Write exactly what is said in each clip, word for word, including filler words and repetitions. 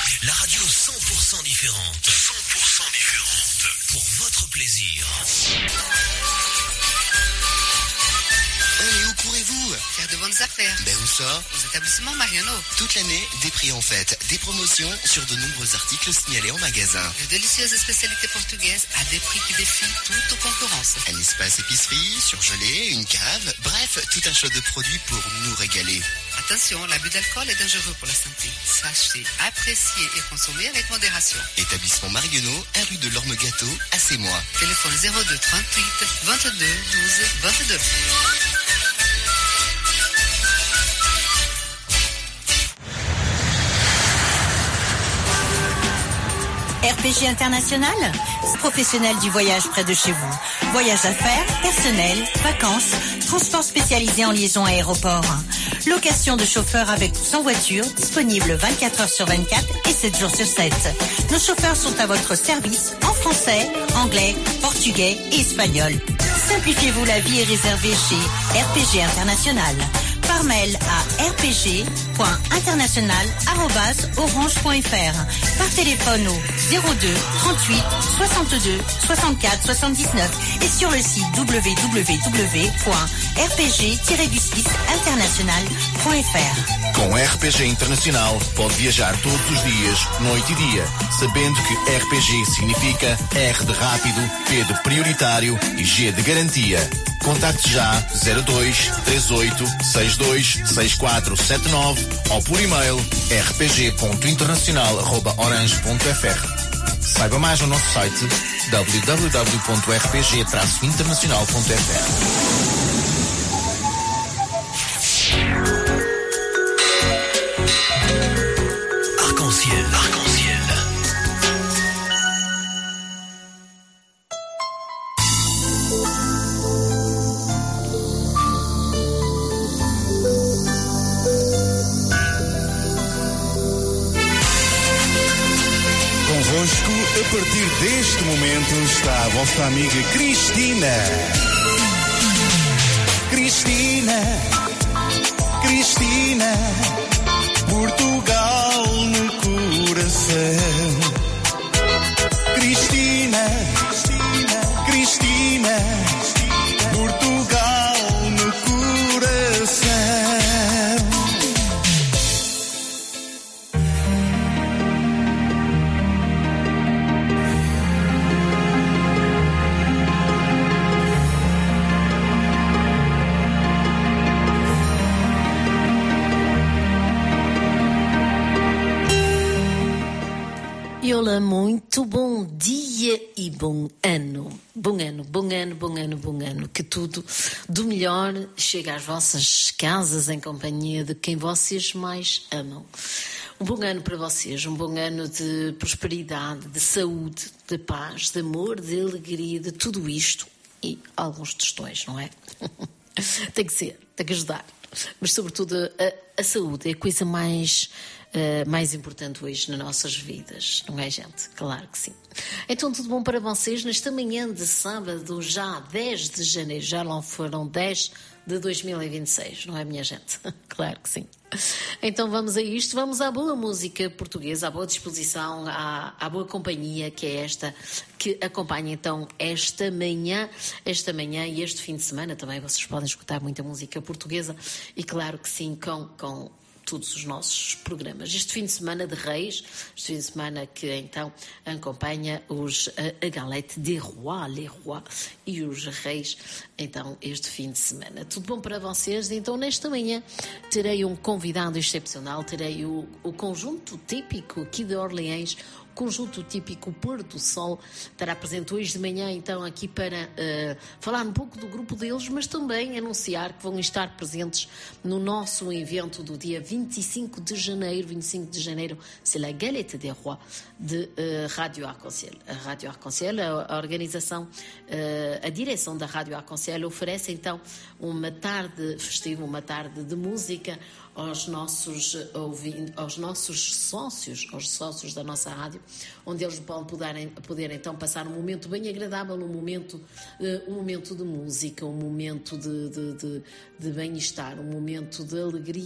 La radio cent pour cent différente. cent pour cent différente. Pour votre plaisir. Allez, où courez-vous? Faire de bonnes affaires. Ben où ça? Aux établissements Mariano. Toute l'année, des prix en fête, des promotions sur de nombreux articles signalés en magasin. De délicieuses spécialités portugaises à des prix qui défient toute concurrence. Un espace épicerie, surgelé, une cave, bref, tout un choix de produits pour nous régaler. Attention, l'abus d'alcool est dangereux pour la santé. Sachez apprécier et consommer avec modération. Établissement Marionneau, un rue de l'Orme-Gâteau, à Sémois. Téléphone zéro deux trente-huit vingt-deux douze vingt-deux. R P G International, professionnel du voyage près de chez vous. Voyage d'affaires, personnel, vacances, transport spécialisé en liaison aéroport. Location de chauffeurs avec ou sans voiture, disponible vingt-quatre heures sur vingt-quatre et sept jours sur sept. Nos chauffeurs sont à votre service en français, anglais, portugais et espagnol. Simplifiez-vous la vie et réservez chez R P G International. Par mail à r p g point international arobase orange point f r. Par téléphone au zéro deux trente-huit soixante-deux soixante-quatre soixante-dix-neuf et sur le site w w w point r p g tiret du six international point f r. Com R P G Internacional pode viajar todos os dias, noite e dia, sabendo que R P G significa R de rápido, P de prioritário e G de garantia. Contacte já zero dois três oito seis dois seis quatro sete nove ou por e-mail r p g ponto internacional arroba orange ponto f r. Saiba mais no nosso site w w w ponto r p g traço internacional ponto f r. Arc-en-ciel, arc-en-ciel. Convosco, a partir deste momento, está a vossa amiga Cristina. Cristina, Cristina, Portugal no coração. Cristina, Cristina, Portugal no coração. E olá, muito bom dia e bom ano. Bom ano, bom ano, bom ano, bom ano. Que tudo do melhor chegue às vossas casas em companhia de quem vocês mais amam. Um bom ano para vocês, um bom ano de prosperidade, de saúde, de paz, de amor, de alegria, de tudo isto e alguns tostões, não é? Tem que ser, tem que ajudar. Mas sobretudo a, a saúde é a coisa mais... Uh, mais importante hoje nas nossas vidas, não é, gente? Claro que sim. Então, tudo bom para vocês nesta manhã de sábado, já dez de janeiro, já não foram dez de dois mil e vinte e seis, não é, minha gente? Claro que sim. Então vamos a isto, vamos à boa música portuguesa, à boa disposição, à, à boa companhia que é esta, que acompanha então esta manhã, esta manhã e este fim de semana também. Vocês podem escutar muita música portuguesa e claro que sim, com... com todos os nossos programas. Este fim de semana de Reis, este fim de semana que então acompanha os, a, a Galette des Rois, les Rois e os Reis, então este fim de semana. Tudo bom para vocês? Então nesta manhã terei um convidado excepcional, terei o, o conjunto típico aqui de Orleans, conjunto típico Pôr do Sol, estará presente hoje de manhã então aqui para uh, falar um pouco do grupo deles, mas também anunciar que vão estar presentes no nosso evento do dia vinte e cinco de janeiro, vinte e cinco de janeiro, c'est la Galette des Rois de uh, Rádio Arc-en-Ciel. A Rádio Arc-en-Ciel, a, a organização, uh, a direção da Rádio Arc-en-Ciel oferece então uma tarde festiva, uma tarde de música aos nossos, aos nossos sócios, aos sócios da nossa rádio, onde eles vão poderem, poder então passar um momento bem agradável, um momento, um momento de música, um momento de, de, de, de bem-estar, um momento de alegria,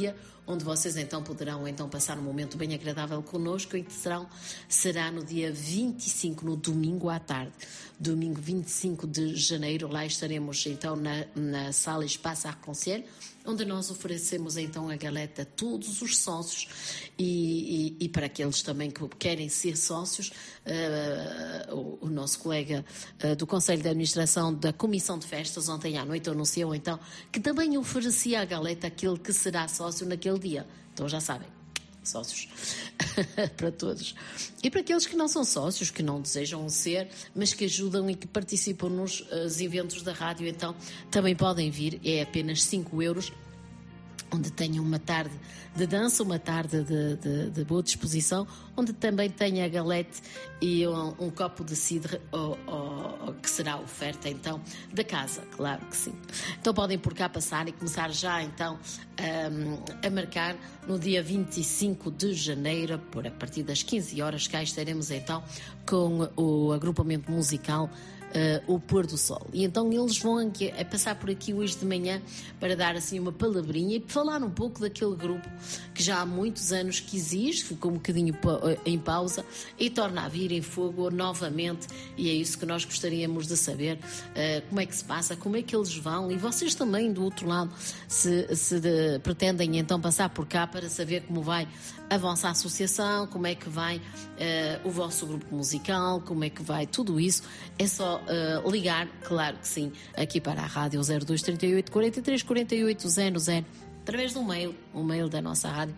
onde vocês então poderão então passar um momento bem agradável connosco, e que serão, será no dia vinte e cinco, no domingo à tarde, domingo vinte e cinco de janeiro. Lá estaremos então na, na sala Espaço Arc-en-Ciel, onde nós oferecemos então a galeta a todos os sócios, e, e, e para aqueles também que querem ser sócios, uh, o, o nosso colega uh, do Conselho de Administração da Comissão de Festas ontem à noite anunciou então que também oferecia a galeta àquele que será sócio naquele dia. Então já sabem, sócios para todos. E para aqueles que não são sócios, que não desejam ser, mas que ajudam e que participam nos uh, eventos da rádio, então também podem vir. É apenas cinco euros, onde tenham uma tarde de dança, uma tarde de, de, de boa disposição, onde também tenha a galete e um, um copo de cidre, ou, ou, ou, que será oferta então da casa, claro que sim. Então podem por cá passar e começar já então um, a marcar no dia vinte e cinco de janeiro, por a partir das quinze horas, cá estaremos então com o agrupamento musical Uh, o Pôr do Sol. E então eles vão aqui, a passar por aqui hoje de manhã para dar assim uma palavrinha e falar um pouco daquele grupo que já há muitos anos que existe, ficou um bocadinho em pausa e torna a vir em fogo novamente, e é isso que nós gostaríamos de saber, uh, como é que se passa, como é que eles vão, e vocês também do outro lado, se, se de, pretendem então passar por cá para saber como vai a vossa associação, como é que vai uh, o vosso grupo musical, como é que vai tudo isso, é só uh, ligar, claro que sim, aqui para a rádio zero dois trinta e oito, quarenta e três, quarenta e oito, zero zero, através do mail, o mail da nossa rádio,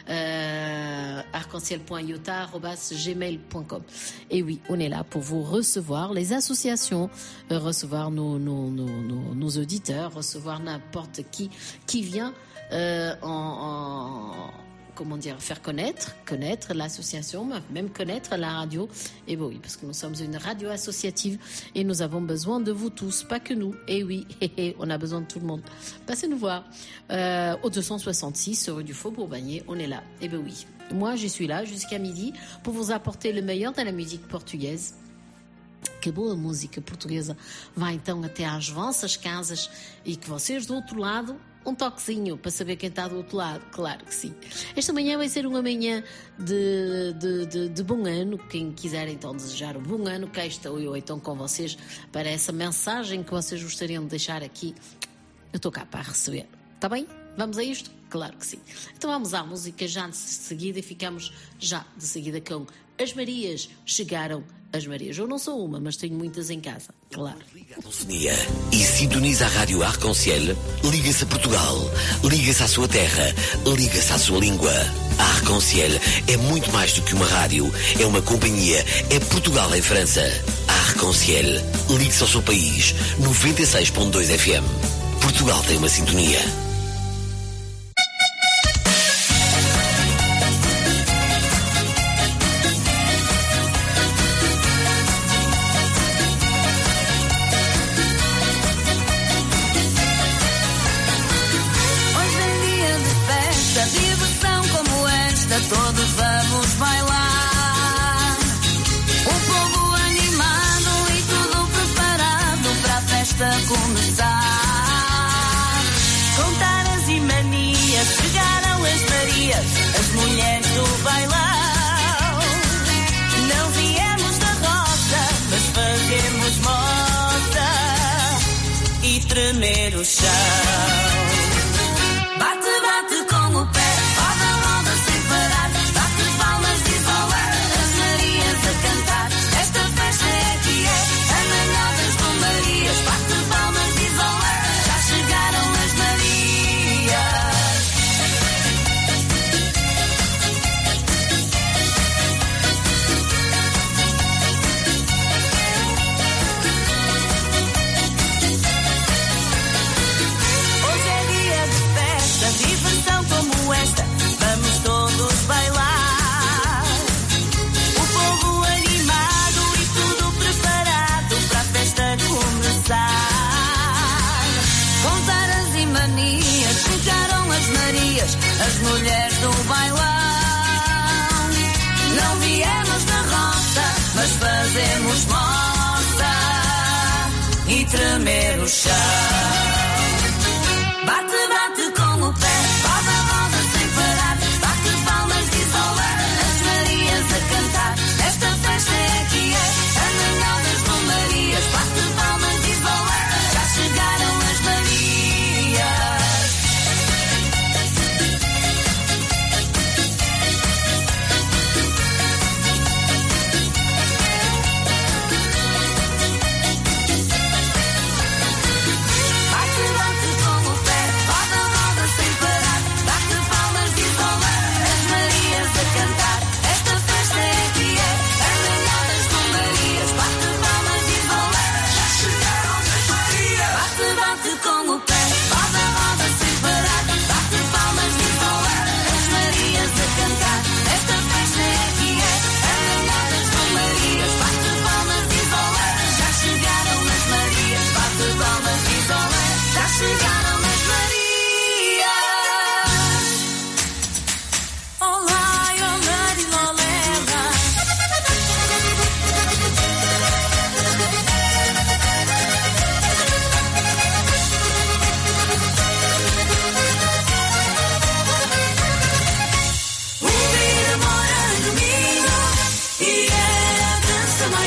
uh, arc-en-ciel point utah arobase gmail point com. Et oui, on est là pour vous recevoir, les associations, uh, recevoir nos, nos, nos, nos auditeurs, recevoir n'importe qui qui vient uh, en, en comment dire, faire connaître, connaître l'association, même connaître la radio. Et bon, oui, parce que nous sommes une radio associative et nous avons besoin de vous tous, pas que nous. Et oui, on a besoin de tout le monde. Passez nous voir euh, au deux cent soixante-six rue du Faubourg-Bagné, on est là. Et ben oui, moi je suis là jusqu'à midi pour vous apporter le meilleur de la musique portugaise. Que boa música portuguesa vai então até às vossas casas, e que vocês do outro lado, um toquezinho para saber quem está do outro lado, claro que sim. Esta manhã vai ser uma manhã de, de, de, de bom ano. Quem quiser então desejar um bom ano, cá estou eu então com vocês para essa mensagem que vocês gostariam de deixar aqui. Eu estou cá para receber, está bem? Vamos a isto? Claro que sim. Então vamos à música já de seguida, e ficamos já de seguida com As Marias. Chegaram as Marias. Eu não sou uma, mas tenho muitas em casa, claro. Liga a telefonia e sintoniza a rádio Arc-en-Ciel. Liga-se a Portugal, liga-se à sua terra, liga-se à sua língua. A Arc-en-Ciel é muito mais do que uma rádio, é uma companhia, é Portugal em França. A Arc-en-Ciel, ligue-se ao seu país, noventa e seis ponto dois F M. Portugal tem uma sintonia. Todos vamos bailar, o povo animado e tudo preparado para a festa começar. Com taras e manias chegaram as Marias, as mulheres do bailão. Não viemos da roça, mas fazemos moda e tremer o chão. Bate, bate com o pé, roda, roda sem parar. Bate palmas e voa, as Marias a cantar. Esta festa é que é a melhor das romarias. Bate palmas e voa, já chegaram as Marias. Hoje é dia de festa, diversão como esta, vamos todos bailar. O povo animado e tudo preparado para a festa começar. Com taras e manias chegaram as Marias, as mulheres do bailão. Não viemos da roça, mas fazemos moça e tremer o chão. Bate, bate com o pé, roda, roda sem parar.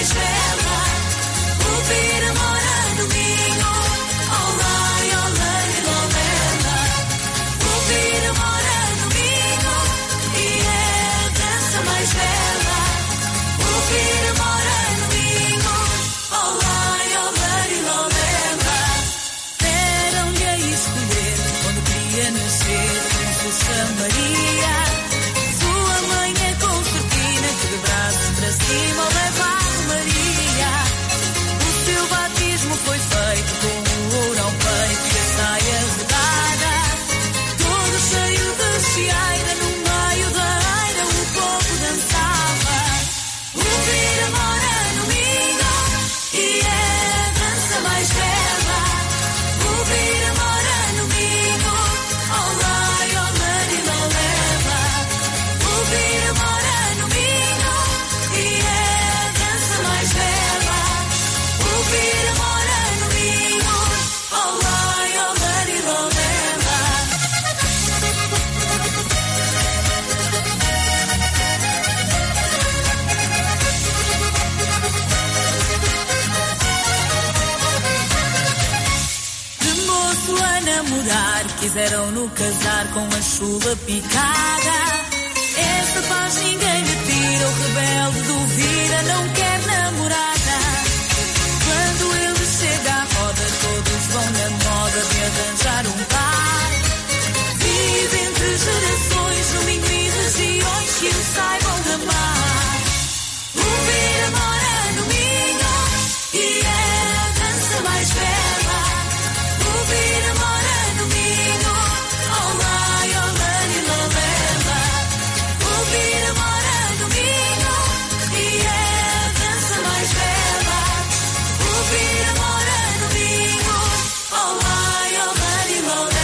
mais bela. Ouvir Amor no Minho, olá, olá, olá. Ouvir Amor no Minho, e é a dança mais bela. Ouvir Amor no Minho, olá, olá, olá. Deram-lhe a escolher quando queria nascer Princesa Maria. Sua mãe é concertina que de braços para cima o leva a Maria. O seu batismo foi feito com o ouro ao peito e a saia rodada. Todo cheio de chiaira, no meio da eira o povo dançava. Ouvir Amor no Minho, e é a dança mais bela. Ouvir Amor no Minho, olá, olá, olá. Ouvir Amor no Minho, e é a dança mais bela. Ouvir Amor no Minho, olá, olá, olá. De moço a namorar, quiseram-no casar com a chula picada. Esta paz ninguém lhe tira, o rebelde duvida, não quer namorada. Quando ele chega à roda, todos vão na moda de arranjar um par. Vive entre gerações, no Minho e regiões que o saibam amar. Ouvir Amor no Minho, e é a dança mais bela. Ouvir Amor no Minho, olá, olá, olá. Ouvir Amor no Minho, e é a dança mais bela. Ouvir Amor no Minho, olá, olá, olá.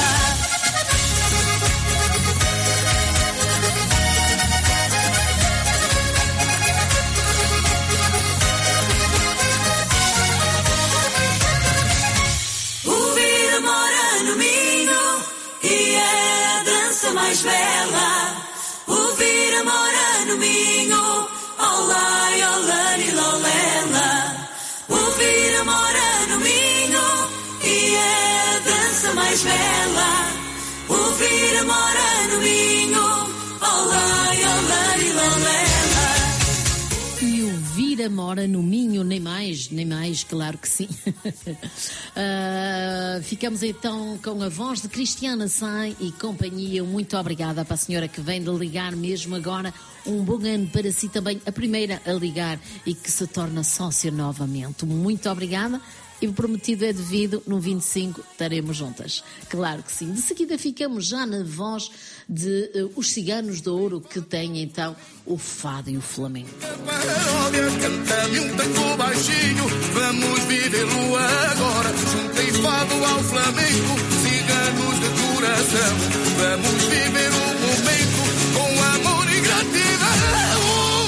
Ouvir Amor no Minho, e é a dança mais bela. Ouvir Amor no Minho, olá, olá, olá. Ouvir Amor no Minho, e é a dança mais bela. Ouvir Amor no Minho, olá, olá, olá. E o Vira mora no Minho, nem mais, nem mais, claro que sim. uh, ficamos então com a voz de Cristiana Sai e companhia. Muito obrigada para a senhora que vem de ligar mesmo agora. Um bom ano para si também, a primeira a ligar e que se torna sócia novamente. Muito obrigada. E o prometido é devido, no vinte e cinco estaremos juntas. Claro que sim. De seguida ficamos já na voz de uh, os Ciganos de Ouro, que têm então o fado e o flamenco. Canta-me um tango baixinho, vamos vivê-lo agora. Juntei fado ao flamenco, ciganos de coração. Vamos viver um momento com amor e gratidão.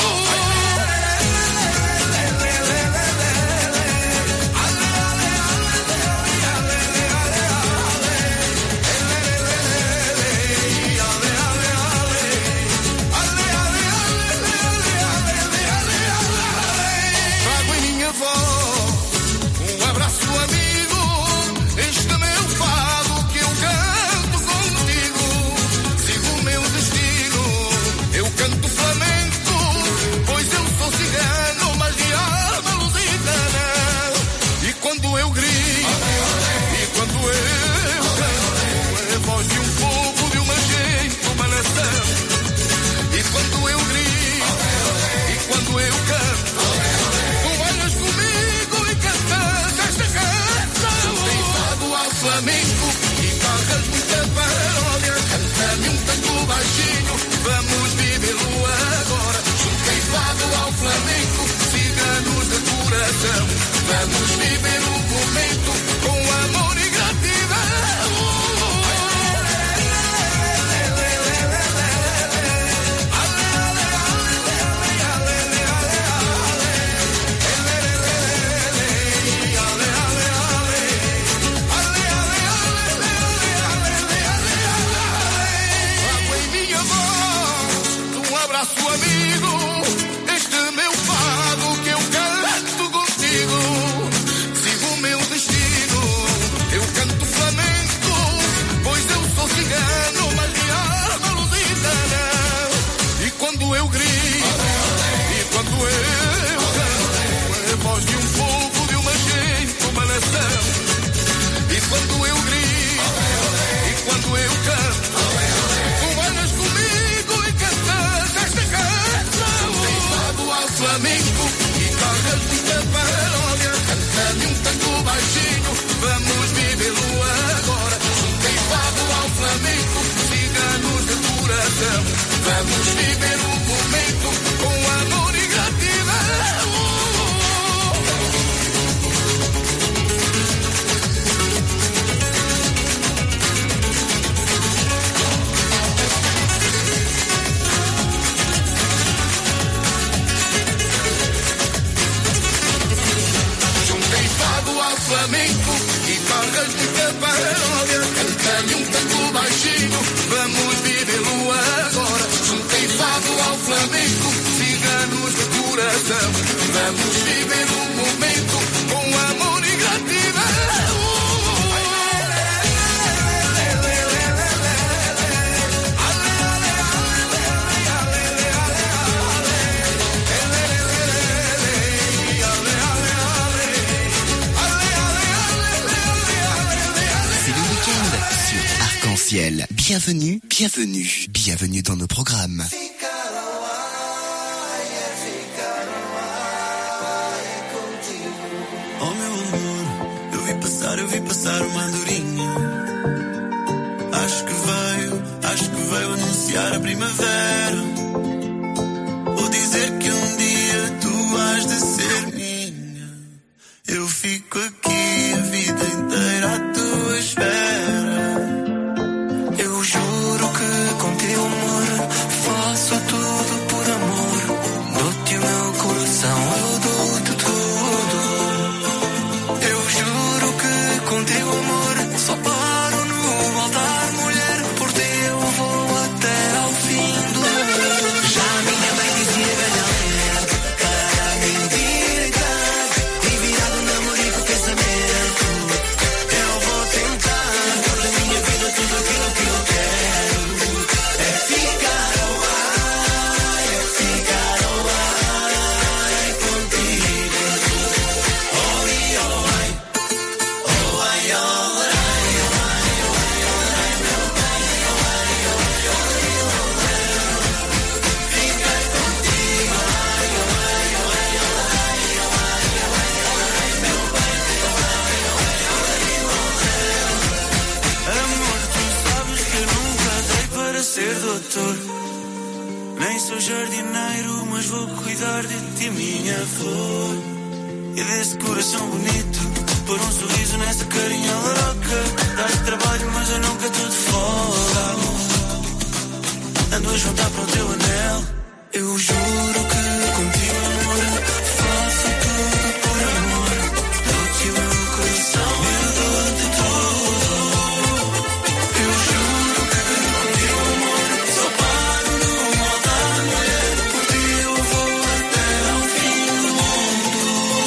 Um abraço amigo, este meu fado que eu canto contigo. Sigo o meu destino, eu canto flamenco, pois eu sou cigano, mas de alma lusitana. E quando eu grito, e quando eu canto, é a voz de um povo, de uma gente, uma nação. E quando eu grito, e quando eu canto, flamenco, guitarras, muita paródia, canta-me um tango baixinho, vamos vivê-lo agora. Juntei fado ao flamenco, ciganos de coração, vamos viver um momento com amor e gratidão. Amigo, este meu fado que eu canto flamenco e corre muita paródia. Canta-me um tango baixinho, vamos vivê-lo agora. Juntei fado ao flamenco, ciganos de coração. Vamos viver o momento com amor e gratidão. Ao flamenco e corras de caparódia. Canta-me um tango baixinho, vamos vivê-lo agora. Juntei fado ao flamenco, ciganos de coração. Vamos viver um momento com amor e gratidão. Bienvenue, bienvenue, bienvenue dans nos programmes. Oh meu amor, eu vi passar, eu vi passar uma andorinha. Acho que veio, acho que veio anunciar a primavera. Vou dizer que um dia tu has de ser minha. Eu fico aqui a vida inteira à tua espera. Eu juro que com teu amor faço tudo por amor. Dou-te o meu coração, eu dou-te tudo. Eu juro que com teu amor só paro no altar, mulher. Por ti eu vou até ao fim do mundo. Já minha mãe dizia galera, cara, mentira e cara. E virado namorico, pensamento. Eu vou tentar pôr na minha vida tudo aquilo que eu quero. É ficar ao ar, é ficar ao ar contigo. Oh, e oh, ai, oh, ai, oh, ai, oh, ai, oh, ai, oh, ai, meu pai, oh, ai, oh, ai, oh, ai, oh, ai. Ficar contigo, ai, oh, ai, oh, ai, oh, ai, oh, ai, oh, ai, oh, ai, meu pai, oh, ai, oh, ai, oh, ai. Amor, tu sabes que eu nunca dei para ser doutor. Nem sou jardineiro, mas vou cuidar de ti, minha flor. E desse coração bonito, pôr um sorriso nessa carinha louca. Dás trabalho, mas eu nunca te folga. Ando a juntar para o teu anel. Eu juro que contigo, amor, faço tudo por amor. Dou-te o meu coração, eu dou-te tudo. Eu juro que contigo, amor, só paro no altar, mulher. Por ti eu vou até ao fim do mundo.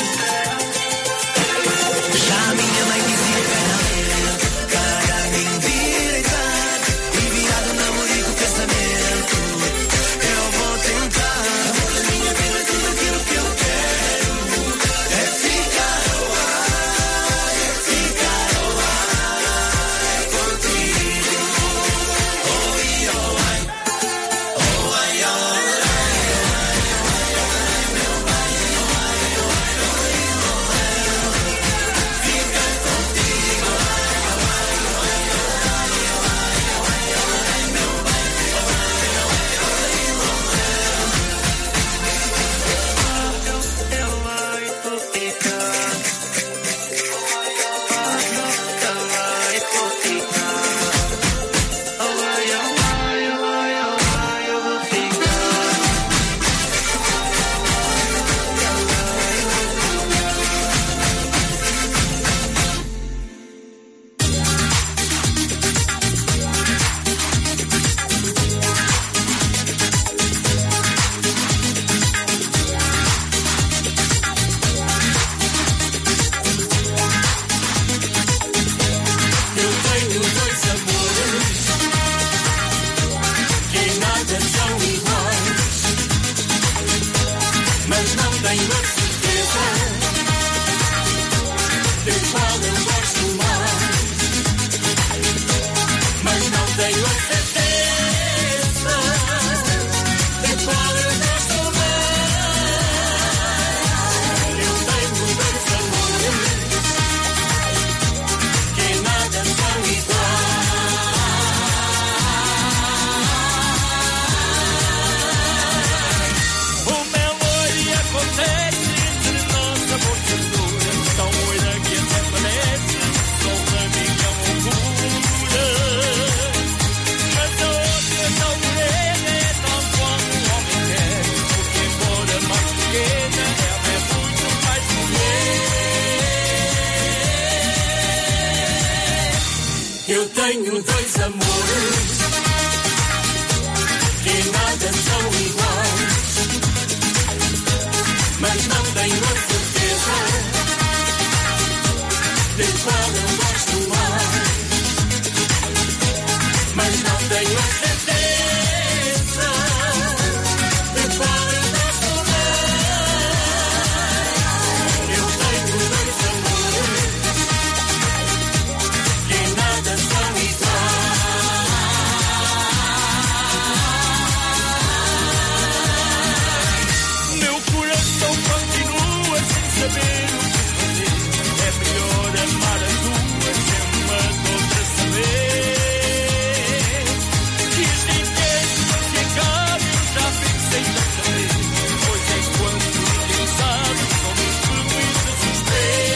Já minha mãe dizia galera, cara, mentira e cara. E virado namorico, pensamento. Eu vou tentar pôr na minha vida tudo aquilo que eu quero. É ficar ao ar, é ficar ao ar contigo. Oh, e oh, ai, oh, ai, oh, ai, oh, ai, oh, ai, meu pai, oh, ai, oh, ai, oh, ai, oh, ai. Ficar contigo, ai, oh, ai, oh, ai, oh, ai, oh, ai, oh, ai, meu pai, oh, ai, oh, ai, oh, ai. Eu vai por ficar. Eu vai por ficar. Oh, ai, oh, ai, oh, ai, oh, ai, eu vou ficar. Eu tenho dois amores que em nada são iguais, mas não tenho a certeza de qual eu gosto mais. Mas não tenho a certeza de qual eu gosto mais. tenho dois amores que em nada são iguais, mas não tenho a certeza de qual eu gosto mais. Mas não tenho a certeza de qual eu gosto mais. Eu tenho dois amores que em nada são iguais. Meu coração continua sem saber o que fazer. É melhor amar as duas sem uma outra saber. Que este inquérito não se acabe, eu já pensei tanta vez. Pois é quando ninguém sabe, somos felizes os três.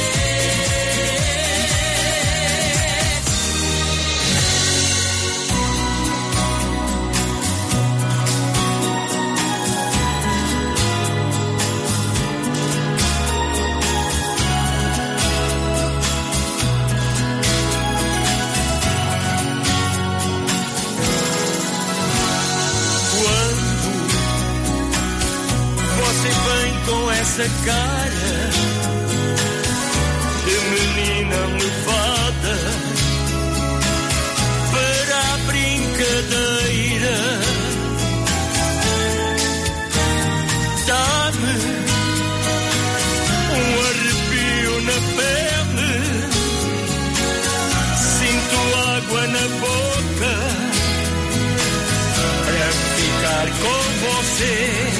Você vem com essa cara de menina levada para a brincadeira. Dá-me um arrepio na pele, sinto água na boca para ficar com você.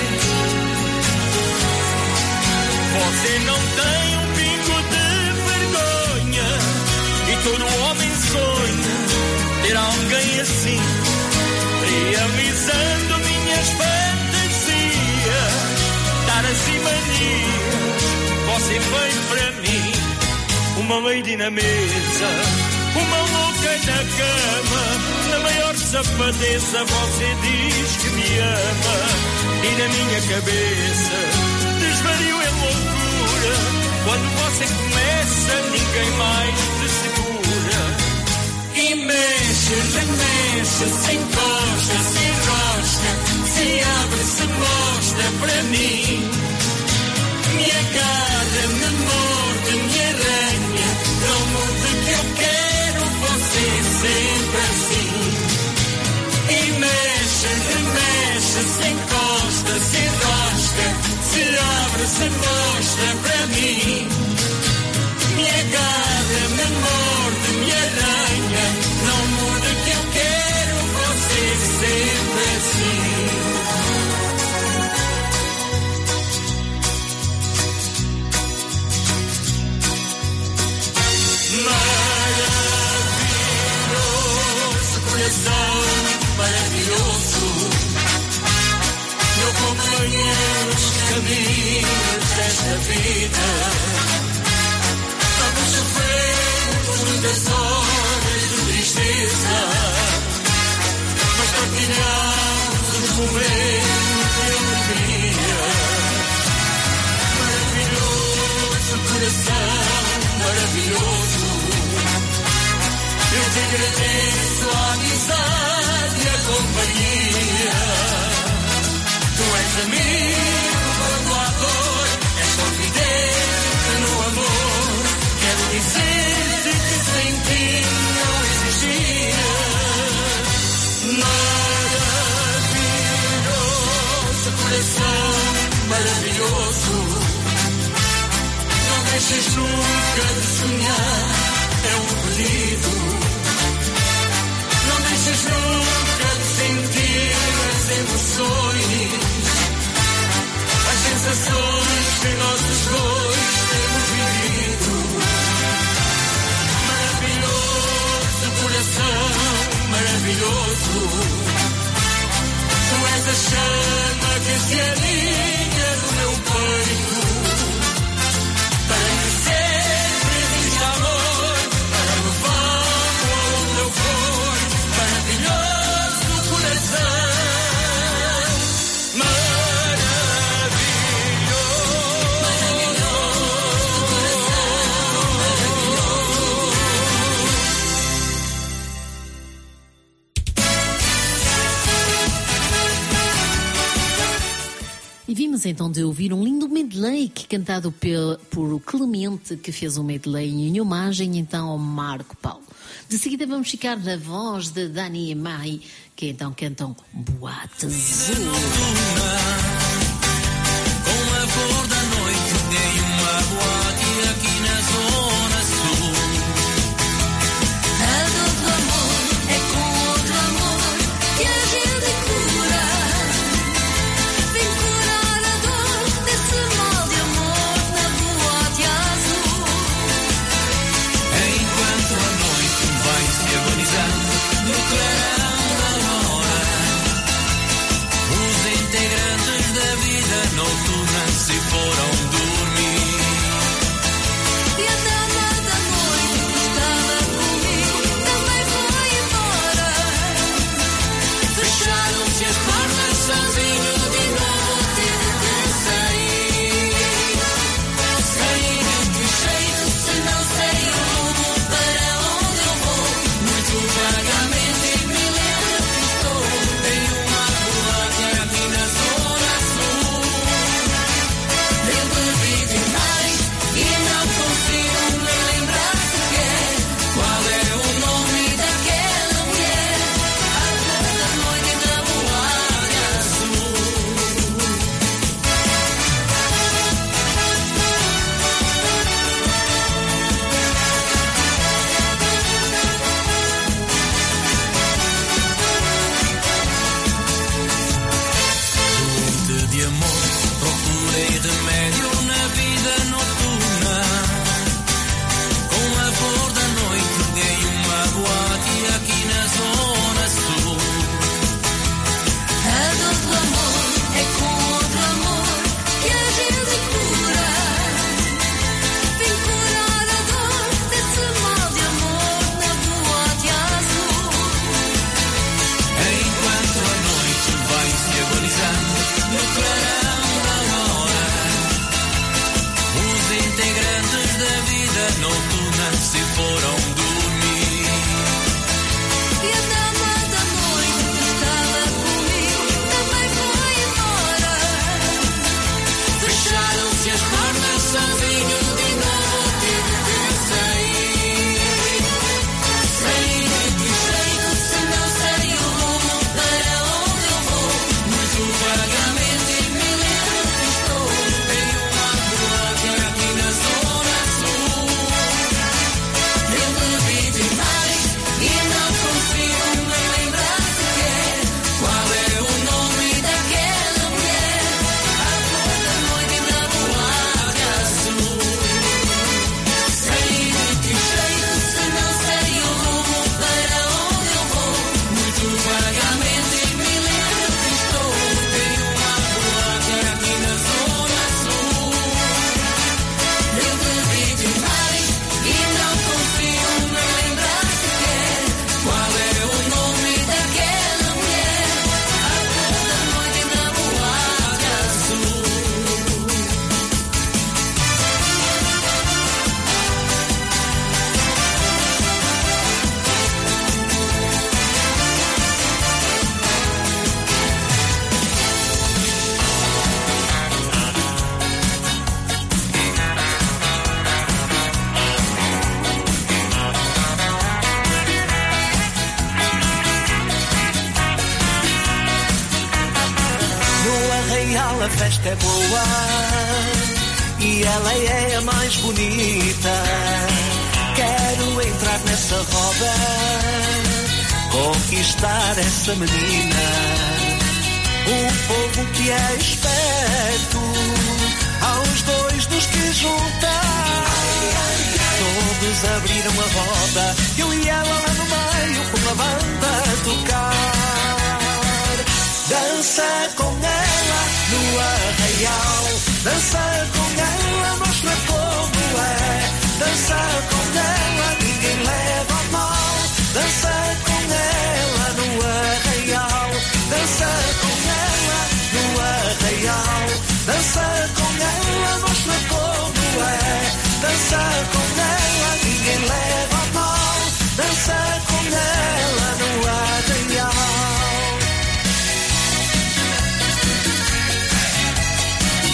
Você não tem um pingo de vergonha e todo homem sonha ter alguém assim, realizando minhas fantasias, dar assim manias. Você foi para mim uma lady na mesa, uma louca na cama, na maior safadeza você diz que me ama e na minha cabeça desvario é loucura. Quando você começa, ninguém mais te segura. E mexe, remexe, se encosta, se enrosca, se abre, se mostra para mim. Me agarra, me morde, me arranha, não mude que eu quero você sempre assim. E mexe, remexe, se encosta, se enrosca, se abre, se mostra para mim. Me agarra, me morde, me arranha, não muda que eu quero você sempre assim. Maravilhoso coração, maravilhoso, meu companheiro dos caminhos desta vida. Vamos sofrer muitas horas de tristeza, mas partilhamos os momentos de alegria. Maravilhoso coração, maravilhoso, eu te agradeço a amizade e a companhia. Tu és amigo quando há dor, és confidente no amor. Quero dizer-te que sem ti não existia. Maravilhoso coração, maravilhoso, não deixes nunca de sonhar, é um pedido. Não deixes nunca de sentir as emoções, as sensações que nós os dois temos vivido. Maravilhoso coração, maravilhoso, tu és a chama que se alinha no meu peito, para que sempre exista amor, para levar-me onde eu for. Maravilhoso coração, maravilhoso, maravilhoso coração, maravilhoso. sequência então de ouvir um lindo medley que cantado pel, por Clemente, que fez um medley em homenagem então ao Marco Paulo. De seguida vamos ficar na voz de Dani e Marie, que então cantam Boate Azul. Com a flor da noite dei uma boate aqui na zona sul. A dor do amor é com outro amor que a gente cura. Vem curar a dor desse mal de amor na boate azul. Enquanto a noite vai se agonizando no clarão da aurora, os integrantes da vida noturna se foram dormir. E a dama da noite que estava comigo também foi embora. Fecharam-se as portas, sozinho de novo tive que sair. Sair de que jeito se não sei o rumo para onde eu vou? Muito vagamente me lembro que estou em uma boate aqui na zona sul. Eu bebi demais e não consigo me lembrar sequer Qual é o nome daquela mulher. A flor da noite da boate azul. doente de amor? Procurei remédio na vida noturna. Com a flor da noite dei uma boate aqui na zona sul. A dor do amor é com outro amor que a gente cura. Vem curar a dor desse mal de amor na boate azul. Enquanto a noite vai se agonizando no clarão da aurora, os integrantes da vida noturna se foram dormir. E a dama da noite que estava comigo também foi embora. Fecharam-se as portas, sozinho de novo tive que sair. Sair de que jeito se não sei o rumo para onde eu vou? Muito vagamente me lembro que estou em uma boate aqui na zona sul. Eu bebi demais e não consigo me lembrar sequer Qual é o nome daquela mulher. A flor da noite da boate azul. Sair de que jeito se não sei o rumo para onde eu vou? Muito vagamente me lembro que estou em uma boate aqui na zona sul. Eu bebi demais e não consigo me lembrar sequer Qual é o nome daquela mulher. A flor da noite da boate azul. No Arraial a festa é boa e ela é a mais bonita. Quero entrar nessa roda, conquistar essa menina. O povo que é esperto, aos dois nos quis juntar. Todos abriram a roda, eu e ela lá no meio com a banda a tocar. Dança com ela no Arraial, dança com ela, mostra como é. Dança com ela, ninguém leva a mal. Dança com ela no Arraial, dança com ela no Arraial. Dança com ela, mostra como é. Dança com ela, ninguém leva a mal. Dança com ela no Arraial.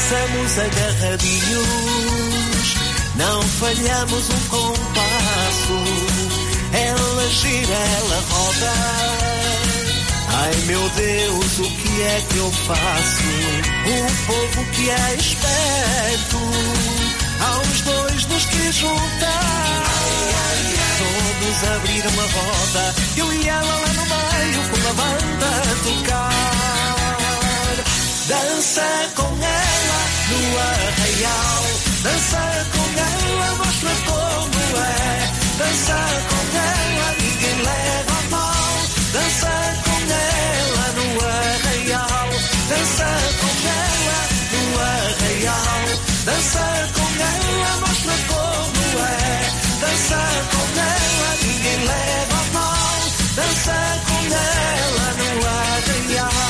dançamos agarradinhos, não falhamos um compasso. Ela gira, ela roda. Ai meu Deus, o que é que eu faço? O povo que é esperto, aos dois nos quis juntar. Todos abriram uma roda, eu e ela lá no meio com a banda a tocar. Dança com ela no arraial, dança com ela, mostra como é. Dança com ela, ninguém leva a mal. Dança com ela no arraial, dança com ela no arraial. Dança com ela, mostra como é. Dança com ela, ninguém leva a mal. Dança com ela no arraial.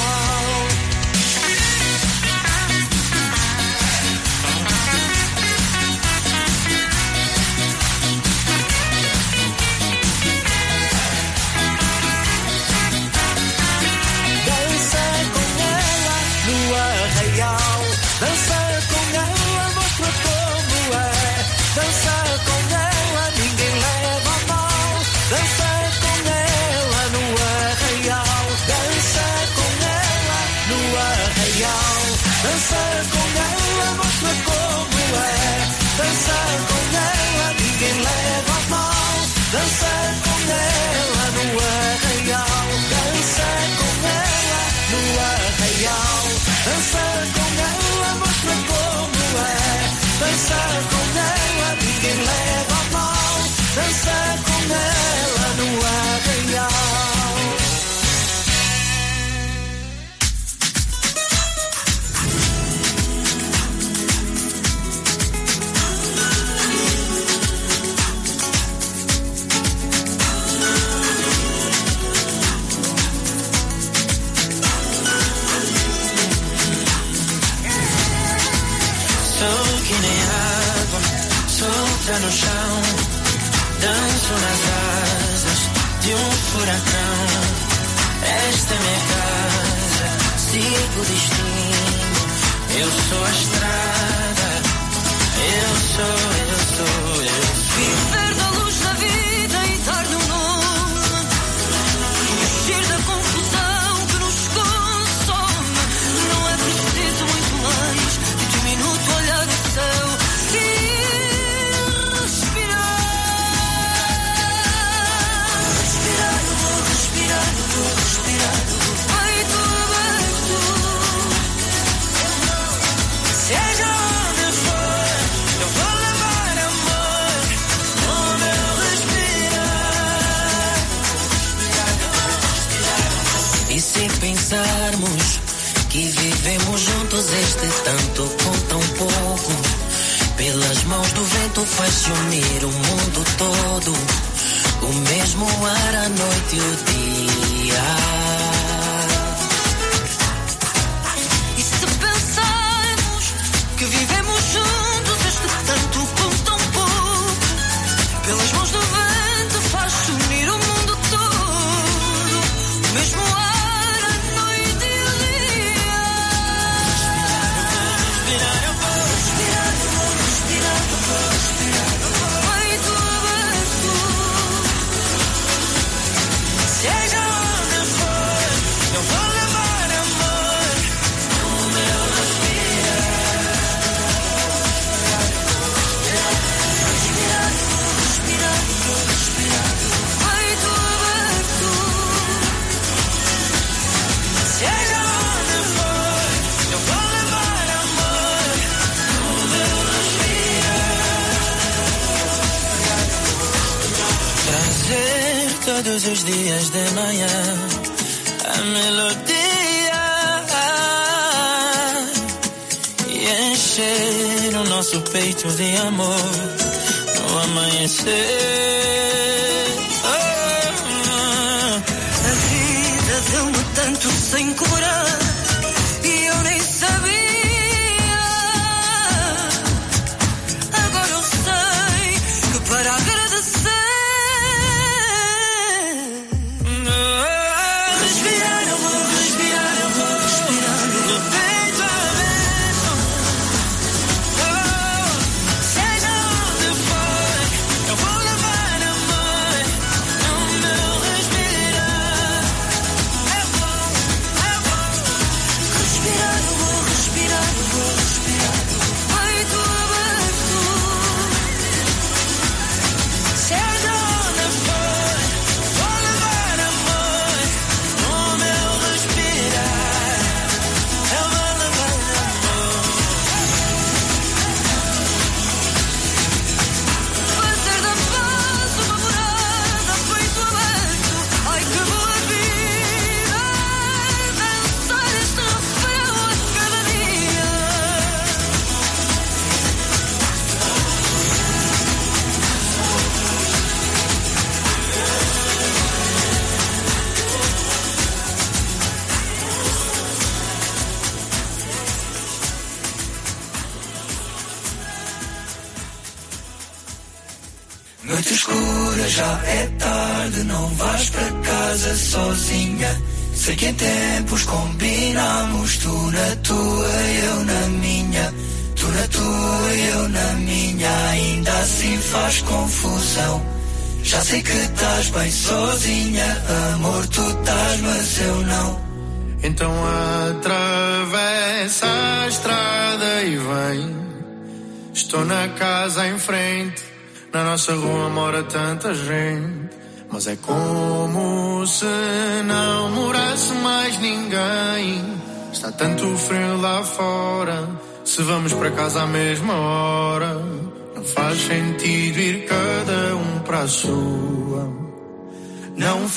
Dança com ela, mostra como é. Dança com ela, ninguém leva a mal. Dança com ela no arraial. Dança com ela no arraial. Dança com ela, mostra como é. Dança com ela, ninguém leva a mal. Dança com ela no arraial. Dança com ela no arraial. Dança com ela, mostra como é. Dança com ela, ninguém leva a mal. Dança com ela no arraial. Solta no chão, danço nas asas de um furacão. Esta é minha casa, sigo o destino. Eu sou a estrada, eu sou, eu sou, eu sou. Viver da luz da vida e dar no nome, fugir da confusão que nos consome. Não é preciso muito mais de um minuto olhar o céu. Pensarmos que vivemos juntos este tanto com tão pouco, pelas mãos do vento faz-se unir o mundo todo, o mesmo ar, a noite e o dia. E se pensarmos que vivemos juntos este tanto com tão pouco, pelas mãos do vento faz-se unir o mundo todo, o mesmo ar. Todos os dias de manhã a melodia e encher o nosso peito de amor no amanhecer. Oh, oh. A vida deu-me tanto sem cobrar e eu nem sabia. Agora eu sei que para agradecer respirar eu vou, respirar eu vou, respirar eu vou. Noite escura, já é tarde, não vais para casa sozinha. Sei que em tempos combinamos, tu na tua, eu na minha. Tu na tua, eu na minha, ainda assim faz confusão. Já sei que estás bem sozinha, amor, tu estás, mas eu não. Então atravessa a estrada e vem. Estou na casa em frente, na nossa rua mora tanta gente. Mas é como se não morasse mais ninguém. Está tanto frio lá fora, se vamos para casa à mesma hora, não faz sentido ir cada um para a sua. Não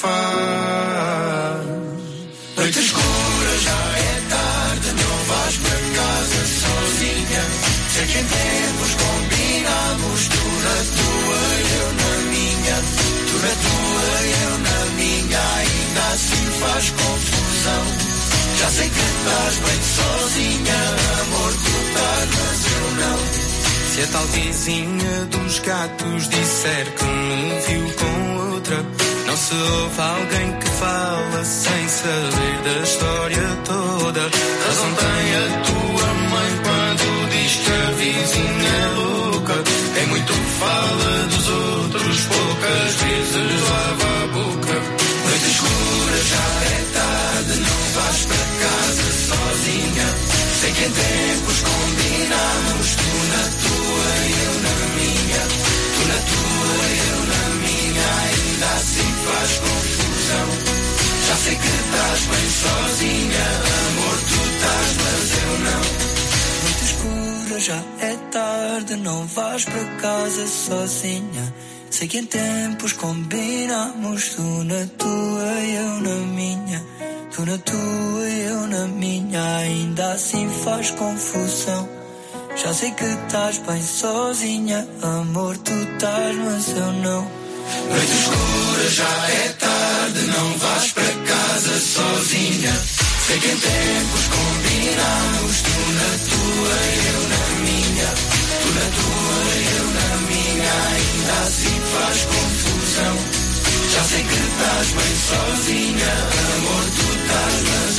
faz. Noite escura, já é tarde, não vais para casa sozinha. Sei que em tempos combinamos, tu na tua, eu na minha. Tu na tua, eu na minha, ainda assim faz confusão. Já sei que estás bem sozinha, amor, tu estás, mas eu não. Se a tal vizinha dos gatos disser que me viu com outra, não se ouve alguém que fala sem saber da história toda. Razão tem a tua mãe quando diz que a vizinha é louca. Quem muito fala dos outros, poucas vezes lava a boca. Noite escura, já é tarde, não vais para casa sozinha. Sei que em tempos combinamos, tu na tua, eu na minha. Tu na tua, eu na minha, ainda assim faz confusão. Já sei que estás bem sozinha, amor, tu estás, mas eu não. Noite escura, já é tarde, não vais para casa sozinha. Sei que em tempos combinamos, tu na tua, eu na minha. Tu na tua, eu na minha, ainda assim faz confusão. Já sei que estás bem sozinha, amor, tu estás, mas eu não. Noite escura, já é tarde, não vais para casa sozinha. Sei que em tempos combinamos, tu na tua, eu na minha. Tu na tua, eu na minha, ainda assim faz confusão. Já sei que estás bem sozinha, amor, tu estás, mas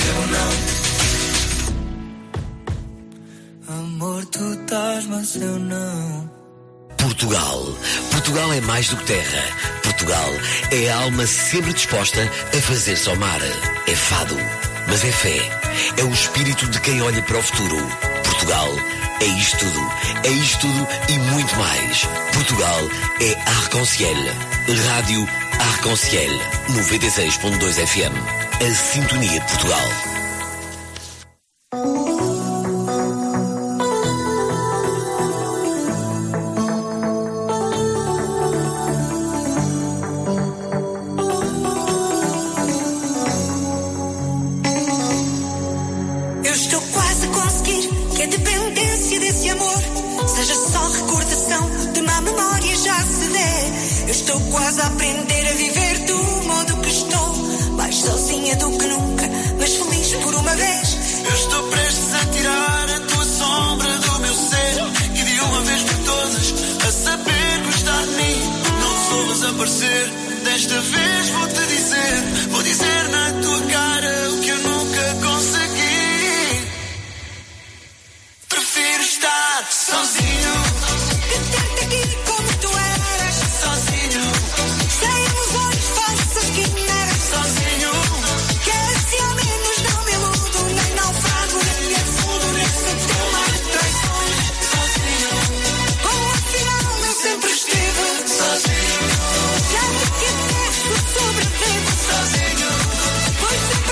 eu não. Amor, tu estás, mas eu não. Portugal. Portugal é mais do que terra. Portugal é a alma sempre disposta a fazer-se ao mar. É fado, mas é fé. É o espírito de quem olha para o futuro. Portugal é isto tudo. É isto tudo e muito mais. Portugal é Arc-en-Ciel. Rádio Arc-en-Ciel. noventa e seis ponto dois F M. A sintonia de Portugal. Desta vez vou-te dizer, vou dizer na tua cara o que eu nunca consegui. Prefiro estar sozinho que ter-te aqui como tu eras. Sozinho, sem os olhos falsos que negas. Sozinho, que assim ao menos não me iludo, nem naufrago, nem afundo nesse teu mar de traições. Sozinho, como afinal eu sempre estive. Sozinho, já te quero. Sobrevivo sozinho, pois é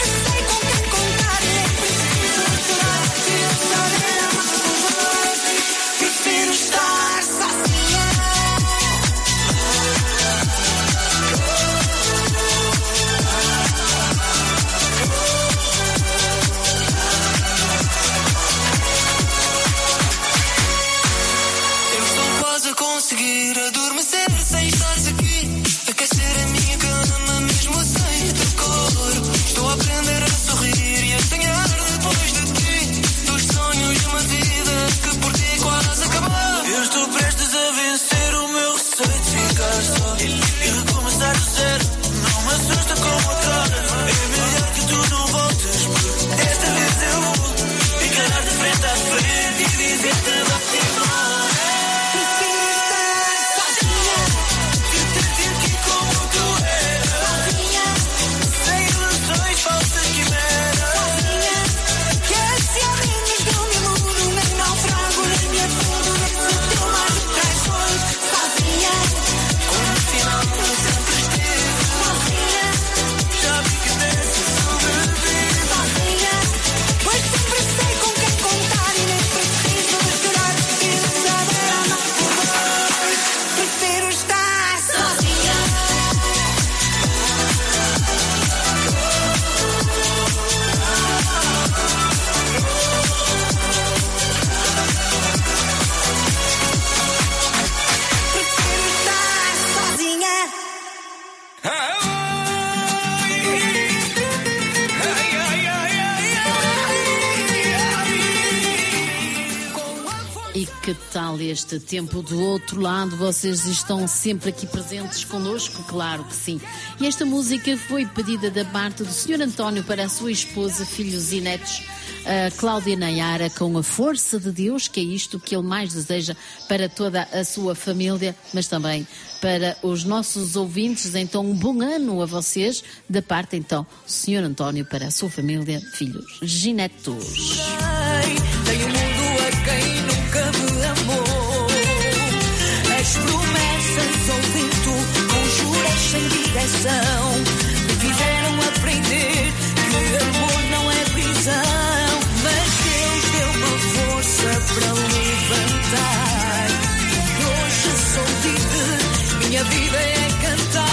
especial este tempo do outro lado. Vocês estão sempre aqui presentes connosco, claro que sim. E esta música foi pedida da parte do senhor António para a sua esposa, filhos e netos, a Cláudia Nayara, com a força de Deus, que é isto que ele mais deseja para toda a sua família, mas também para os nossos ouvintes. Então, um bom ano a vocês, da parte então do senhor António para a sua família, filhos e netos. Tenho mundo a quem nunca me amou. As promessas ouvindo, conjuras sem direção, me fizeram aprender que amor não é prisão. Mas Deus deu uma força para levantar, e hoje sou livre, minha vida é cantar.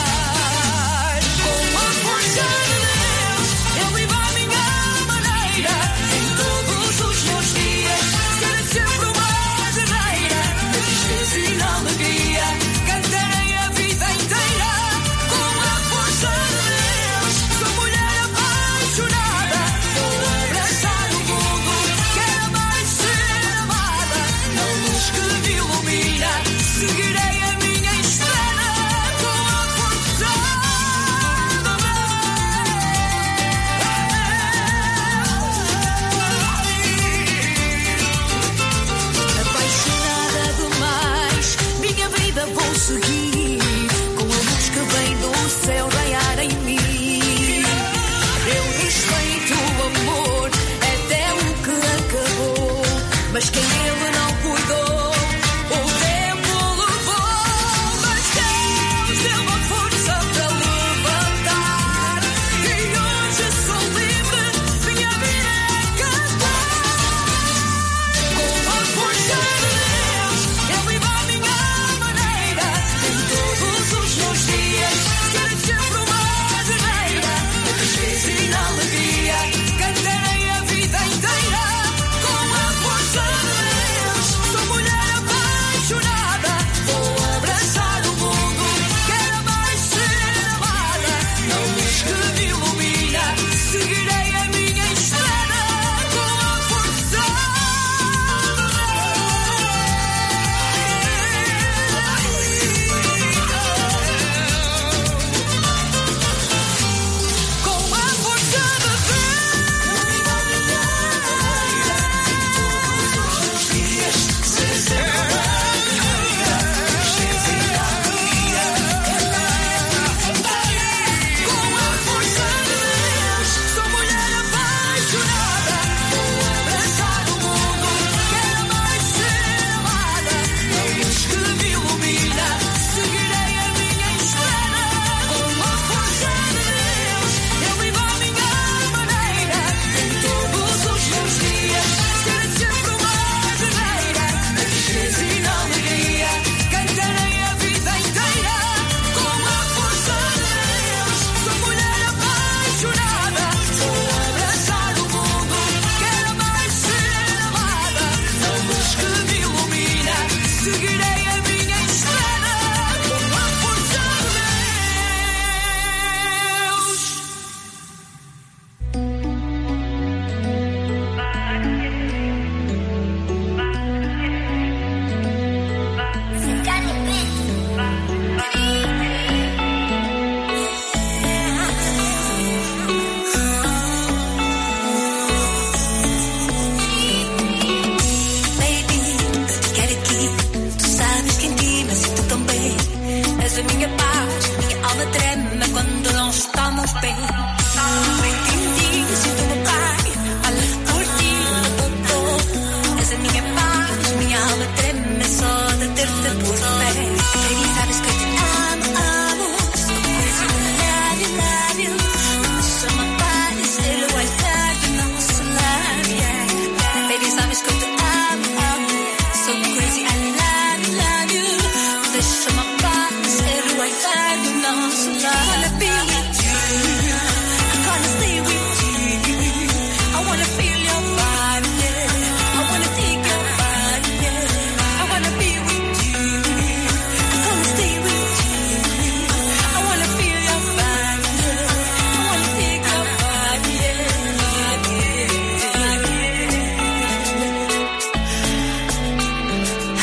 Com a força de Deus, eu vivo a minha maneira. Em todos os meus dias, serei sempre uma guerreira. Na tristeza e na alegria, cantarei a vida inteira. Com a força de Deus, sou mulher apaixonada. Vou abraçar o mundo, quero mais ser amada. Na luz que me ilumina, seguirei a minha estrada. Com a força de Deus. Apaixonada demais, minha vida vou seguir, com a luz que vem do céu raiar em mim. Eu respeito o amor até o que acabou, mas quem ele não cuidou, o tempo levou. Mas Deus deu uma força para levantar, e hoje sou livre, minha vida é cantar. Com a força de Deus, eu vivo a minha maneira. Em todos os meus dias, serei sempre uma guerreira. Na tristeza e na alegria, cantarei a vida inteira. Com a força de Deus, sou mulher apaixonada. Vou abraçar o mundo, quero mais ser amada. Na luz que me ilumina, seguirei a minha estrada. Com a força de Deus. Com a força de Com a força de Deus, sou mulher apaixonada. Vou abraçar o mundo, quero mais ser amada. Na luz que me ilumina, seguirei a minha estrada. Com a força de Deus, eu vivo a minha maneira. Em todos os meus dias, serei sempre uma guerreira. Na tristeza e na alegria, cantarei a vida inteira. Com a força de Deus, sou mulher apaixonada. Vou abraçar o mundo, quero mais ser amada. Na luz que me ilumina, seguirei a minha estrada. Com a força de Deus. Baby, quero aqui, tu sabes que em ti me sinto tão bem. És a minha paz, minha alma treme quando não estamos bem. Bem em ti, sinto-me bem, olha por ti, oh, oh. És a minha paz, minha alma treme só de ter-te por perto. Baby, sabes que eu te amo, amo. So crazy, love you, love you. Não sou uma paz, ele vai estar do nosso lado, yeah. Baby, sabes que eu te amo, amo. So crazy, I love you, love you. Deixa uma paz, ele vai estar do nosso lado. Wanna be with you, I'm gonna stay with you. I wanna feel your body, yeah. I wanna take your body, yeah. I wanna be with you, I'm gonna stay with you. I wanna feel your body, yeah. I wanna take your body, yeah.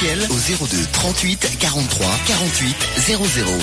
Arc-en-Ciel au zéro deux trente-huit quarante-trois quarante-huit zéro zéro.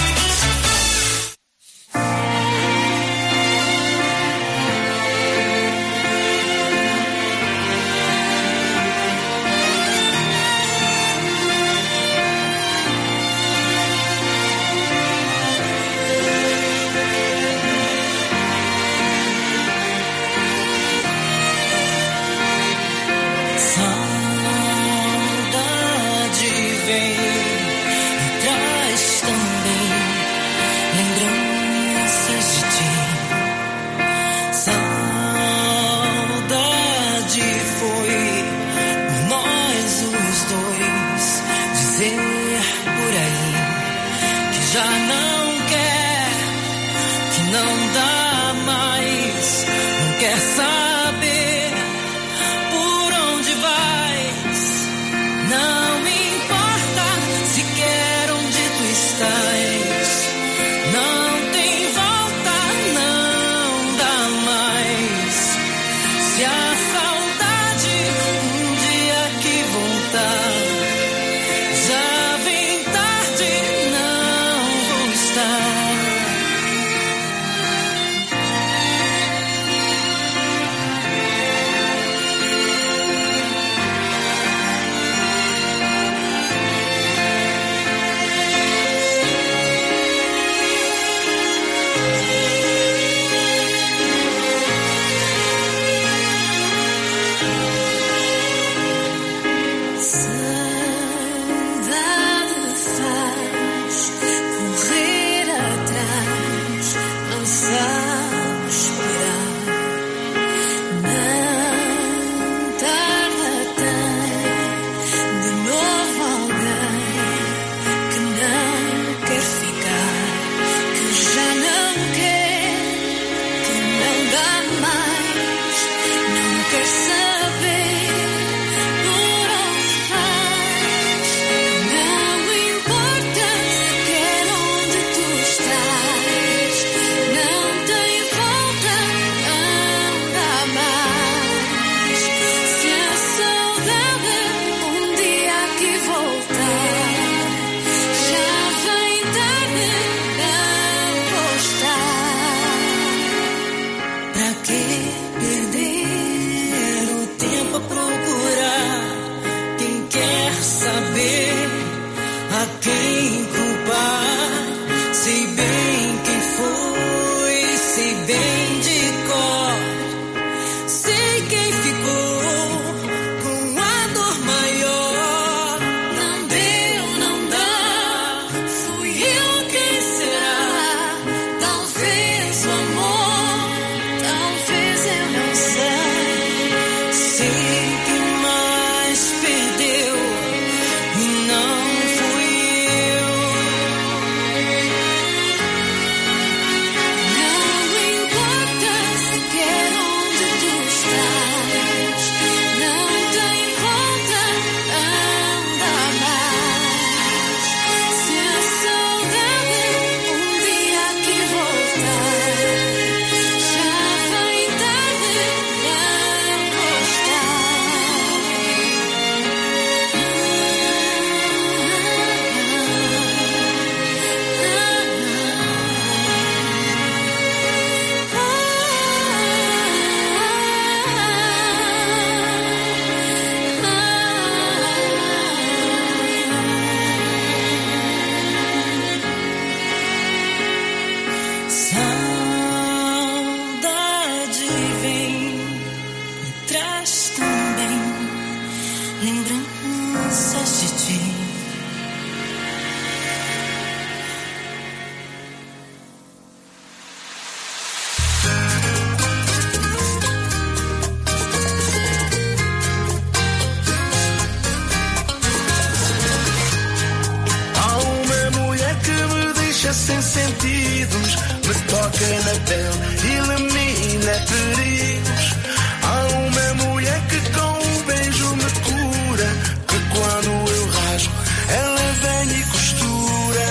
sem sentidos, me toca na pele, elimina perigos. Há uma mulher que com um beijo me cura, que quando eu rasgo, ela vem e costura.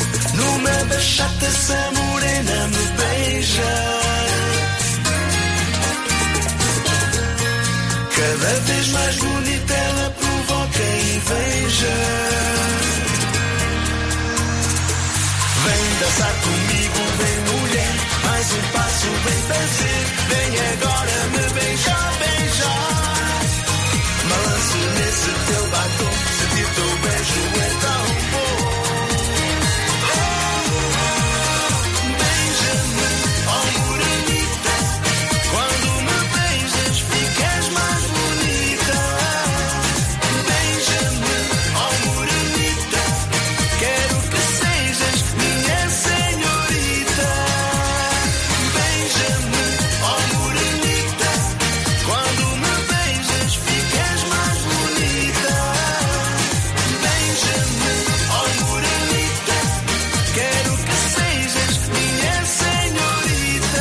Numa bachata essa morena me beija, cada vez mais bonita ela provoca inveja. beija. Vem dançar comigo, vem mulher, mais um passo, vem fazer. Vem agora me beijar, beijar. Balanço nesse teu batom, sentir teu beijo é tão bom. Beija-me, oh morenita, quando me beijas ficas mais bonita. Beija-me, oh morenita, quero que sejas minha senhorita. Beija-me, oh morenita, quando me beijas ficas mais bonita. Beija-me, oh morenita, quero que sejas minha senhorita.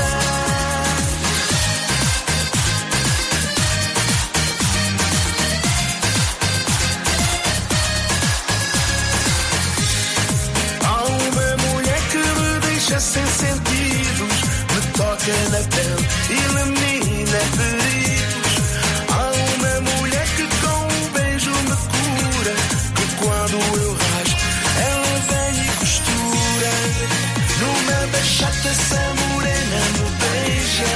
Há uma mulher que me deixa sem sentidos, me toca na pele, elimina feridos. Há uma mulher que com um beijo me cura, que quando eu rasgo, ela vem e costura. Numa bachata essa morena me beija.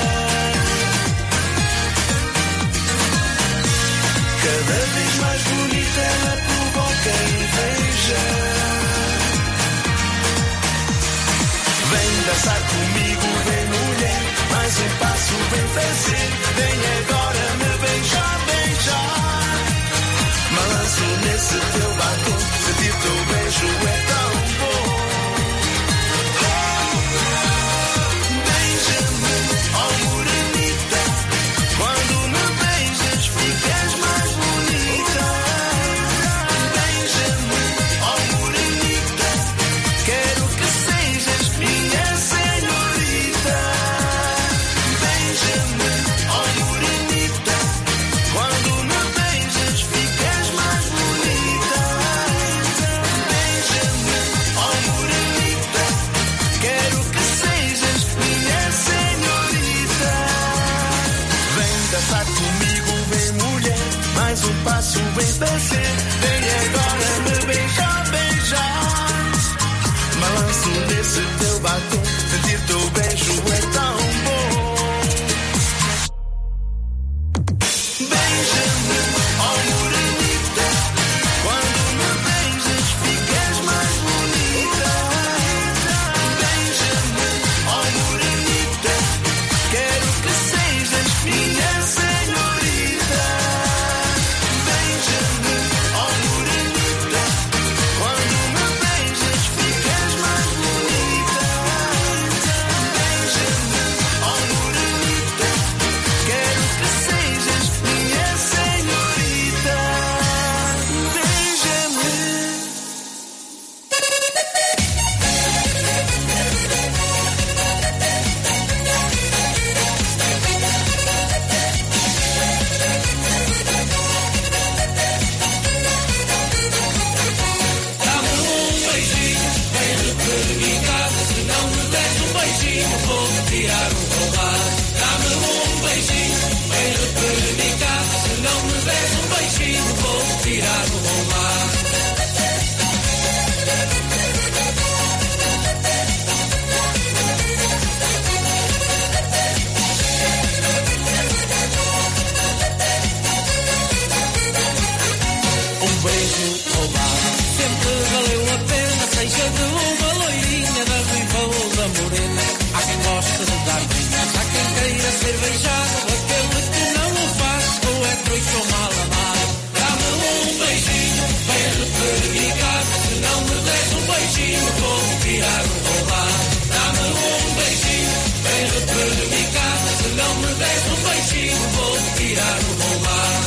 Cada vez mais bonita ela provoca inveja. Vem dançar comigo, vem mulher, mais um passo, vem fazer. Vem agora me beijar, beijar. Balanço nesse teu batom, sentir teu beijo é tão bom. Beija-me, oh morenita, quando me beijas ficas mais bonita. Beija-me, oh morenita, quero que sejas minha senhorita. Beija-me, oh morenita, quando me beijas ficas mais bonita. Beija-me, oh morenita, quero que sejas minha senhorita. Vem dançar comigo, vem mulher, mais um passo, vem fazer. Vem agora me beijar, beijar. Balanço nesse teu batom, sentir teu beijo é tão bom. Beija-me, oh morenita, quando me beijas ficas mais bonita. Beija-me, oh morenita, quero que sejas minha senhorita. Beija-me, oh morenita, quando me beijas ficas mais bonita. Beija-me, oh morenita, quero que sejas minha senhorita. Beija-me. Dá-me um beijinho, vem representar. Se não me des um beijinho, vou-te tirar um roubar. Dá-me um beijinho, vem representar. Se não me des um beijinho, vou-te tirar um roubar. Um beijo roubado sempre valeu a pena, seja de uma loirinha, da ruiva ou da morena. Há quem goste de dar vinhas, há quem queira ser beijado, aquele que não o faz, ou é trouxa ou mal amado. Dá-me um beijinho, vem representar. Se não me des um beijinho, vou tirar um roubar. Dá-me um beijinho, vem representar. Se não me des um beijinho, vou tirar um roubar.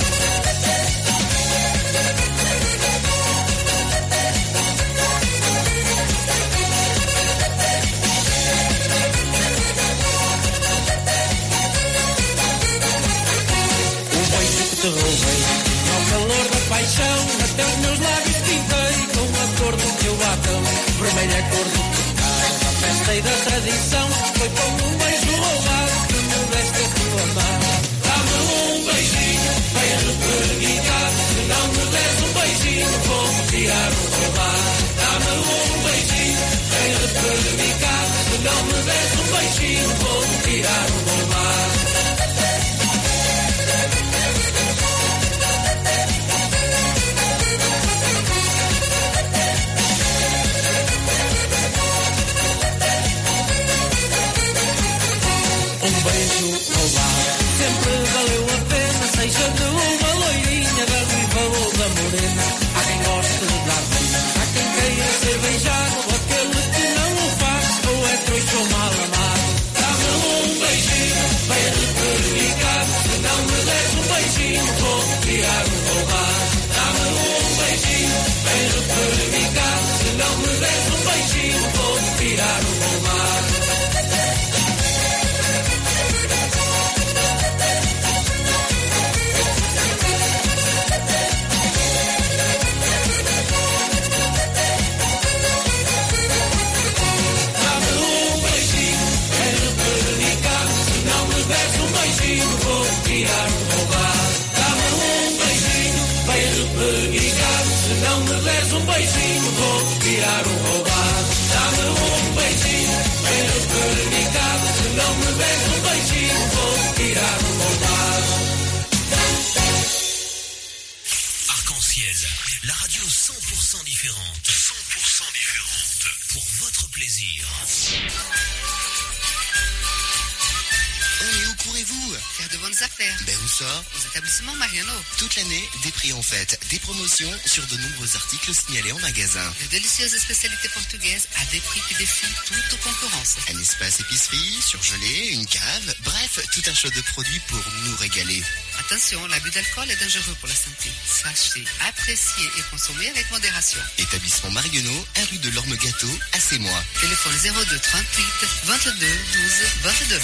Um beijo que te roubei, ao calor da paixão, até os meus lábios pintei com a cor do teu batom. Vermelha cor do pintar, da festa e da tradição. Foi como um beijo roubado que me deste a tua mão. Dá-me Dá-me um beijinho, vem repernicar. Se não me des um beijinho, vou-me tirar o roubar. Dá-me um beijinho, vem repernicar. Se não me des um beijinho, vou-me tirar o roubar. Um beijo roubado sempre valeu a pena, seja de uma loirinha, da ruiva ou da morena. Há quem goste de dar bem, há quem queira ser beijado, aquele que não o faz, ou é trouxa ou mal amado. Dá-me um beijinho, vem repernicar. Se não me des um beijinho, vou-me tirar o roubar. Dá-me um beijinho, vem repernicar. Se não me des um beijinho, vou-me tirar o roubar. Vou tirar o roubar. Dá-me um beijinho, vem repernicar. Se não me des um beijinho, vou tirar o roubar. Dá-me um beijinho, vem repernicar. Se não me des um beijinho, vou tirar o roubar. Arc-en-ciel, la radio cent pour cent différente. cent pour cent différente. Pour votre plaisir. Et où courez-vous? Faire de bonnes affaires. Ben où ça? Aux établissements Mariano. Toute l'année, des prix en fête, des promotions sur de nombreux articles signalés en magasin. De délicieuses spécialités portugaises à des prix qui défient toute concurrence. Un espace épicerie, surgelé, une cave, bref, tout un choix de produits pour nous régaler. Attention, l'abus d'alcool est dangereux pour la santé. Sachez apprécier et consommer avec modération. Établissement Marionneau, un rue de l'Orme-Gâteau, à Sémois. Téléphone zéro deux trente-huit vingt-deux douze vingt-deux.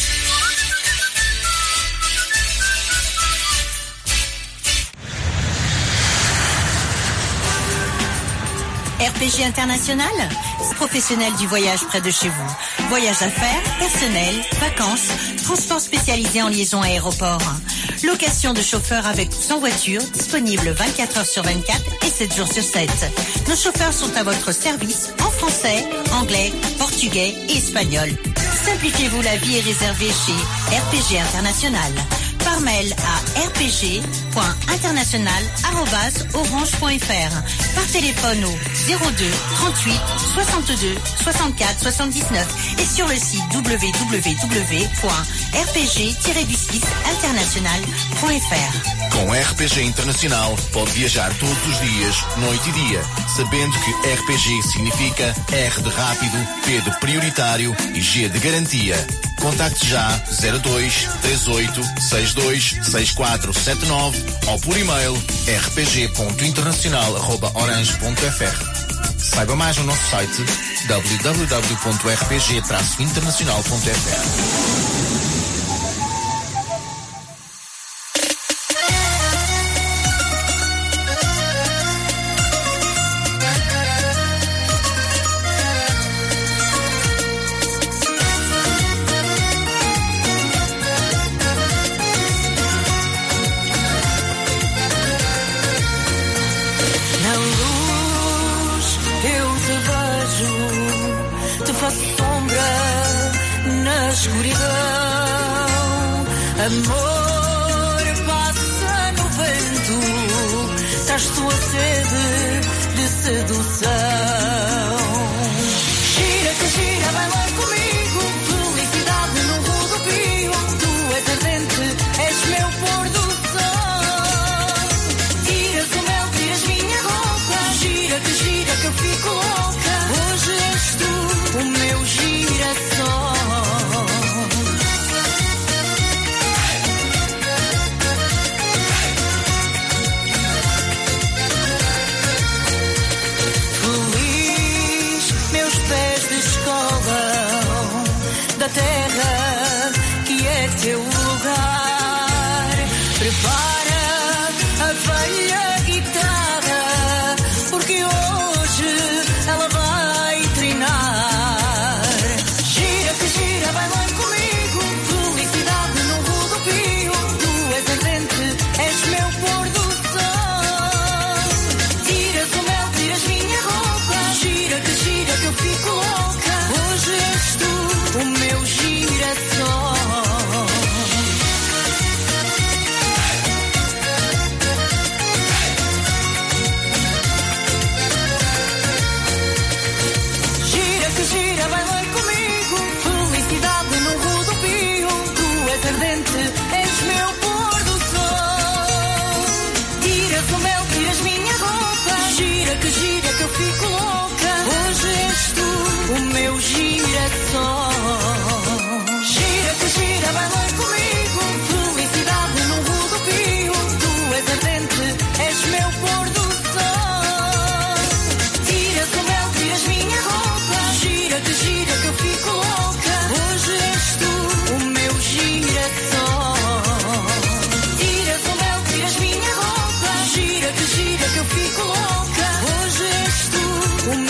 R P G International, professionnel du voyage près de chez vous. Voyage d'affaires, personnel, vacances, transport spécialisé en liaison aéroport. Location de chauffeurs avec ou sans voiture, disponible vingt-quatre heures sur vingt-quatre et sept jours sur sept. Nos chauffeurs sont à votre service en français, anglais, portugais et espagnol. Simplifiez-vous la vie et réservez chez R P G International. Par mail à r p g point international arobase orange point f r. Par téléphone au zéro deux trente-huit soixante-deux soixante-quatre soixante-dix-neuf et sur le site w w w point r p g tiret du six international point f r. Com R P G Internacional pode viajar todos os dias, noite e dia, sabendo que R P G significa R de rápido, P de prioritário e G de garantia. Contacte já zero dois três oito seis dois seis quatro sete nove ou por e-mail r p g ponto internacional arroba orange ponto f r. Saiba mais no nosso site w w w ponto r p g traço internacional ponto f r. Amor passa no vento, traz tua sede de sedução. Gira que gira, baila comigo, felicidade no rodopio. Tu és ardente, és meu pôr do sol. Tiras o mel, tiras minha roupa, gira que gira que eu fico louca. Hoje és tu o meu girassol. Feliz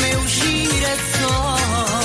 meu girassol.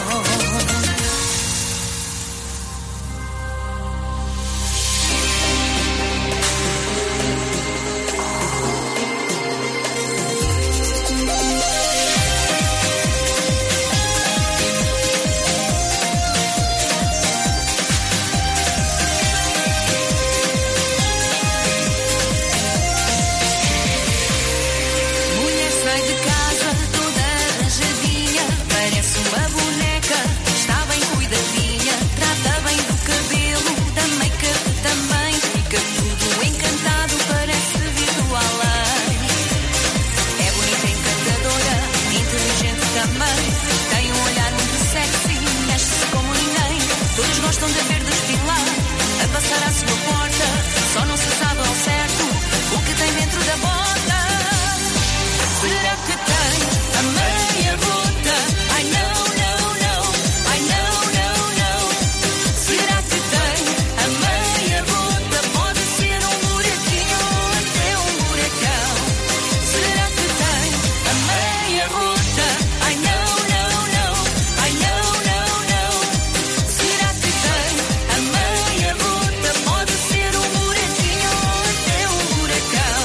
Gostam de ver desfilar, a passar à sua porta. Só não se sabe ao certo o que tem dentro da bota. Será que tem a meia rota? Ai não, não, não, ai não, não, não. Será que tem a meia rota? Pode ser um buraquinho ou até um buracão. Será que tem a meia rota? Ai não, não, não, ai não, não, não. Será que a meia rota pode ser um buraquinho ou até um buracão.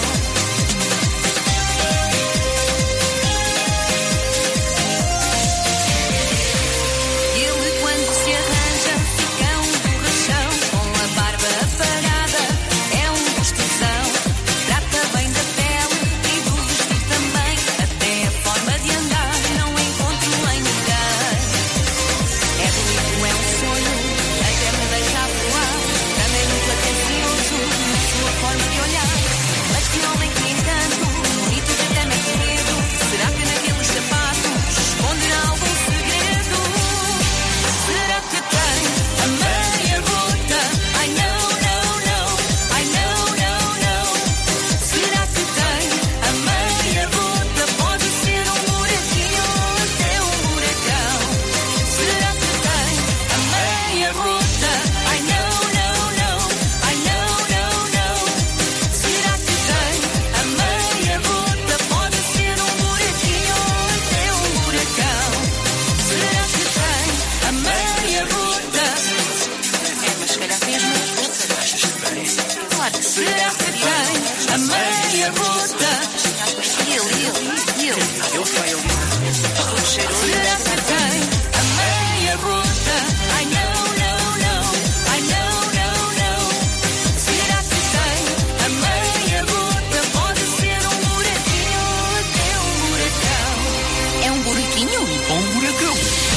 Ele quando se arranja fica um borrachão, com a barba aparada é um gostosão. Trata bem da pele e do vestir também, até a forma de andar não encontro em ninguém. É bonito, é um sonho, até me deixa voar. Também muito atencioso na sua forma de olhar. Mas que homem que encanto, bonito que até mete medo. Será que naqueles sapatos esconderá algum segredo? Será que tem a meia rota? Ai não, não, não, ai não, não, não. Será que tem a meia rota? Pode ser um buraquinho ou até um buracão. Será que tem a meia rota? Ai não, não, não, ai não, não, não. Será que tem a meia rota? Pode ser um buraquinho ou até um buracão. Será que tem a meia rota? É, mas se calhar mesmo. Claro que sim. Será que tem a meia rota? E ele, e ele, e ele. Ele foi, ele. Será que tem a meia rota? Ai não, não, não, ai não, não, não. Será que tem a meia rota? Pode ser um buraquinho ou até um buracão. É um buraquinho? Ou um buracão?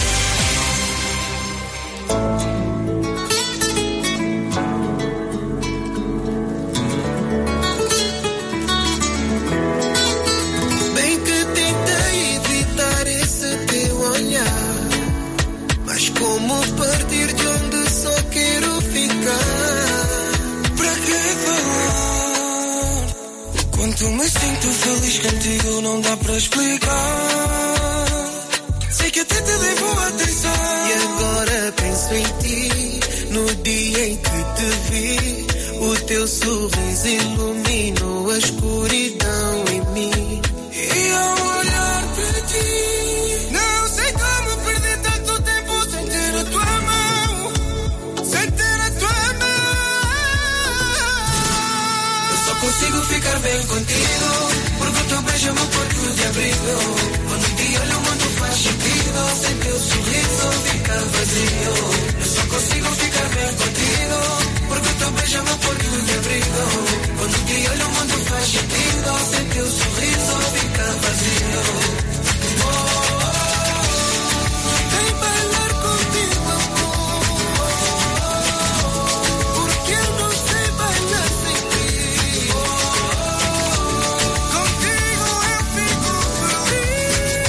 Bem que tentei evitar esse teu olhar, mas como partir de onde só quero ficar? Para que falar? O quanto me sinto feliz contigo não dá para explicar. Sei que até te devo atenção e agora penso em ti. No dia em que te vi, o teu sorriso iluminou a escuridão em mim. E ao olhar para ti, não sei como perder tanto tempo sem ter a tua mão, sem ter a tua mão. Eu só consigo ficar bem contigo, porque o teu beijo é meu porto de abrigo. Quando te olho o mundo faz sentido, sem teu sorriso fica vazio. Eu só consigo ficar bem contigo, porque o teu beijo é meu porto de abrigo. Quando te olho o mundo faz sentido, sem teu sorriso fica vazio. Oh, oh, oh. Vem bailar comigo, porque eu não sei bailar sem ti. Oh, contigo eu fico feliz.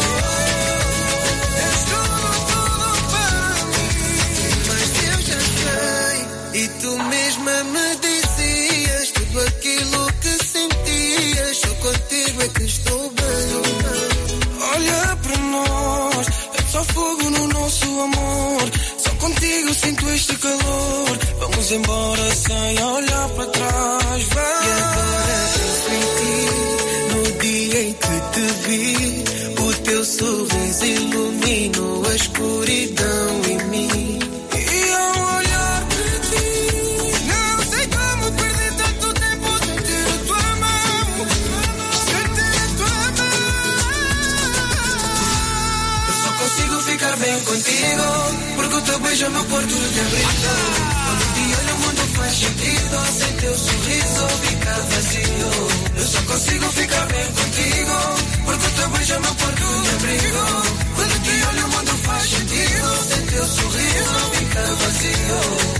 És tudo, tudo para mim. Mas eu já sei, e tu mesma me dizias tudo aquilo que sentias. Só contigo é que estou bem. Olha para nós, é só fogo no nosso amor. Só contigo sinto este calor. Vamos embora sem olhar para trás. Vai. E agora penso em ti. No dia em que te vi, o teu sorriso luz ilumino a escuridão em mim. E ao olhar para ti, não sei como perder tanto tempo sem ter a tua mão, sem ter a tua mão. Eu só consigo ficar bem contigo, porque o teu beijo é meu porto de abrigo. Quando te olho o mundo faz sentido, sem teu sorriso fica vazio. Eu só consigo ficar bem contigo, porque o teu beijo é meu porto de abrigo. Quando te olho o mundo faz sentido, sem teu sorriso fica vazio.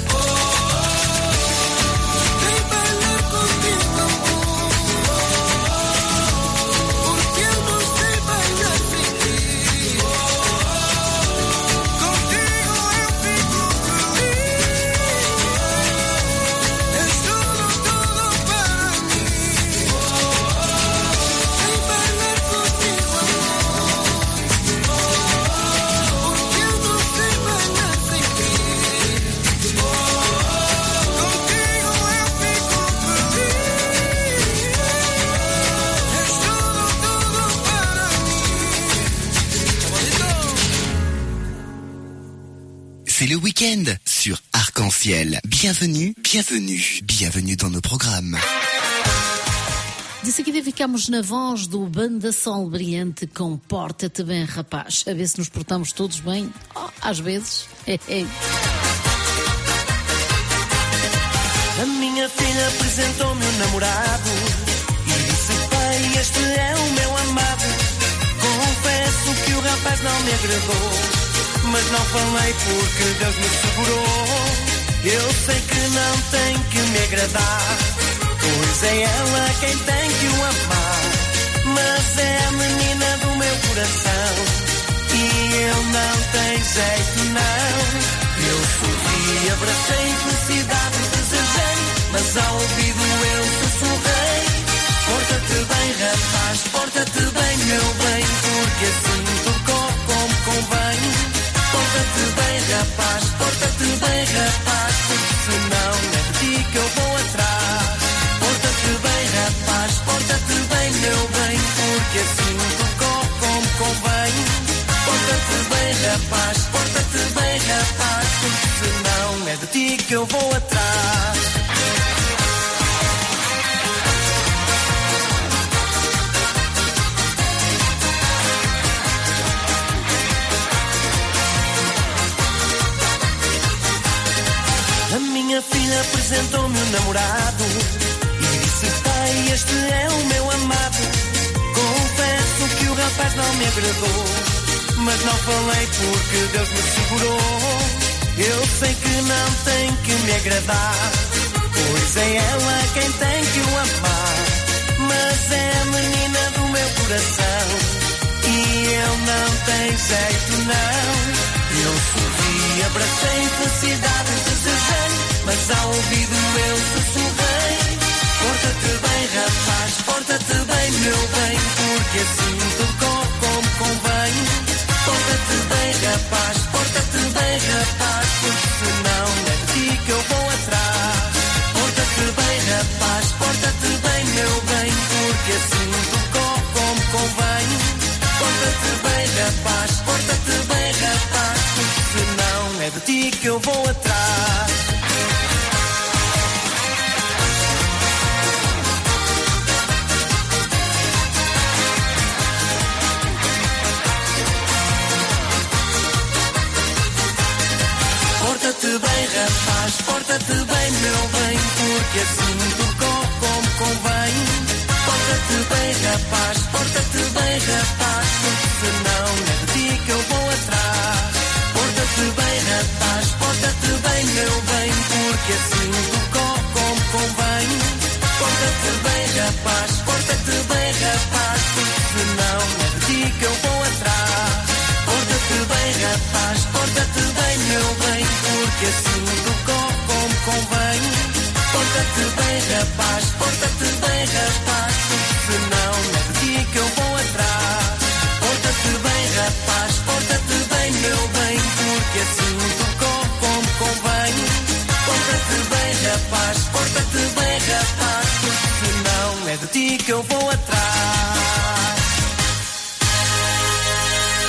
C'est le week-end sur Arc-en-Ciel. Bienvenue, bienvenue, bienvenue dans nos programmes. De seguida ficamos na voz do Banda Sol Brilhante com Porta-te Bem, Rapaz. A ver se nos portamos todos bem. Oh, às vezes. A minha filha apresentou-me um namorado e disse: pai, este é o meu amado. Confesso que o rapaz não me agradou, mas não falei porque Deus me segurou. Eu sei que não tem que me agradar, pois é ela quem tem que o amar. Mas é a menina do meu coração e ele não tem jeito não. Eu sorri, abracei felicidade, desejei, mas ao ouvido eu sussurrei: porta-te bem, rapaz, porta-te bem, meu bem, porque assim tocou como convém. Porta-te bem, rapaz, porta-te bem, rapaz, porque senão é de ti que eu vou atrás. Porta-te bem, rapaz, porta-te bem, meu bem, porque assim tocou como convém. Porta-te bem, rapaz, porta-te bem, rapaz, porque senão é de ti que eu vou atrás. A minha filha apresentou-me um namorado e disse: pai, este é o meu amado. Confesso que o rapaz não me agradou, mas não falei porque Deus me segurou. Eu sei que não tem que me agradar, pois é ela quem tem que o amar. Mas é a menina do meu coração e ele não tem jeito não. Eu sorri, abracei felicidade, desejei, mas ao ouvido eu sussurrei: porta-te bem, rapaz, porta-te bem, meu bem, porque assim tocou como convém. Porta-te bem, rapaz, porta-te bem, rapaz, porque senão é de ti que eu vou atrás. Porta-te bem, rapaz, porta-te bem, meu bem, porque assim tocou como convém. Porta-te bem, rapaz, porta-te bem, rapaz, porque senão é de ti que eu vou atrás. Porta-te bem, rapaz, porta-te bem, meu bem, porque assim tocou como convém. Porta-te bem, rapaz, porta-te bem, rapaz, porque senão é de ti que eu vou atrás. Porta-te bem, rapaz, porta-te bem, meu bem, porque assim tocou como convém. Porta-te bem, rapaz, porta-te bem, rapaz, porque senão é de ti que eu vou atrás. Porta-te bem, rapaz, porta-te bem, meu bem, porque assim tocou como convém. Porta-te bem, rapaz, porta-te bem, rapaz, porque senão é de ti que eu vou atrás. Porta-te bem, rapaz, porta-te bem, meu bem, porque assim tocou como convém. Porta-te bem, rapaz, porta-te bem, rapaz, porque senão é de ti que eu vou atrás.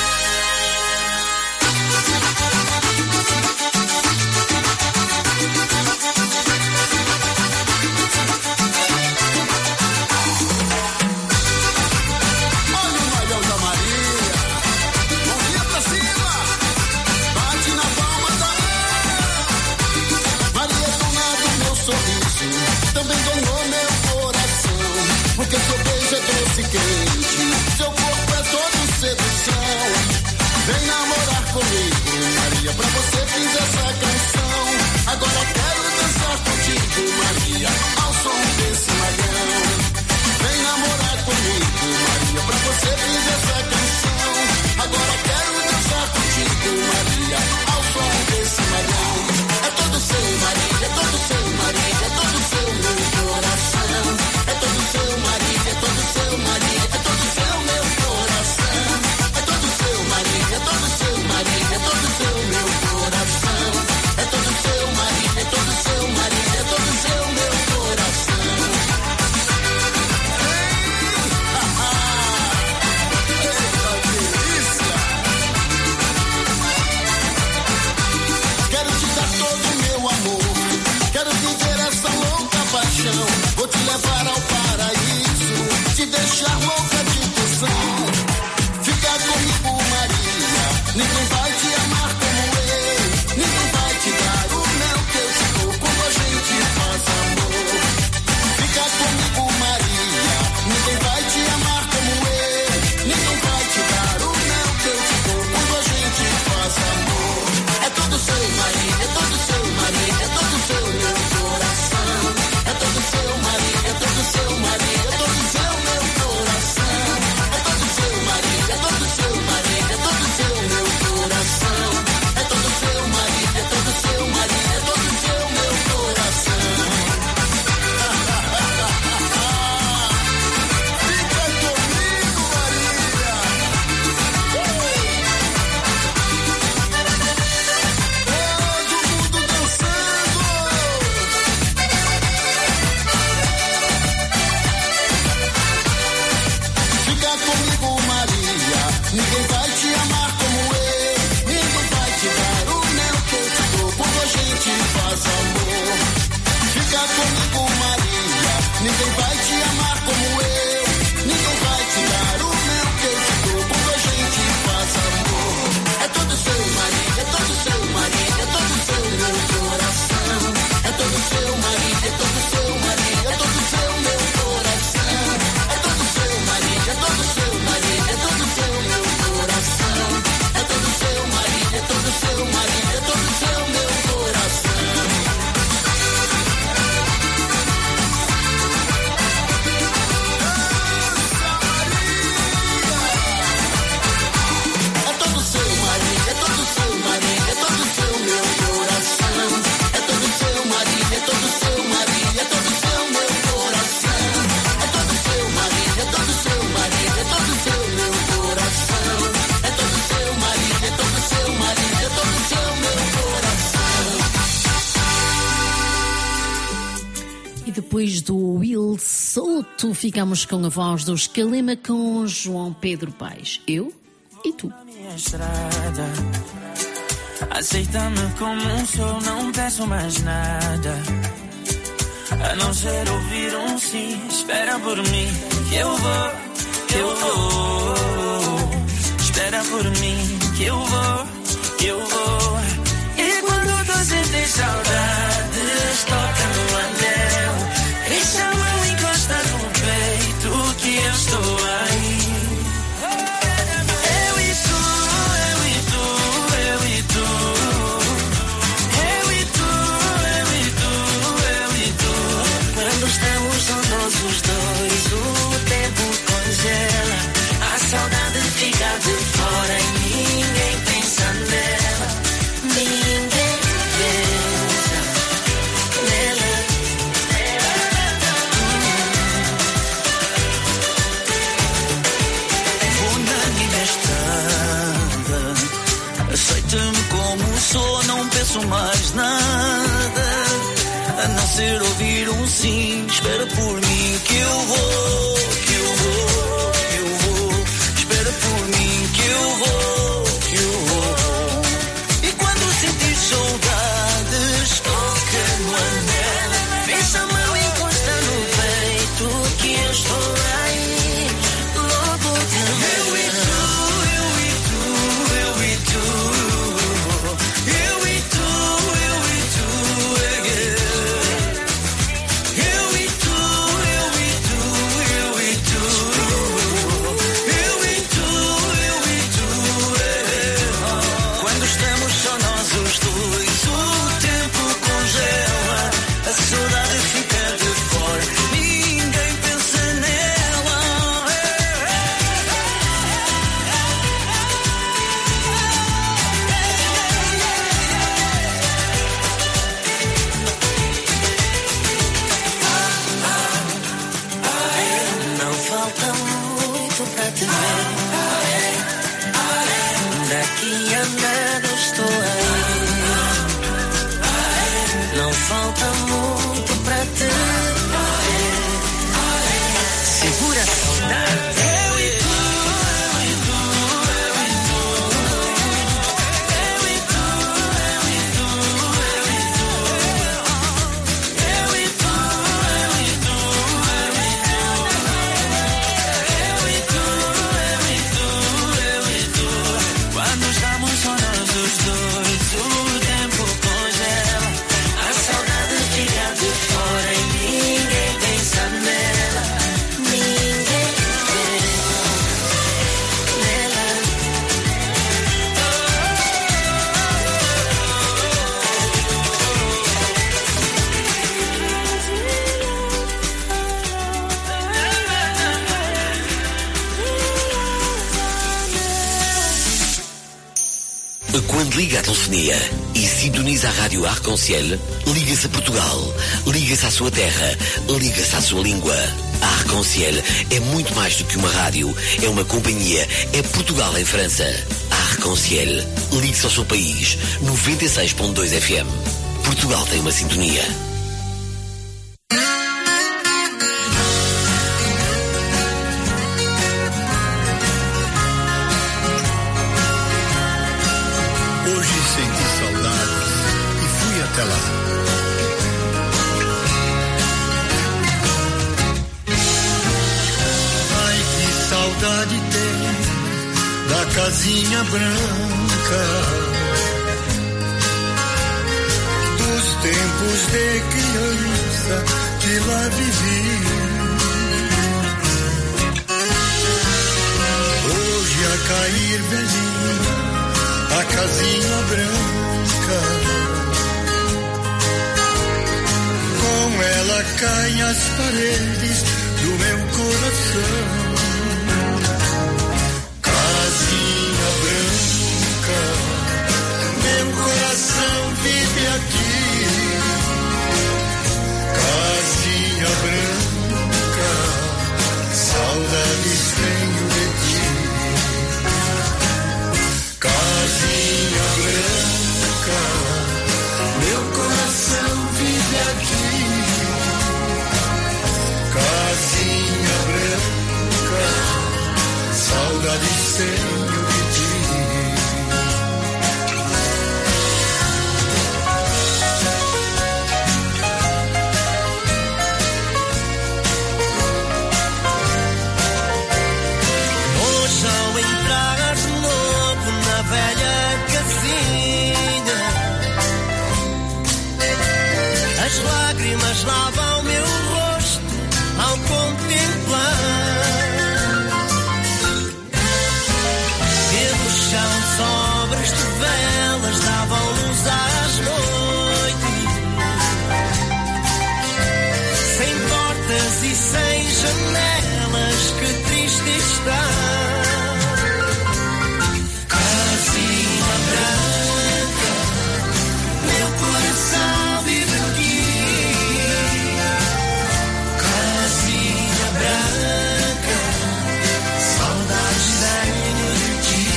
Ninguém vai te amar como eu. Ninguém vai te dar o mel que eu te dou. Quando a gente faz amor, fica comigo, Maria. Ninguém vai te amar como eu. Ninguém vai te dar o mel que eu te dou. Quando a gente faz amor, é todo seu, Maria. É todo seu, Maria. É todo seu, meu coração. É todo seu, Maria. É todo seu, Maria. É todo seu, meu coração. É todo seu, Maria. É todo seu, Maria. É todo seu, meu coração. É todo seu, Maria. É todo seu, Maria. É todo seu, meu coração. Fica comigo, Maria. Todo mundo dançando. Fica comigo, Maria. Ninguém vai te amar como eu. Ninguém vai te dar o mel que eu te dou. Quando a gente faz amor, fica comigo, Maria. Ninguém vai te amar como eu. Ninguém vai te dar o mel que eu te dou. Quando a gente faz amor, é todo seu, Maria. É todo seu, Maria. É todo seu, meu coração. É todo seu, Maria. É todo seu, Maria. É todo seu, meu coração. É todo seu, Maria. É todo seu, Maria. É todo seu, meu coração. É todo seu, Maria. É todo seu, Maria. É todo seu, meu coração. É todo seu, Maria. É todo seu, Maria. É todo seu, meu coração. É todo seu, Maria. É todo seu, Maria. É todo seu, meu coração. É todo seu, Maria. É todo seu, Maria. É todo seu, meu coração. É todo seu, Maria. É todo seu, Maria. É todo seu, meu coração. E depois do Will Souto, ficamos com a voz dos Calema com João Pedro Paes. Eu e tu. Minha estrada, aceita-me como sou, não peço mais nada. A não ser ouvir um sim, espera por mim, que eu vou, que eu vou. Espera por mim, que eu vou, que eu vou. E quando tu sentes saudades, toca no anel. Deixa a mão encosta no peito, que eu estou aí. Eu e tu, eu e tu, eu e tu. Eu e tu, eu e tu, eu e tu. Quando estamos só nós os dois, o tempo congela. A saudade fica de fora e ninguém pensa nela. Ninguém pensa nela. Vou na minha estrada, aceita-me como sou, não penso mais nada. A não ser ouvir um sim, espera por mim, que eu vou, que eu vou, que eu vou. Espera por mim, que eu vou, que eu vou. E quando sentir saudades, toca no anel. Fecha a mão e encosta no peito, que eu estou aí. Logo de eu e tu, eu e tu, eu e tu. Eu e tu, eu e tu, yeah. Eu e tu, eu e tu, eu Quando liga a telefonia e sintoniza a rádio Arc-en-Ciel, liga-se a Portugal, liga-se à sua terra, liga-se à sua língua. A Arc-en-Ciel é muito mais do que uma rádio, é uma companhia, é Portugal em França. A Arc-en-Ciel, ligue-se ao seu país, noventa e seis ponto dois F M. Portugal tem uma sintonia. Hoje senti saudades e fui até lá. Ai, que saudade tem da casinha branca, dos tempos de criança que lá vivi. Hoje a cair velhinha a casinha branca, com ela caem as paredes do meu coração. Casinha branca, meu coração vive aqui. Casinha branca, saudades tenho de ti. Casinha branca, meu coração vive aqui. Casinha branca, saudades tenho de ti. Hoje ao entrar de novo na velha casinha, as lágrimas lavam meu rosto ao contemplar. Pelo chão sobras de velas davam luz às noites, sem portas e sem janelas, que triste está. Casinha branca, meu coração vive aqui. Casinha branca, saudades tenho de ti.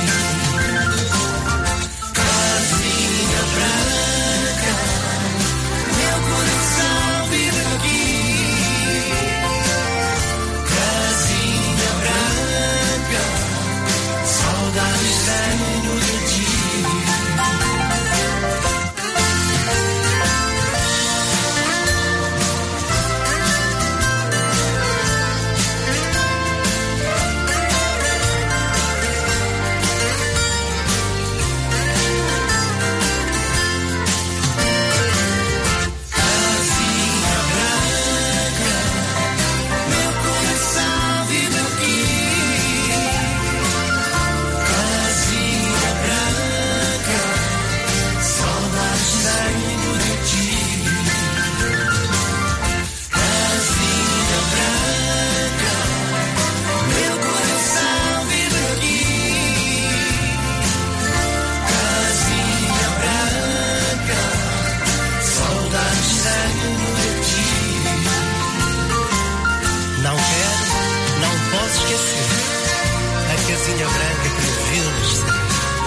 Casinha branca, meu coração vive aqui. Casinha branca, saudades tenho de ti. Casinha branca, meu coração vive aqui. Casinha branca, saudades tenho de ti. Casinha branca, meu coração vive aqui. Casinha branca, saudades tenho de ti. Não quero, não posso esquecer a casinha branca que me viu nascer.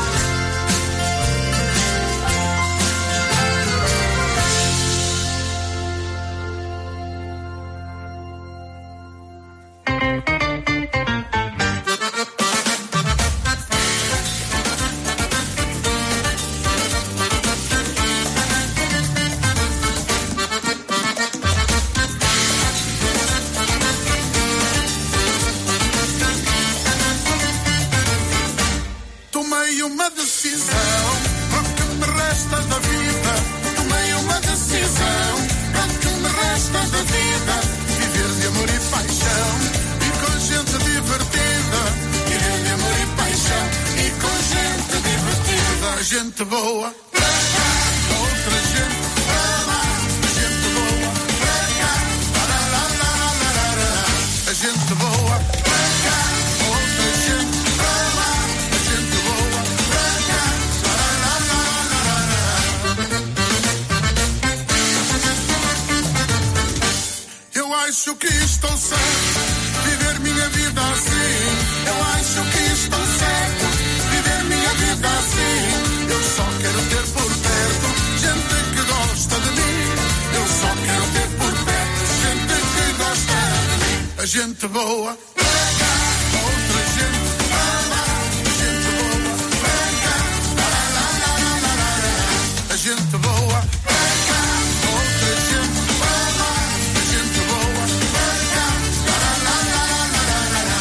Tomei uma decisão para o que me resta da vida. Tomei uma decisão para o que me resta da vida. Viver de amor e paixão e com gente divertida. Viver de amor e paixão e com gente divertida. Gente boa para cá, outra gente para lá. Gente boa para cá, para lá, lá, lá, lá, lá. A gente boa para cá, outra gente para lá. A gente boa para cá, lá, gente boa, vem cá, outra gente pra lá. Gente boa, vem cá, la la la la la la la. A gente boa, vem cá, outra gente pra lá. A gente boa, vem cá, la la la la la la la.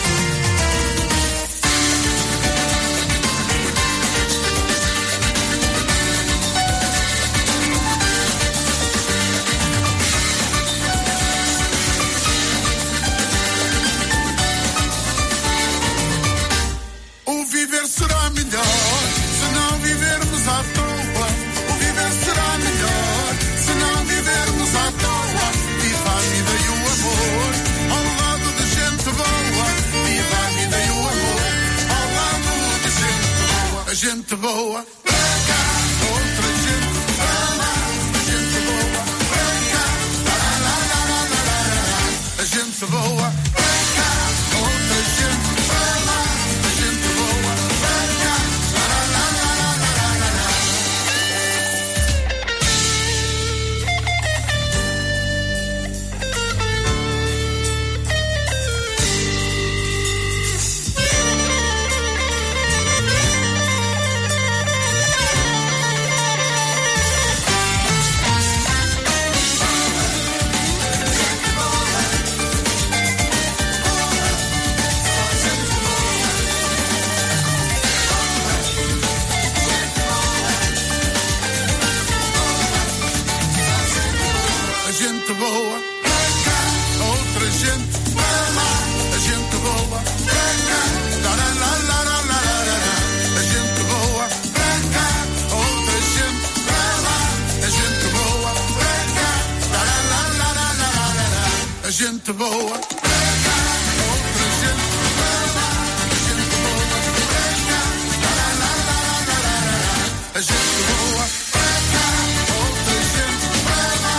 O viver será melhor se não vivermos à toa. O viver será melhor se não vivermos à toa. Viva a vida e o amor ao lado de gente boa. Viva a vida e o amor ao lado de gente boa. A gente boa, vem cá, outra gente pra lá. A gente boa, vem cá, la la la la la la la. A gente boa, vem cá, outra gente pra lá. A gente boa, vem cá, la la la la la la la la. A gente boa, vem cá, outra gente pra lá. A gente boa, vem cá, la la la la la la la. A gente boa, vem cá, outra gente pra lá. A gente boa, vem cá, la la la la la la la. A gente boa, vem cá, outra gente pra lá. A gente boa, vem cá, la la la la la la. A gente boa, vem cá, outra gente pra lá.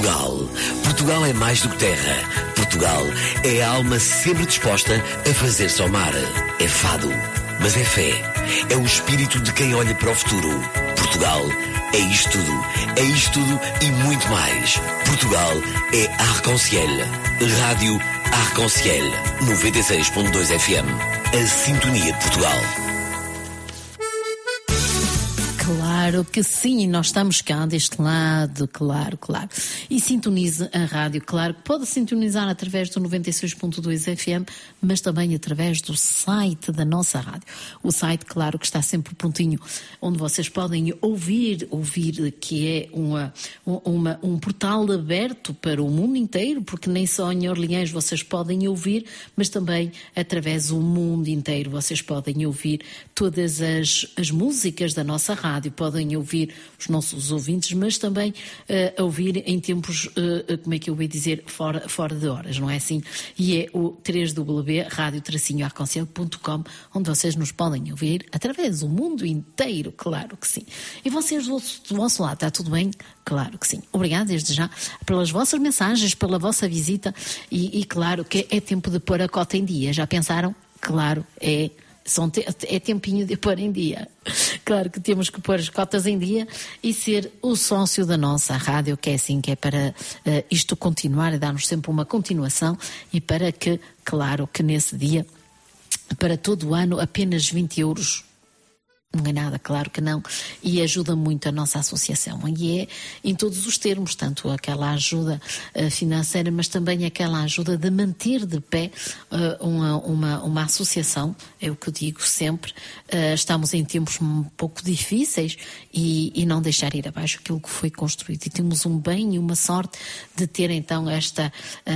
Portugal. Portugal é mais do que terra. Portugal é a alma sempre disposta a fazer-se ao mar. É fado, mas é fé. É o espírito de quem olha para o futuro. Portugal é isto tudo. É isto tudo e muito mais. Portugal é Arc-en-Ciel. Rádio Arc-en-Ciel. noventa e seis ponto dois F M. A sintonia de Portugal. Claro que sim, nós estamos cá deste lado, claro, claro. E sintonize a rádio, claro, que pode sintonizar através do noventa e seis ponto dois F M, mas também através do site da nossa rádio. O site, claro, que está sempre prontinho, onde vocês podem ouvir, ouvir que é uma, uma, um portal aberto para o mundo inteiro, porque nem só em Orleans vocês podem ouvir, mas também através do mundo inteiro vocês podem ouvir todas as, as músicas da nossa rádio. Podem ouvir os nossos ouvintes, mas também uh, ouvir em tempos, uh, como é que eu ia dizer, fora, fora de horas, não é assim? E é o três w w w ponto rádio tracinho arconcel ponto com, onde vocês nos podem ouvir através do mundo inteiro, claro que sim. E vocês do, do vosso lado, está tudo bem? Claro que sim. Obrigada desde já pelas vossas mensagens, pela vossa visita e, e claro que é tempo de pôr a cota em dia. Já pensaram? Claro, é... São te- é tempinho de pôr em dia. Claro que temos que pôr as cotas em dia e ser o sócio da nossa rádio, que é assim, que é para uh, isto continuar e dar-nos sempre uma continuação e para que, claro, que nesse dia, para todo o ano, apenas vinte euros. Não é nada, claro que não, e ajuda muito a nossa associação, e é em todos os termos, tanto aquela ajuda uh, financeira, mas também aquela ajuda de manter de pé uh, uma, uma, uma associação, é o que eu digo sempre, uh, estamos em tempos um pouco difíceis e, e não deixar ir abaixo aquilo que foi construído, e temos um bem e uma sorte de ter então esta...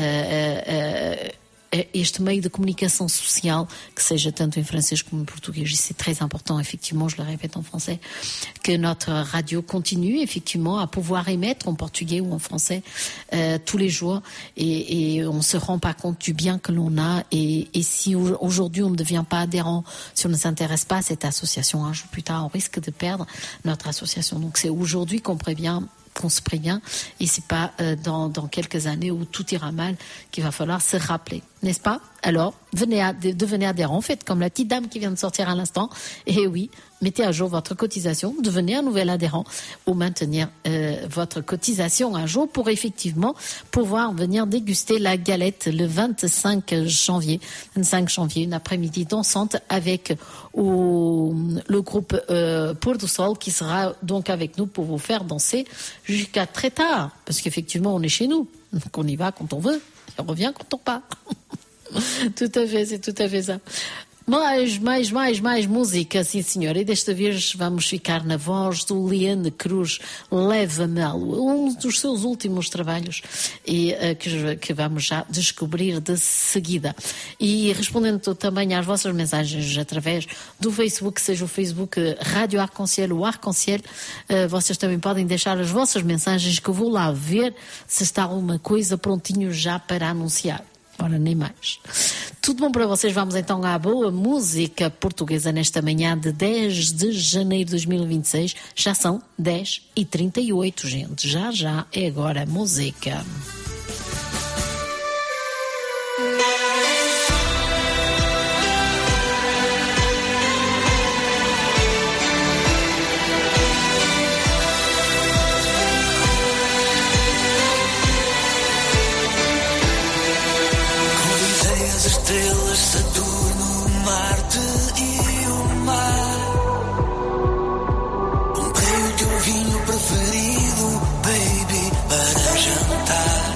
Uh, uh, uh, este meio de communication social, que seja tanto em francês como em português, et c'est très important, effectivement, je le répète en français, que notre radio continue, effectivement, à pouvoir émettre en portugais ou en français euh, tous les jours, et, et on ne se rend pas compte du bien que l'on a, et, et si aujourd'hui on ne devient pas adhérent, si on ne s'intéresse pas à cette association, un jour plus tard, on risque de perdre notre association. Donc c'est aujourd'hui qu'on prévient qu'on se prévient, et c'est pas euh, dans, dans quelques années où tout ira mal qu'il va falloir se rappeler, n'est-ce pas? Alors, venez à, de, devenez adhérent, faites comme la petite dame qui vient de sortir à l'instant, et oui, mettez à jour votre cotisation, devenez un nouvel adhérent ou maintenir euh, votre cotisation à jour pour effectivement pouvoir venir déguster la galette le vingt-cinq janvier, vingt-cinq janvier, une après-midi dansante avec au, le groupe euh, Pour du Sol qui sera donc avec nous pour vous faire danser jusqu'à très tard, parce qu'effectivement on est chez nous, donc on y va quand on veut, et on revient quand on part. Tout à fait, c'est tout à fait ça. Mais, mais, mais, mais música, sim senhor. E desta vez vamos ficar na voz do Liane Cruz, Leva-me à Lua, um dos seus últimos trabalhos e uh, que, que vamos já descobrir de seguida. E respondendo também às vossas mensagens através do Facebook, seja o Facebook Rádio Arc-en-Ciel ou Arc-en-Ciel, uh, vocês também podem deixar as vossas mensagens que eu vou lá ver se está alguma coisa prontinho já para anunciar. Ora, nem mais. Tudo bom para vocês? Vamos então à boa música portuguesa nesta manhã de dez de janeiro de dois mil e vinte e seis. Já são dez e trinta e oito, gente. Já, já é agora a música. Estrelas, Saturno, Marte e o mar. Comprei o teu vinho preferido, baby, para jantar.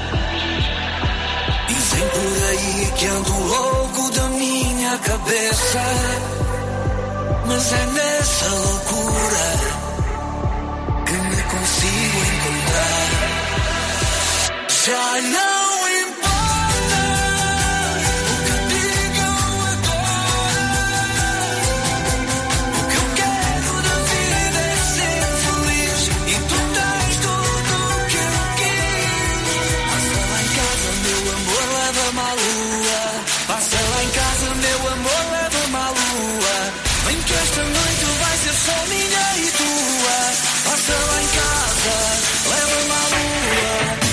Dizem por aí que ando louco da minha cabeça, mas é nessa loucura que me consigo encontrar. Já não só minha e tua. Passa lá em casa, leva-me à lua.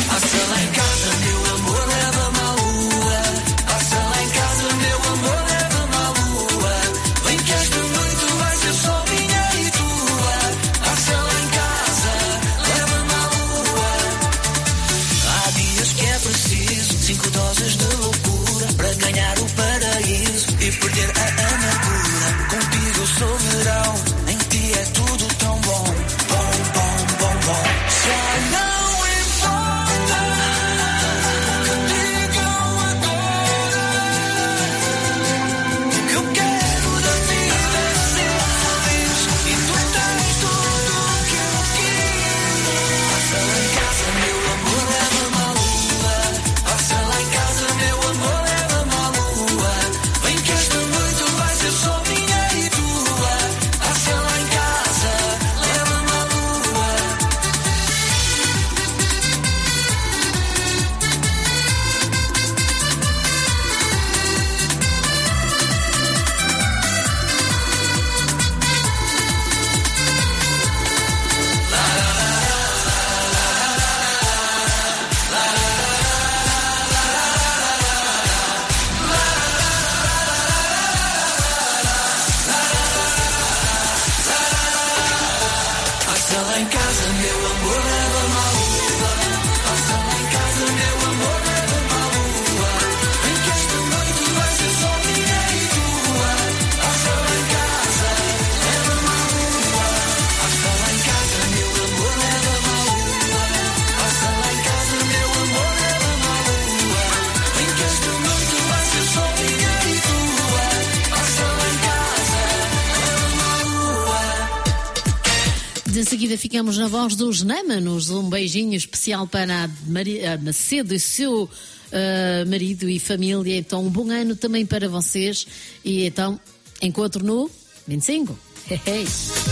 em seguida ficamos na voz dos Nâmanos. Um beijinho especial para a, Mari, a Macedo e seu uh, marido e família. Então, um bom ano também para vocês. E então, encontro no vinte e cinco. Hey.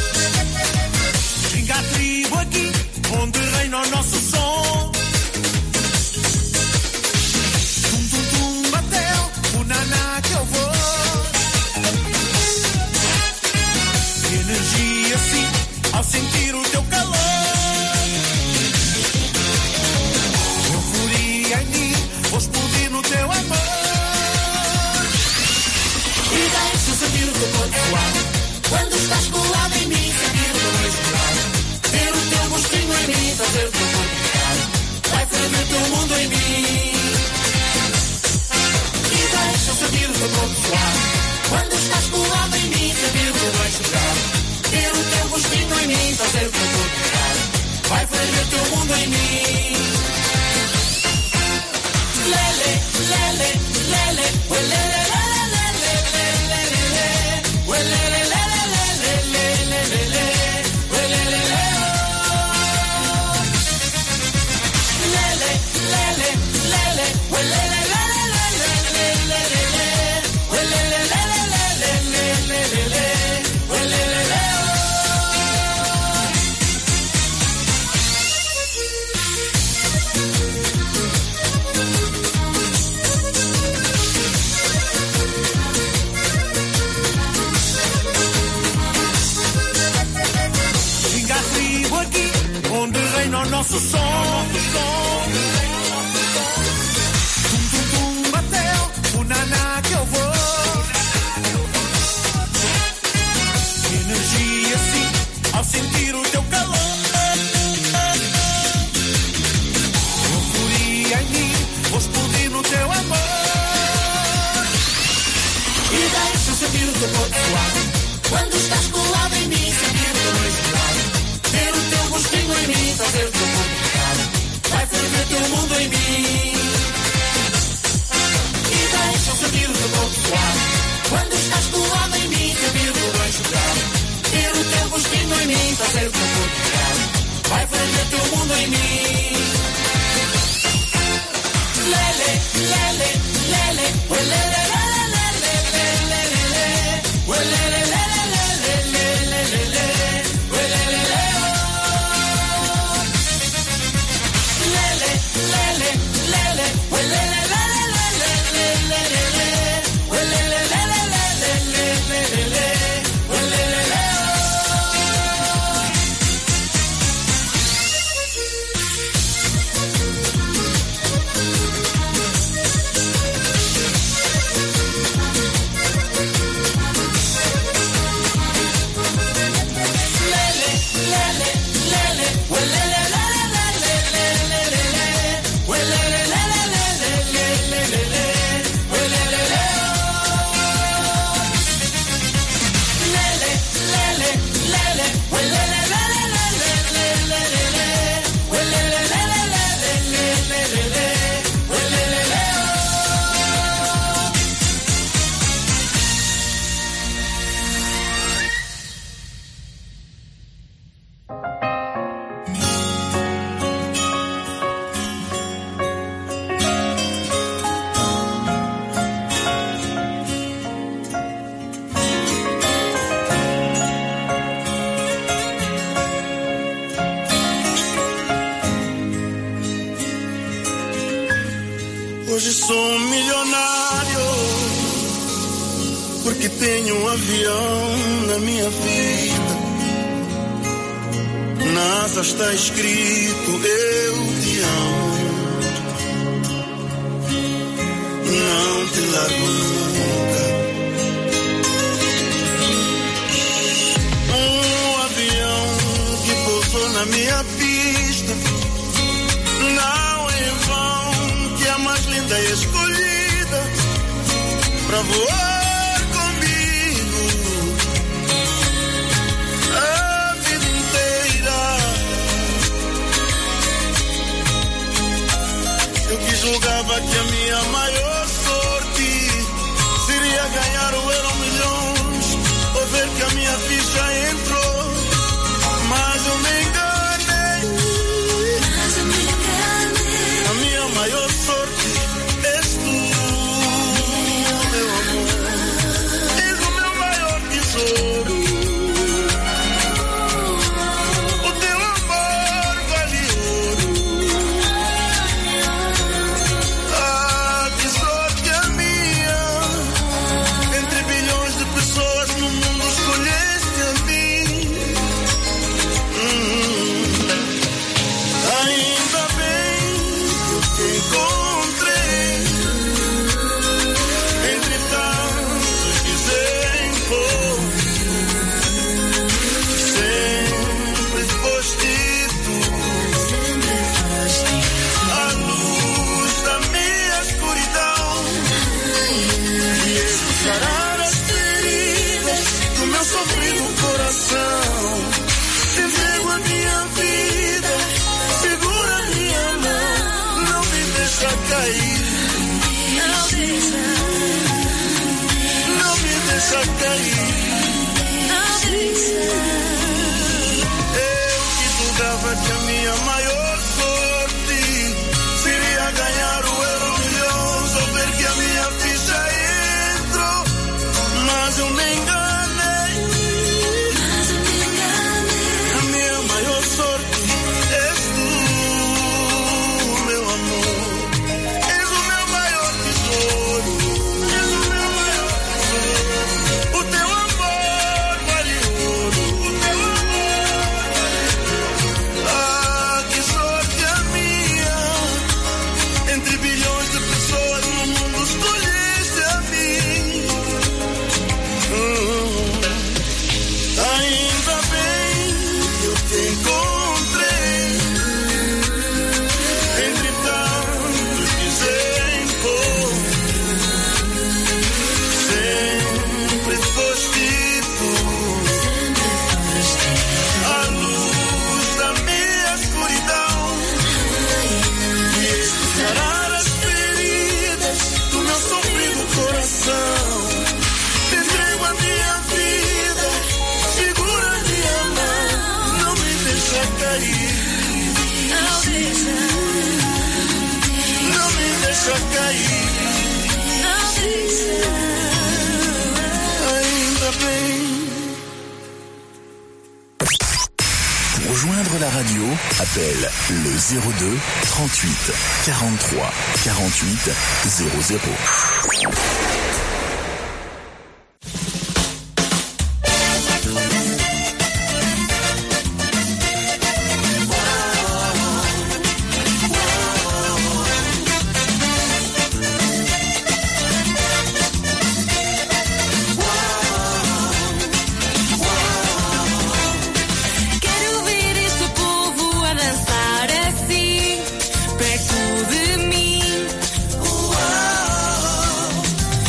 Xinga a tribo aqui, onde reina o nosso som. Tum, tum, tum, bateu, o naná que eu vou. Energia sim, ao sentir o teu calor. Euforia em mim, vou explodir no teu amor. E deixa sentir o teu corpo suave. Quando estás colado em mim, sentir o teu beijo gelado. Ter o teu gostinho em mim, fazer o teu corpo ficar. Vai ferver o teu mundo em mim. E deixa sentir o teu corpo suave. Quando estás colado em mim, sentir o teu beijo gelado. Ter o teu gostinho em mim, fazer o teu corpo ficar. Vai ferver o teu mundo em mim. Lele, lele, lele, lele, lele, lele, lele, lele, lele. Onde reina o nosso som, som. Tum, tum, tum, bateu o naná que eu vou. Energia sim, ao sentir o teu calor. Euforia em mim, vou explodir no teu amor. E deixa sentir o teu corpo suave. Quando estás colado em mim, sentir o teu beijo gelado. Ter o teu gostinho em mim, fazer o teu corpo ficar. Vai ferver teu mundo em mim. E deixa sentir o teu corpo suave. Quando estás colado em mim, sentir o teu beijo gelado. Ter o teu gostinho em mim, fazer o teu corpo ficar. Vai ferver teu mundo em mim. Lele, lele, lele, lele, lele, lele, lele, lele, lele. Hoje sou milionário porque tenho um avião na minha vida. Na asa está escrito eu te amo, não te largo nunca. Um avião que pousou na minha pista, não em vão que a mais linda é escolhida pra voar comigo a vida inteira. Eu que julgava que a minha maior sorte seria ganhar o Euro Milhões ou ver que a minha ficha entrou, mas eu me minha maior sorte seria ganhar o Euro Milhões ou ver que a minha ficha entrou, mas eu me enganei. Mas eu me enganei. A minha maior sorte és tu, meu amor. És o meu maior tesouro. És o meu maior tesouro. O teu amor vale ouro. O teu amor vale ouro. Ah, que sorte a minha. Entre bilhões de pessoas no mundo escolheste a mim. Hum. Ainda bem que eu te encontrei entre tantos que sempre sempre foste tu, a luz da minha escuridão, e sarar as feridas do meu sofrido coração. Te entrego a minha vida, segura minha mão, não me deixa cair. Não deixa, não me deixa cair. Não deixa, ainda bem. Pour rejoindre la radio, appelle le zéro deux trente-huit quarante-trois quarante-huit zéro zéro. Quero ver este povo a dançar assim, perto de mim.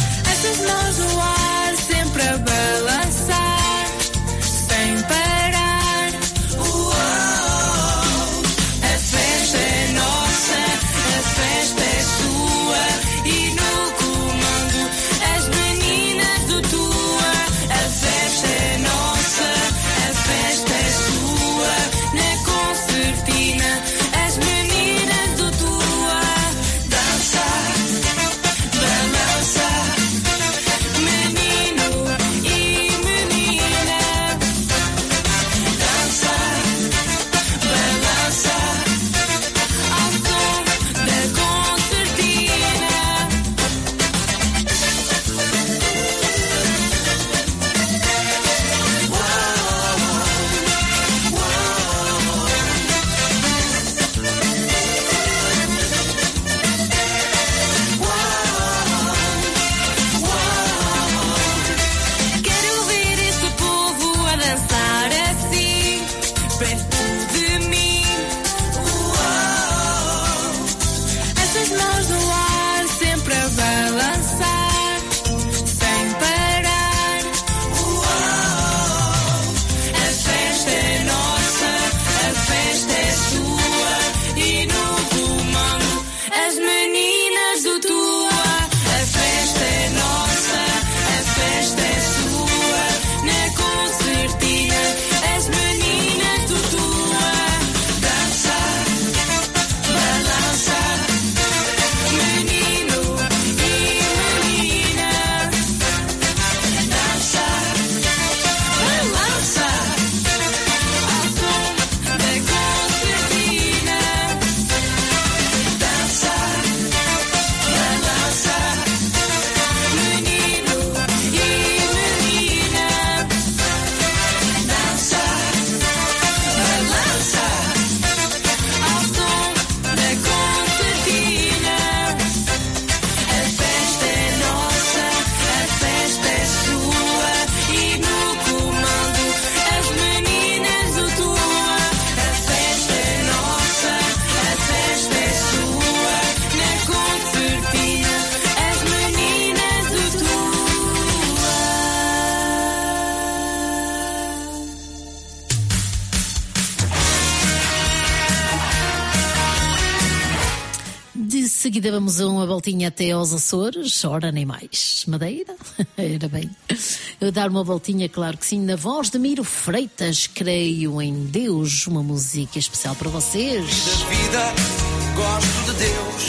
seguida vamos a uma voltinha até aos Açores, ora nem mais. Madeira? Era bem. Eu dar uma voltinha, claro que sim, na voz de Miro Freitas, Creio em Deus, uma música especial para vocês. Da vida, gosto de Deus.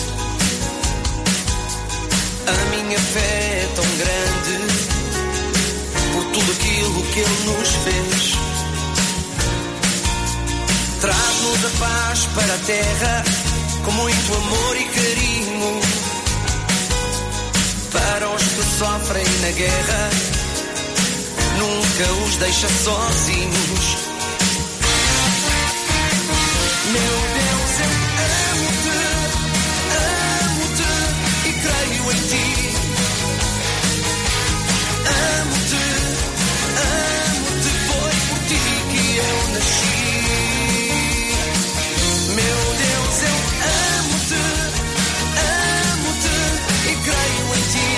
A minha fé é tão grande por tudo aquilo que Ele nos fez. Traz-nos a paz para a terra com muito amor e carinho. Para os que sofrem na guerra, nunca os deixa sozinhos. Meu Deus, eu amo-te, amo-te e creio em ti. Amo-te, amo-te, foi por ti que eu nasci. Meu Deus, eu amo-te, amo-te e creio em ti.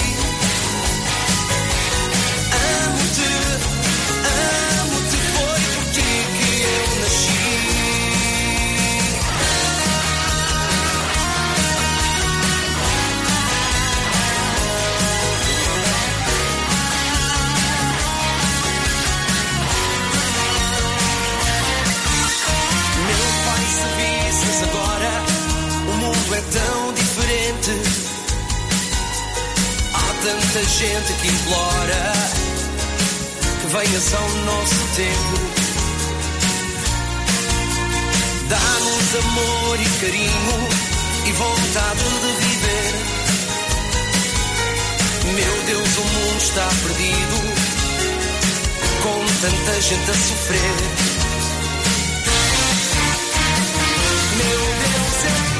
Amo-te, amo-te, foi por ti que eu nasci. É tão diferente. Há tanta gente que implora que venhas ao nosso tempo. Dá-nos amor e carinho e vontade de viver. Meu Deus, o mundo está perdido com tanta gente a sofrer. Meu Deus, eu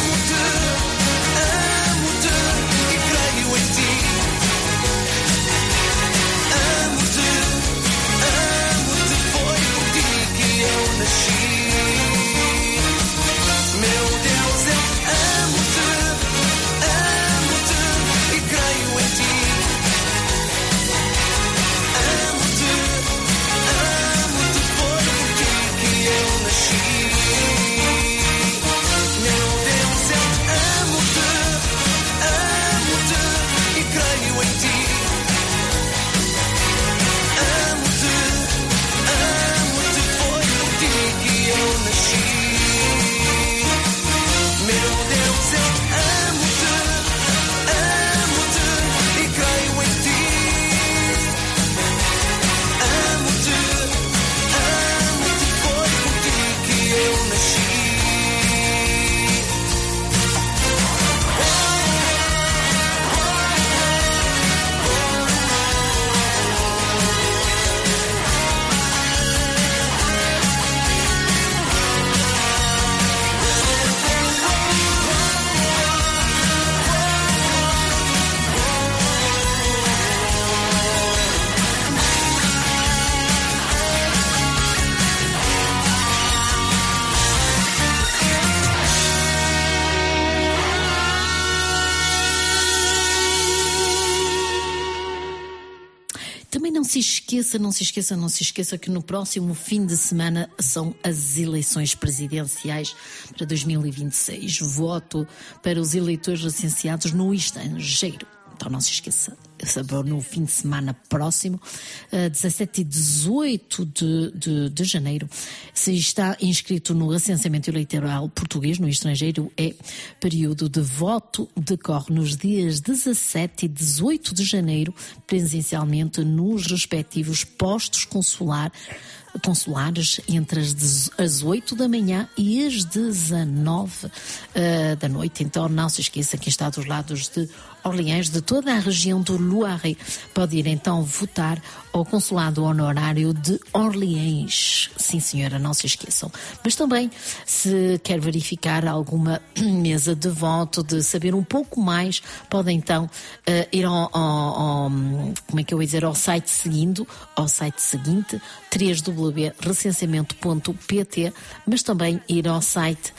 não se esqueça, não se esqueça, não se esqueça que no próximo fim de semana são as eleições presidenciais para dois mil e vinte e seis. Voto para os eleitores licenciados no estrangeiro. Então não se esqueça, no fim de semana próximo, dezassete e dezoito de, de, de janeiro, se está inscrito no recenseamento eleitoral português no estrangeiro, é período de voto, decorre nos dias dezassete e dezoito de janeiro, presencialmente nos respectivos postos consular, consulares entre as, as oito da manhã e as dezanove uh, da noite. Então não se esqueça que está dos lados de Orleans, de toda a região do Loiret, pode ir então votar ao consulado honorário de Orleans. Sim, senhora, não se esqueçam. Mas também, se quer verificar alguma mesa de voto, de saber um pouco mais, pode então uh, ir ao, ao, ao, como é que eu ia dizer, ao site seguindo, ao site seguinte, w w w ponto recenseamento ponto p t, mas também ir ao site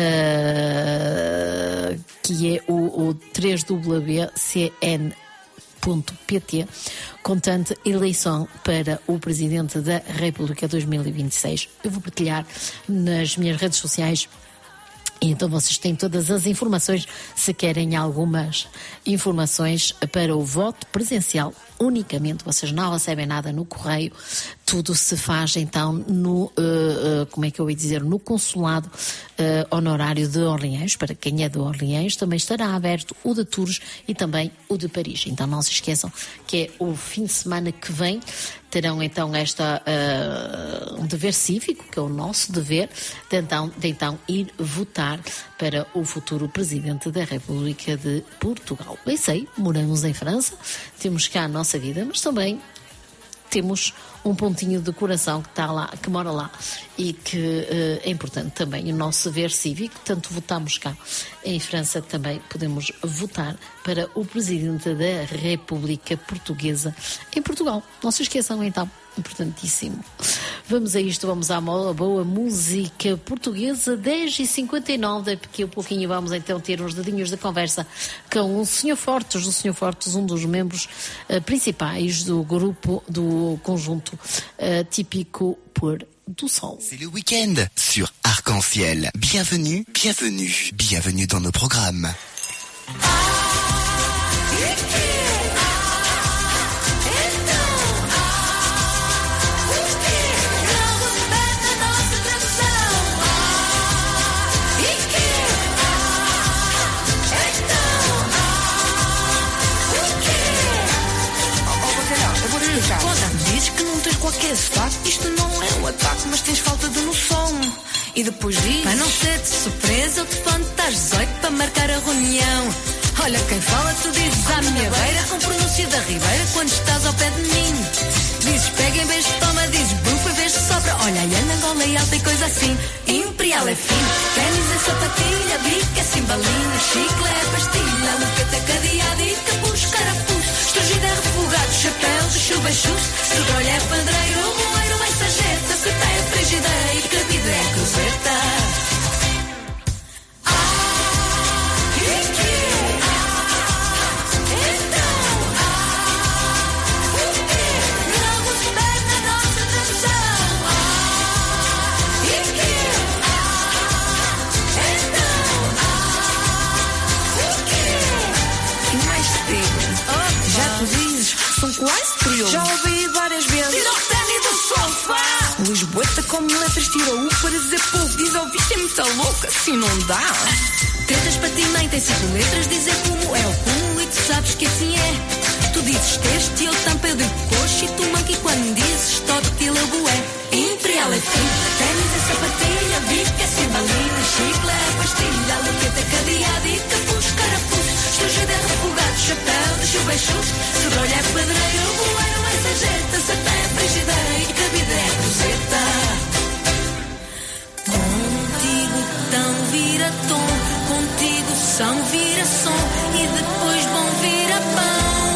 uh, que é o, o w w w ponto c n ponto p t, contante eleição para o Presidente da República dois mil e vinte e seis. Eu vou partilhar nas minhas redes sociais Então vocês têm todas as informações, se querem algumas informações para o voto presencial, unicamente, vocês não recebem nada no correio, tudo se faz então no, uh, uh, como é que eu ia dizer, no consulado uh, honorário de Orleans. Para quem é de Orleans também estará aberto o de Tours e também o de Paris. Então não se esqueçam que é o fim de semana que vem, terão então esta uh, um dever cívico, que é o nosso dever, de então, de então ir votar para o futuro Presidente da República de Portugal. Bem sei, moramos em França, temos cá a nossa vida, mas também temos um pontinho de coração que está lá, que mora lá, e que uh, é importante também o nosso dever cívico. Tanto votamos cá em França, também podemos votar para o Presidente da República Portuguesa em Portugal. Não se esqueçam então, importantíssimo. Vamos a isto, vamos à boa música portuguesa. Dez e cinquenta e nove, daqui a pouquinho vamos então ter uns dedinhos de conversa com o senhor Fortes, o senhor Fortes, um dos membros uh, principais do grupo, do conjunto uh, típico Pôr do Sol. C'est le week-end sur Arc-en-Ciel. Bienvenue, bienvenue, bienvenue dans nos programmes. Dizes que não tens qualquer sotaque, isto não é um ataque, mas tens falta de noção. E depois diz, para não ser de surpresa, eu te falo que estás dezoito para marcar a reunião. Olha quem fala, tu dizes à minha beira, com pronúncia da Ribeira, quando estás ao pé de mim. Dizes pega em vez de toma, dizes bufa em vez de sobra. Olha, a Ana Angola e alta e coisa assim. Imperial é fino, ténis é sapatilha, bica é cimbalinha, chicle é pastilha, luqueta é cadeada e capuz, carapuz. Esturgido é refogado, chapéu de chuva é chus. Se o olho é padreiro, o moleiro é sarjeta. Se tem a frigideira e cabida é cruzeta. São quase trios. Já ouvi várias vezes. Tira o ténis do sofá. Lisboeta como letras, tira-o para dizer pouco. Diz ouviste é muito louca, assim não dá. Tretas para ti nem tem cinco letras, dizer como é o como e tu sabes que assim é. Tu dizes texto e eu tampa de coxa e tu manque quando dizes toque te logo é. Imperial é fim, ténis é sapatilha, bica é cimbalina, chicle é pastilha, luqueta é cadeada e capuz, carapuz. Esturgido é refogado, chapéu de chuva é chus. Se o olho é pedreiro, o bueiro é sarjeta. Se tem a frigideira e cabida é cruzeta. Contigo tão vira tom, contigo são vira som e depois vão vira pão.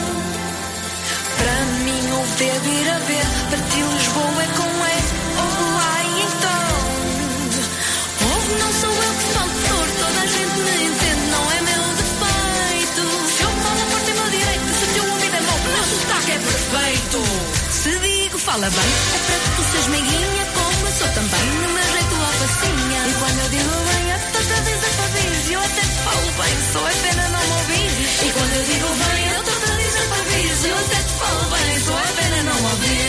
Para mim o V vira V, para ti Lisboa é com E, ou ai então. Ouve, não sou eu que falo torto, toda a gente me entende, não é meu defeito. Se eu falo a forte é meu direito, se o teu ouvido é mau, o meu sotaque é perfeito. Se digo fala bem, é para que tu sejas meiguinha, como eu sou também, no meu jeito alfacinha. E quando eu digo bem, é toda vez a pavir, eu até te falo bem, só é pena não me ouvir. E quando eu digo bem, eu toda vez a pavir, eu até te falo bem, só é pena não me ouvir.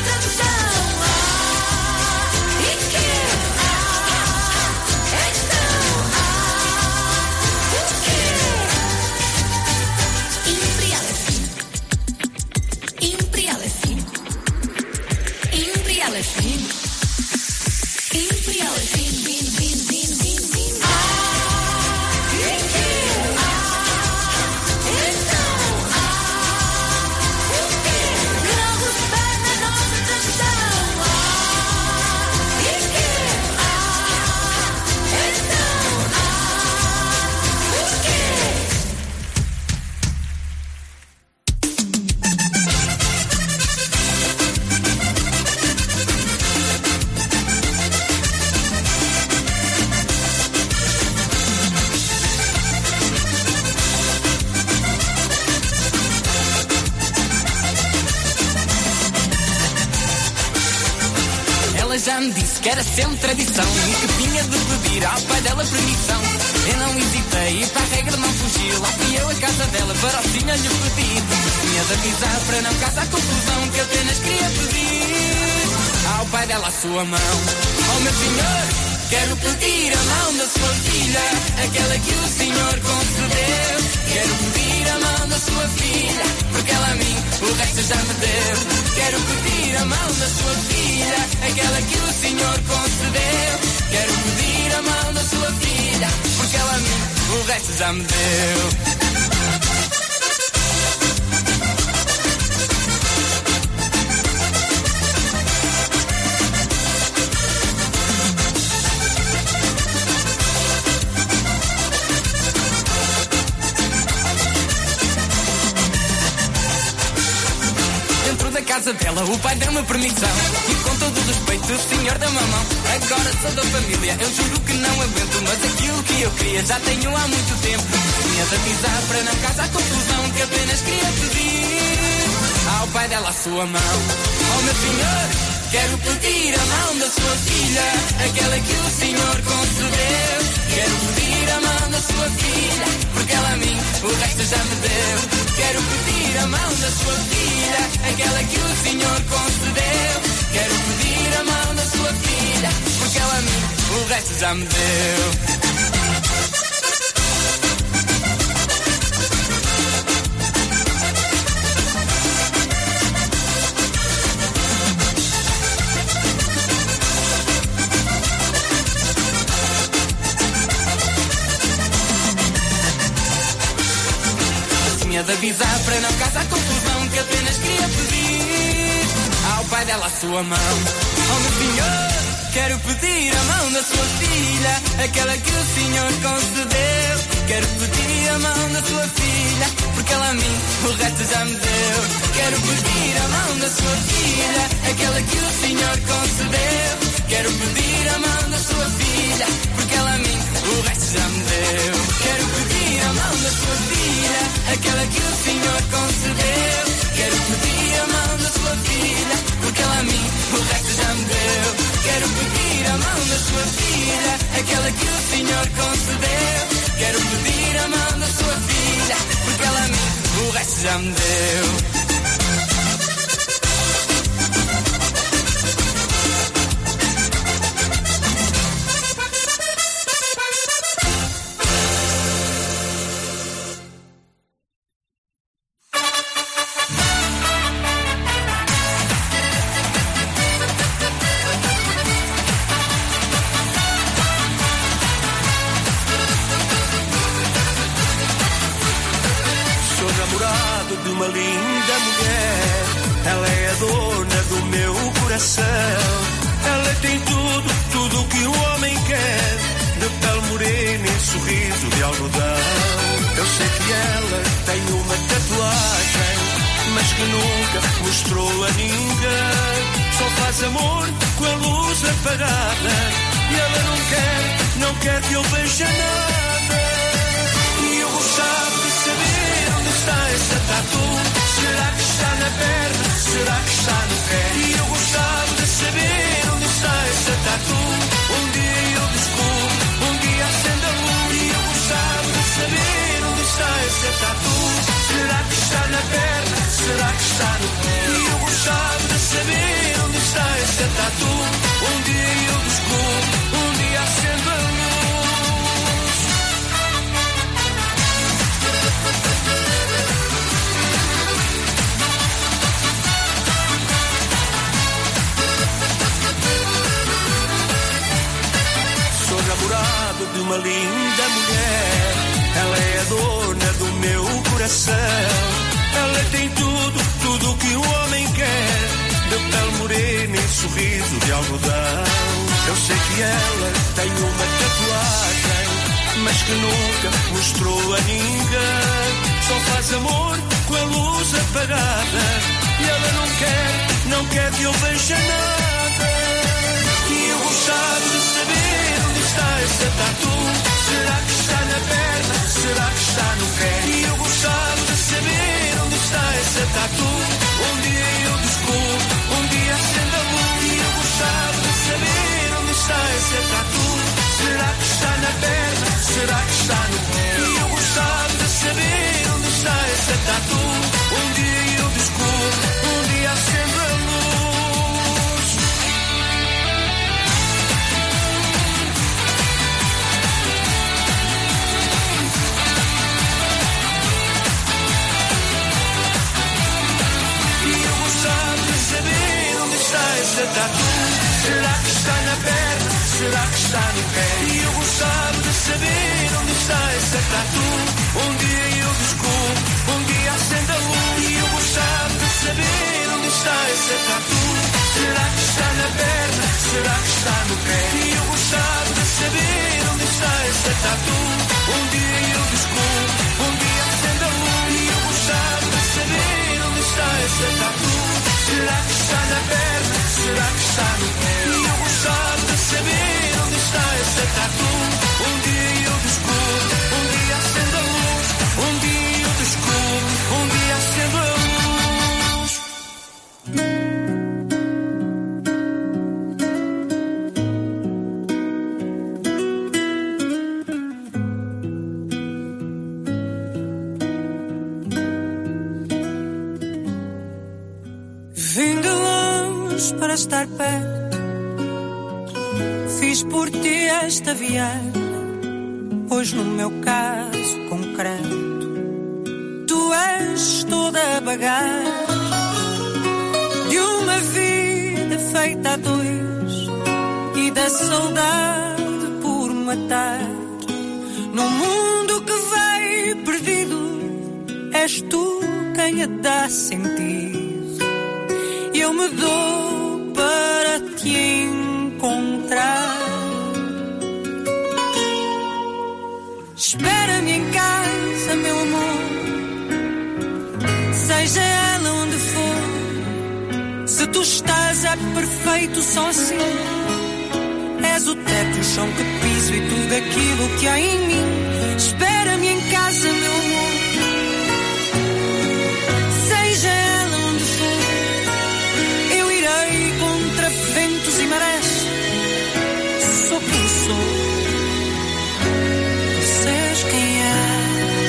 Então já me disse que era sempre tradição e que tinha de pedir ao pai dela permissão. Eu não hesitei e para a regra não fugi. Lá fui eu à casa dela para o senhor lhe pedir. Tinha de avisar para não causar confusão, que apenas queria pedir ao pai dela a sua mão. Oh meu senhor, quero pedir a mão da sua filha, aquela que o senhor concedeu. Quero pedir a mão da sua filha, porque ela a mim o resto já me deu. Quero pedir a mão da sua filha, aquela que o senhor concedeu. Quero pedir a mão da sua filha, porque ela a mim o resto já me deu. Casa dela, o pai deu-me permissão e com todo o respeito, o senhor da mamão. Agora sou da família, eu juro que não aguento, mas aquilo que eu queria já tenho há muito tempo. Tinha de avisar para não causar confusão, que apenas queria pedir ao pai dela a sua mão. Oh meu senhor, quero pedir a mão da sua filha, aquela que o senhor concedeu. Quero pedir a mão da sua filha, porque ela a mim o resto já me deu. Quero pedir a mão da sua filha, aquela que o senhor concedeu. Quero pedir a mão da sua filha, porque ela a mim o resto já me deu. De avisar para não causar confusão, que apenas queria pedir ao pai dela a sua mão. Oh meu senhor, quero pedir a mão da sua filha, aquela que o senhor concedeu. Quero pedir a mão da sua filha, porque ela a mim o resto já me deu. Quero pedir a mão da sua filha, aquela que o senhor concedeu. Quero pedir a mão da sua filha, porque ela a mim o resto já me deu. Quero pedir a mão da sua filha, aquela que o senhor concedeu. Quero pedir a mão da sua filha, porque ela a mim o resto já me deu. Quero pedir a mão da sua filha, aquela que o senhor concedeu. Quero pedir a mão da sua filha, porque ela a mim o resto já me deu. Ela tem tudo, tudo que um homem quer. De pele morena e sorriso de algodão. Eu sei que ela tem uma tatuagem, mas que nunca mostrou a ninguém. Só faz amor com a luz apagada, e ela não quer, não quer que eu veja nada. E eu gostava de saber onde está essa tatu. Será que está na perna? Será que está no pé? E eu gostava de saber onde está essa tatu. Um dia eu descubro, um dia acende a luz. E eu gostava de saber onde está essa tatu. Será que está na perna? Será que está no pé? E eu gostava de saber onde está essa tatu. Um dia eu descubro, um dia acende a luz. Namorado de uma linda mulher, ela é a dona do meu coração. Ela tem tudo, tudo que um homem quer. De pele morena e sorriso de algodão. Eu sei que ela tem uma tatuagem, mas que nunca mostrou a ninguém. Só faz amor com a luz apagada, e ela não quer, não quer que eu veja nada. E eu gostava de saber onde está essa tatu. Será que está na perna? Será que está no pé? E eu gostava de saber onde está essa tatu. Um dia eu descubro, um dia acende a luz. E eu gostava de saber tatu. Um dia eu descubro, um dia acendo a luz. E eu gostava de saber onde está essa tatu. Será que está na perna? Será que está no pé? E eu gostava de saber onde está essa tatu. Um dia eu descubro, um dia acende a luz. E eu gostava de saber onde está essa tatu. Será que está na perna? Será que está no pé? E eu gostava de saber onde está essa tatu. Um dia eu descubro, um dia acende a luz. E eu gostava de saber onde está essa tatu. Será que está na perna? Será que está no pé? E eu gostava de saber onde está essa tatu. Um dia eu descubro, um dia acendo a luz. Um dia eu descubro, um dia acendo a luz. Vim de longe para estar perto. Fiz por ti esta viagem, pois no meu caso concreto tu és toda a bagagem de uma vida feita a dois e da saudade por matar. No mundo que vai perdido, és tu quem a dá sentido. Eu me dou para te encontrar. Espera-me em casa, meu amor, seja ela onde for. Se tu estás é perfeito só assim. És o teto, o chão que piso e tudo aquilo que há em mim. Espera-me em casa, meu amor, seja ela onde for. Eu irei contra ventos e marés. Sou quem sou. Quem é?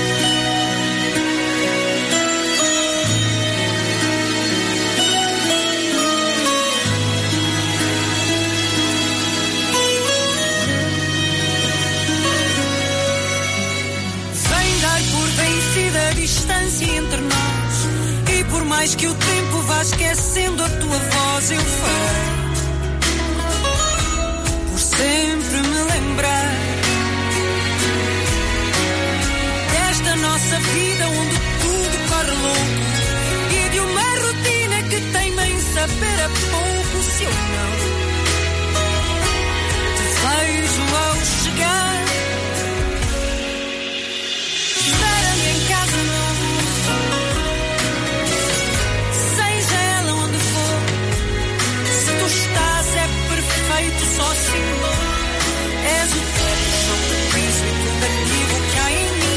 Vem dar por vencida a distância entre nós. E por mais que o tempo vá esquecendo a tua voz, eu farei por sempre me lembrar da nossa vida onde tudo corre louco e de uma rotina que teima em saber a pouco. Se eu não te vejo ao chegar, espera-me em casa, meu amor, seja ela onde for. Se tu estás é perfeito só assim. És o teto, o chão que piso e tudo aquilo que há em mim.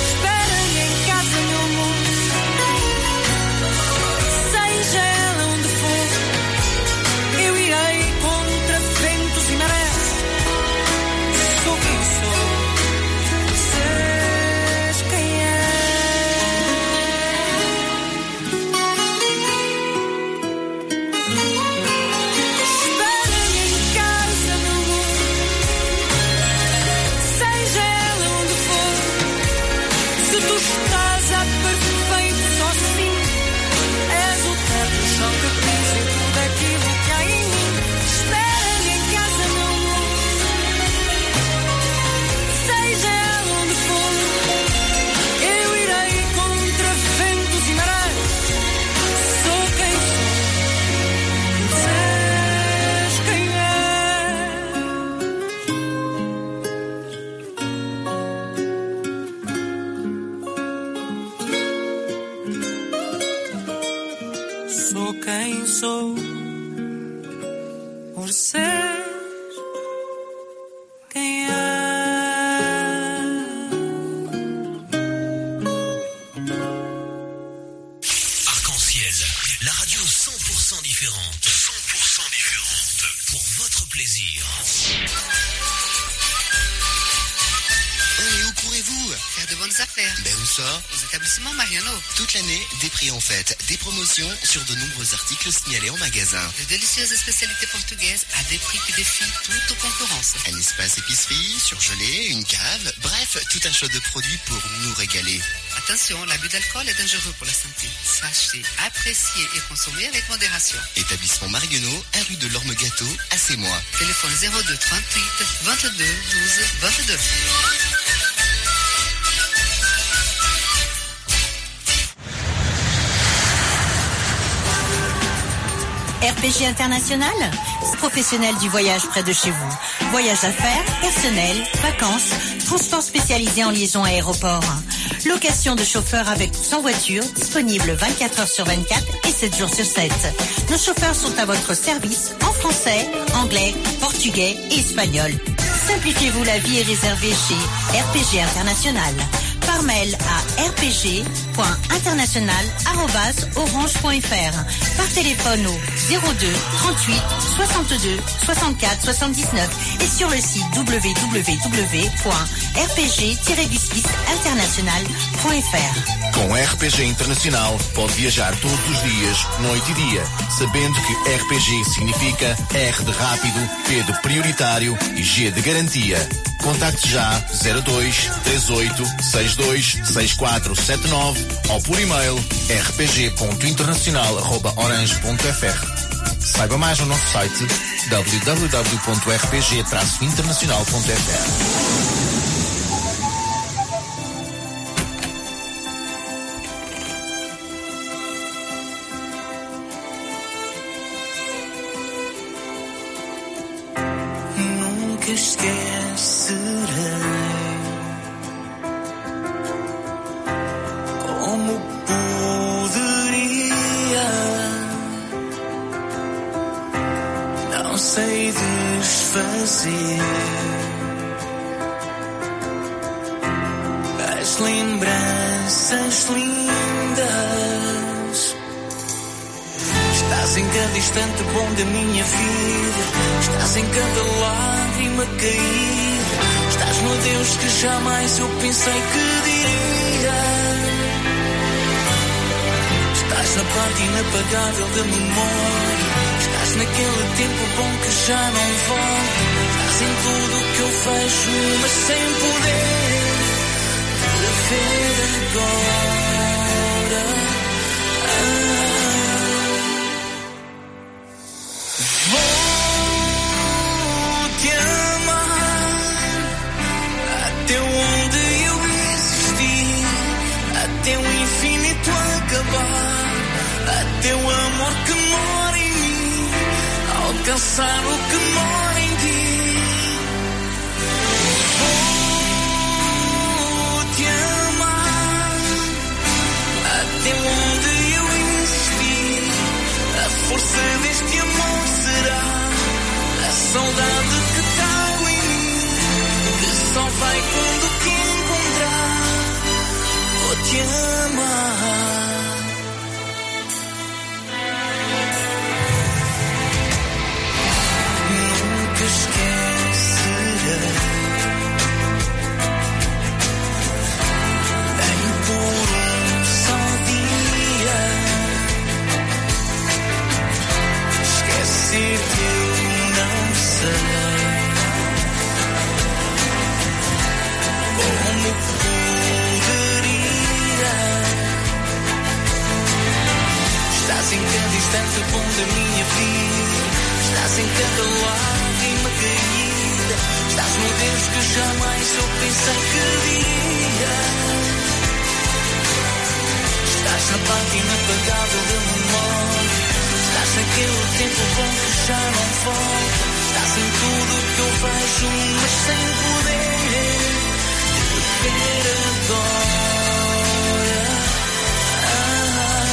Seja ela onde for, eu irei contra ventos e marés. Sou quem sou, seres quem Espera-me em casa, meu amor, seja ela onde for. Se tu estás a perfeito só assim. És o teto, o chão que piso e tudo aquilo que há em mim. Espera-me em casa, meu amor, seja ela onde for. Eu irei contra ventos e marés. Sou quem sou, seres quem é. Sou quem sou, por ser quem é. Arc-en-ciel, la radio cent pour cent différente. cent pour cent différente. Pour votre plaisir. Oh, mais où courez-vous? Faire de bonnes bonnes affaires. Ben où ça? Aux établissements Mariano. Toute l'année, des prix en fête, des promotions sur de nombreux articles signalés en magasin. De délicieuses spécialités portugaises à des prix qui défient toute concurrence. Un espace épicerie, surgelé, une cave, bref, tout un choix de produits pour nous régaler. Attention, l'abus d'alcool est dangereux pour la santé. Sachez apprécier et consommer avec modération. Établissement Marguenot, un rue de l'Orme Gâteau, à Sémois. Téléphone zéro deux trente-huit vingt-deux douze vingt-deux. R P G International, professionnel du voyage près de chez vous. Voyage d'affaires, personnel, vacances, transport spécialisé en liaison aéroport. Location de chauffeurs avec ou sans voiture, disponible vingt-quatre heures sur vingt-quatre et sept jours sur sept. Nos chauffeurs sont à votre service en français, anglais, portugais et espagnol. Simplifiez-vous la vie et réservez chez R P G International. Par mail à r p g point international arobase orange point f r. Par téléphone au zéro deux trente-huit soixante-deux soixante-quatre soixante-dix-neuf et sur le site w w w point r p g tiret du six international point f r. Com R P G Internacional pode viajar todos os dias, noite e dia, sabendo que R P G significa R de rápido, P de prioritário e G de garantia. Contacte já zero dois três oito seis dois seis quatro sete nove ou por e-mail r p g ponto internacional arroba orange ponto f r. Saiba mais no nosso site w w w ponto r p g traço internacional ponto f r. Esquecerei como poderia, não sei desfazer as lembranças lindas. Estás em cada instante bom da minha vida, estás em cada lágrima caída, estás no Deus que jamais eu pensei que diria. Estás na parte inapagável da memória, estás naquele tempo bom que já não volta, estás em tudo que eu vejo, mas sem poder te ver agora. Ah. Vou-te amar até onde eu existir, até o infinito acabar, até o amor que mora em mim alcançar o que mora em ti. Vou-te amar até onde eu existir, a força deste amor será a saudade que trago em mim, que só vai quando te encontrar. Vou-te amar. Nunca esquecerei, nem por um só dia, esquecer-te eu não sei. Como poderia? Estás em cada instante bom da minha vida, estás em cada lágrima caída, estás no Deus que jamais eu pensei que diria. Estás na parte inapagável da memória, estás naquele tempo bom que já não volta, estás em tudo que eu vejo, mas sem poder te ver agora. Ah.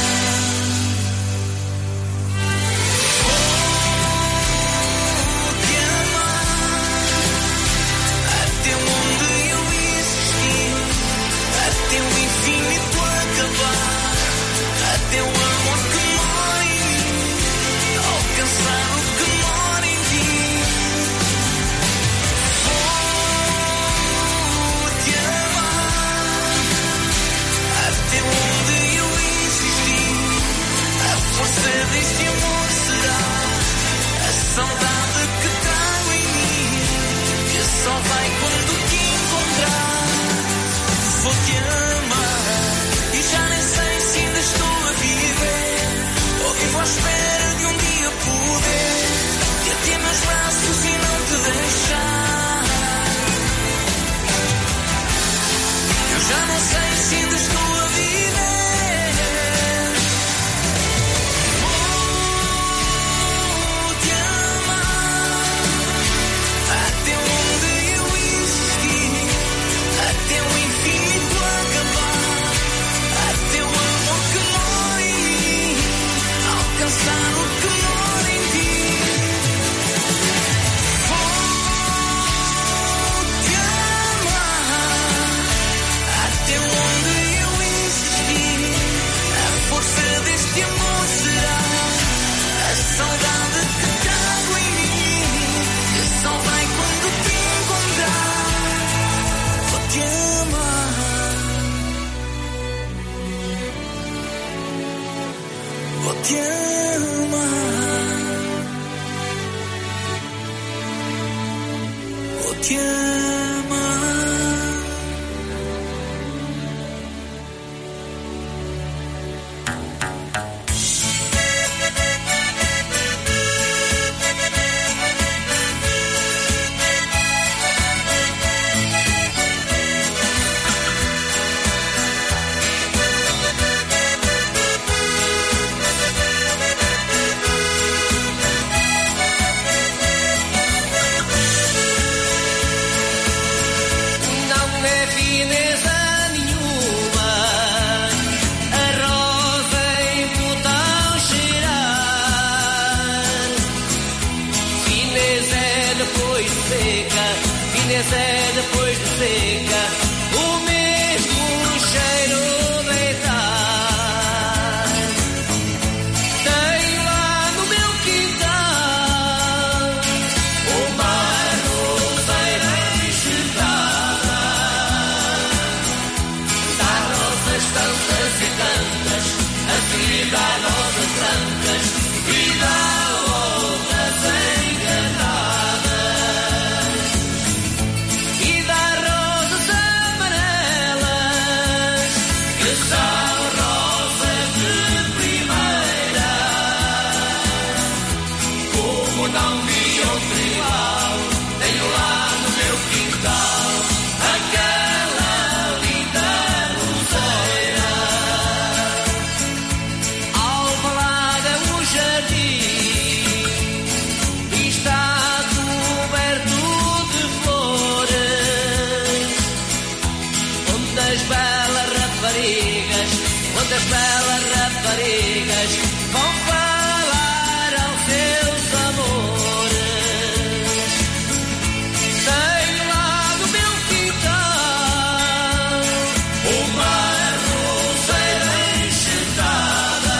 Vou-te amar até onde eu existir, até o infinito acabar, até o amor que mora em mim alcançar o que mora em ti. Vou-te amar te amar, vou te amar. É depois de seca, o mesmo cheiro deitar. Tenho lá no meu quintal uma roseira enxertada. Dá rosas tantas e tantas, a seguir dá rosas brancas e dá outras enganadas. Quantas belas raparigas vão falar aos seus amores. Tenho lá no meu quintal uma roseira enxertada.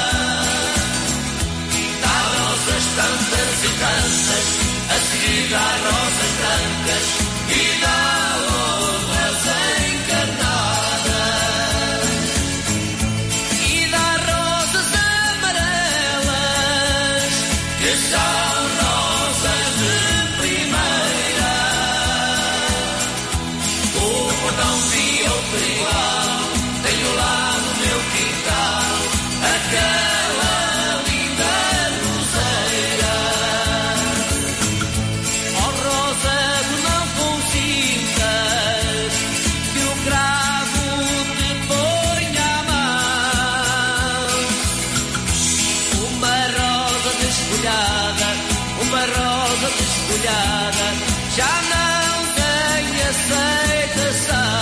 Dá rosas tantas e tantas, a seguir dá rosas brancas e dá outras encarnadas. São rosas de primeira, como não vi outro igual. Tenho lá no meu quintal aquela linda roseira. Oh, rosa do não consintas que o cravo te ponha à mão. Uma rosa desfolhada, uma rosa desfolhada, já não tem aceitação.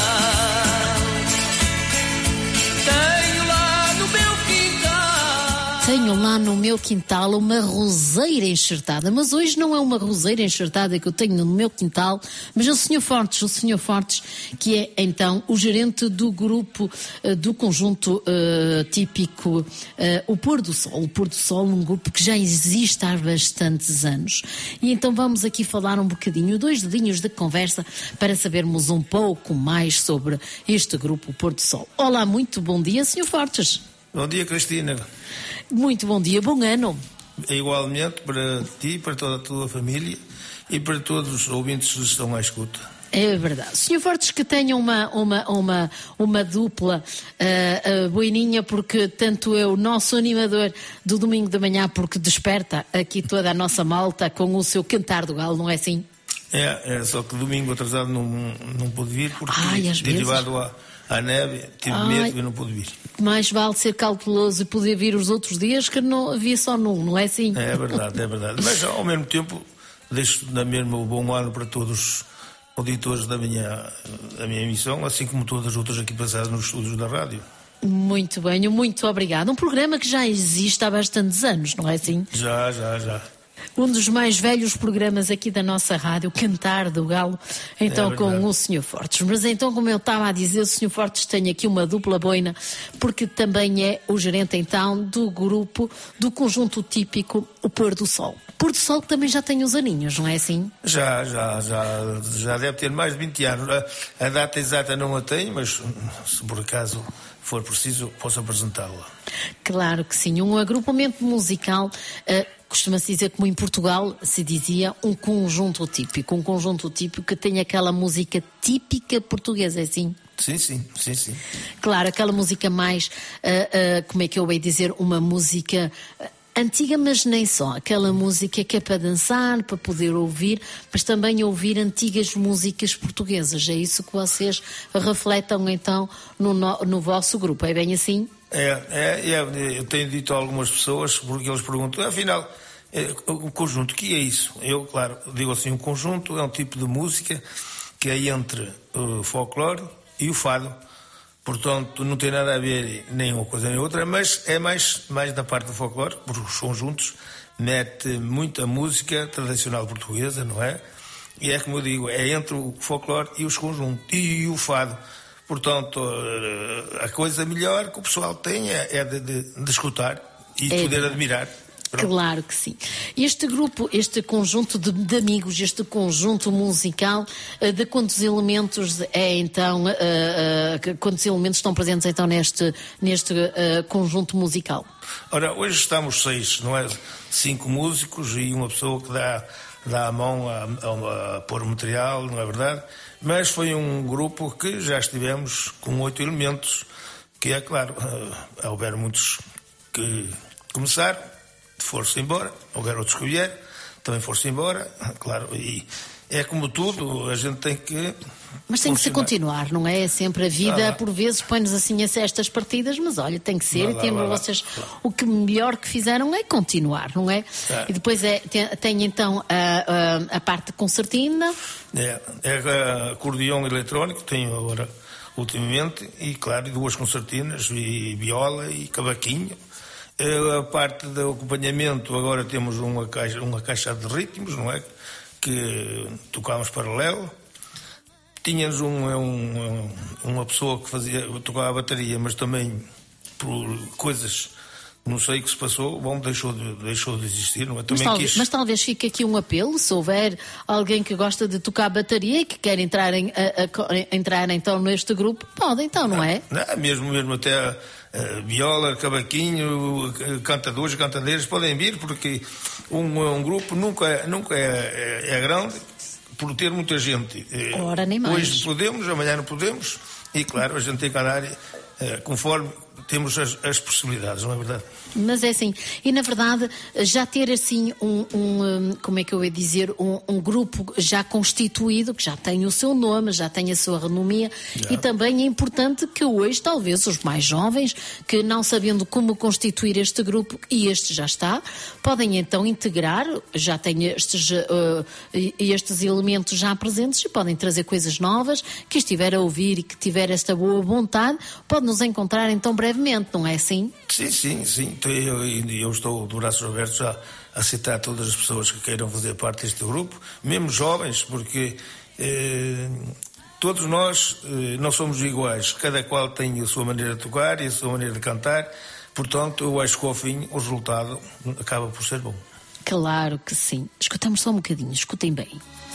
Tenho lá no meu quintal. Tenho lá no meu quintal uma roseira enxertada, mas hoje não é uma roseira enxertada que eu tenho no meu quintal, mas é o senhor Fortes, o senhor Fortes, que é então o gerente do grupo, uh, do conjunto uh, típico uh, o Pôr do Sol. O Pôr do Sol, um grupo que já existe há bastantes anos. E então vamos aqui falar um bocadinho, dois dedinhos de conversa, para sabermos um pouco mais sobre este grupo, o Pôr do Sol. Olá, muito bom dia, senhor Fortes. Bom dia, Cristina. Muito bom dia, bom ano. Igualmente para ti, para toda a tua família e para todos os ouvintes que estão à escuta. É verdade. senhor Fortes, que tenha uma, uma, uma, uma dupla uh, uh, boininha, porque tanto eu, nosso animador do domingo de manhã, porque desperta aqui toda a nossa malta com o seu cantar do galo, não é assim? É, é só que domingo atrasado não, não pude vir, porque Ai, às derivado à, à neve, tive Ai. medo e não pude vir. Mais vale ser cauteloso e poder vir os outros dias, que não havia só num, não é assim? É verdade, é verdade. Mas ao mesmo tempo deixo na mesma o bom ano para todos os auditores da minha, da minha emissão, assim como todas as outras aqui passadas nos estúdios da rádio. Muito bem, muito obrigado. Um programa que já existe há bastantes anos, não é assim? Já, já, já. Um dos mais velhos programas aqui da nossa rádio, Cantar do Galo, então é com o senhor Fortes. Mas então, como eu estava a dizer, o senhor Fortes tem aqui uma dupla boina, porque também é o gerente então do grupo, do conjunto típico, o Pôr do Sol. Pôr do Sol que também já tem os aninhos, não é assim? Já, já, já, já deve ter mais de vinte anos. A, a data exata não a tenho, mas se por acaso for preciso, posso apresentá-la. Claro que sim, um agrupamento musical, uh, costuma-se dizer, como em Portugal se dizia, um conjunto típico, um conjunto típico que tem aquela música típica portuguesa, é assim? Sim, sim, sim, sim. Claro, aquela música mais, uh, uh, como é que eu ia dizer, uma música... Uh, antiga, mas nem só. Aquela música que é para dançar, para poder ouvir, mas também ouvir antigas músicas portuguesas. É isso que vocês refletam então no, no, no vosso grupo, é bem assim? É, é, é, eu tenho dito a algumas pessoas, porque eles perguntam, afinal, é, o conjunto, o que é isso? Eu, claro, digo assim, um conjunto é um tipo de música que é entre o folclore e o fado. Portanto, não tem nada a ver nem uma coisa nem outra, mas é mais, mais da parte do folclore, porque os conjuntos mete muita música tradicional portuguesa, não é? E é como eu digo, é entre o folclore e os conjuntos, e o fado. Portanto, a coisa melhor que o pessoal tem é, é de, de, de escutar e é. poder admirar. Pronto. Claro que sim. Este grupo, este conjunto de, de amigos, este conjunto musical, de quantos elementos é então, uh, uh, quantos elementos estão presentes então neste, neste uh, conjunto musical? Ora, hoje estamos seis, não é? Cinco músicos e uma pessoa que dá, dá a mão a, a, a pôr o material, não é verdade? Mas foi um grupo que já estivemos com oito elementos, que é claro, uh, houver muitos que começaram, foram-se embora, houver outros que vieram, também foram-se embora, claro, e é como tudo, a gente tem que... Mas tem que se continuar, não é? Sempre a vida, ah, por vezes, põe-nos assim a estas partidas, mas olha, tem que ser, lá, e temos vocês, lá. O que melhor que fizeram é continuar, não é? é. E depois é, tem, tem então a, a, a parte concertina. É, é acordeão eletrónico, tenho agora, ultimamente, e claro, duas concertinas, e viola e cavaquinho. A parte do acompanhamento, agora temos uma caixa, uma caixa de ritmos, não é? Que tocámos paralelo. Tínhamos um, um, uma pessoa que fazia, tocava a bateria, mas também por coisas, não sei o que se passou, bom, deixou de, deixou de existir, não é? Também mas, talvez, quis... mas talvez fique aqui um apelo, se houver alguém que gosta de tocar bateria e que quer entrar, em, a, a, entrar então neste grupo, pode então, não, não é? Não, mesmo, mesmo até... Uh, viola, cavaquinho, uh, cantadores, cantadeiras podem vir, porque um, um grupo nunca, nunca é, é, é grande por ter muita gente. Ora, nem mais. Hoje podemos, amanhã não podemos, e claro, a gente tem que andar uh, conforme temos as, as possibilidades, não é verdade? Mas é assim, e na verdade já ter assim um, um como é que eu ia dizer, um, um grupo já constituído, que já tem o seu nome, já tem a sua renomia, já. E também é importante que hoje talvez os mais jovens, que não sabendo como constituir este grupo, e este já está, podem então integrar, já têm estes, uh, estes elementos já presentes e podem trazer coisas novas, que estiver a ouvir e que tiver esta boa vontade, pode nos encontrar então brevemente, não é assim? Sim, sim, sim. Eu, eu estou de braços abertos a aceitar todas as pessoas que queiram fazer parte deste grupo, mesmo jovens, porque eh, todos nós eh, não somos iguais, cada qual tem a sua maneira de tocar e a sua maneira de cantar, portanto eu acho que ao fim o resultado acaba por ser bom. Claro que sim. Escutamos só um bocadinho, escutem bem.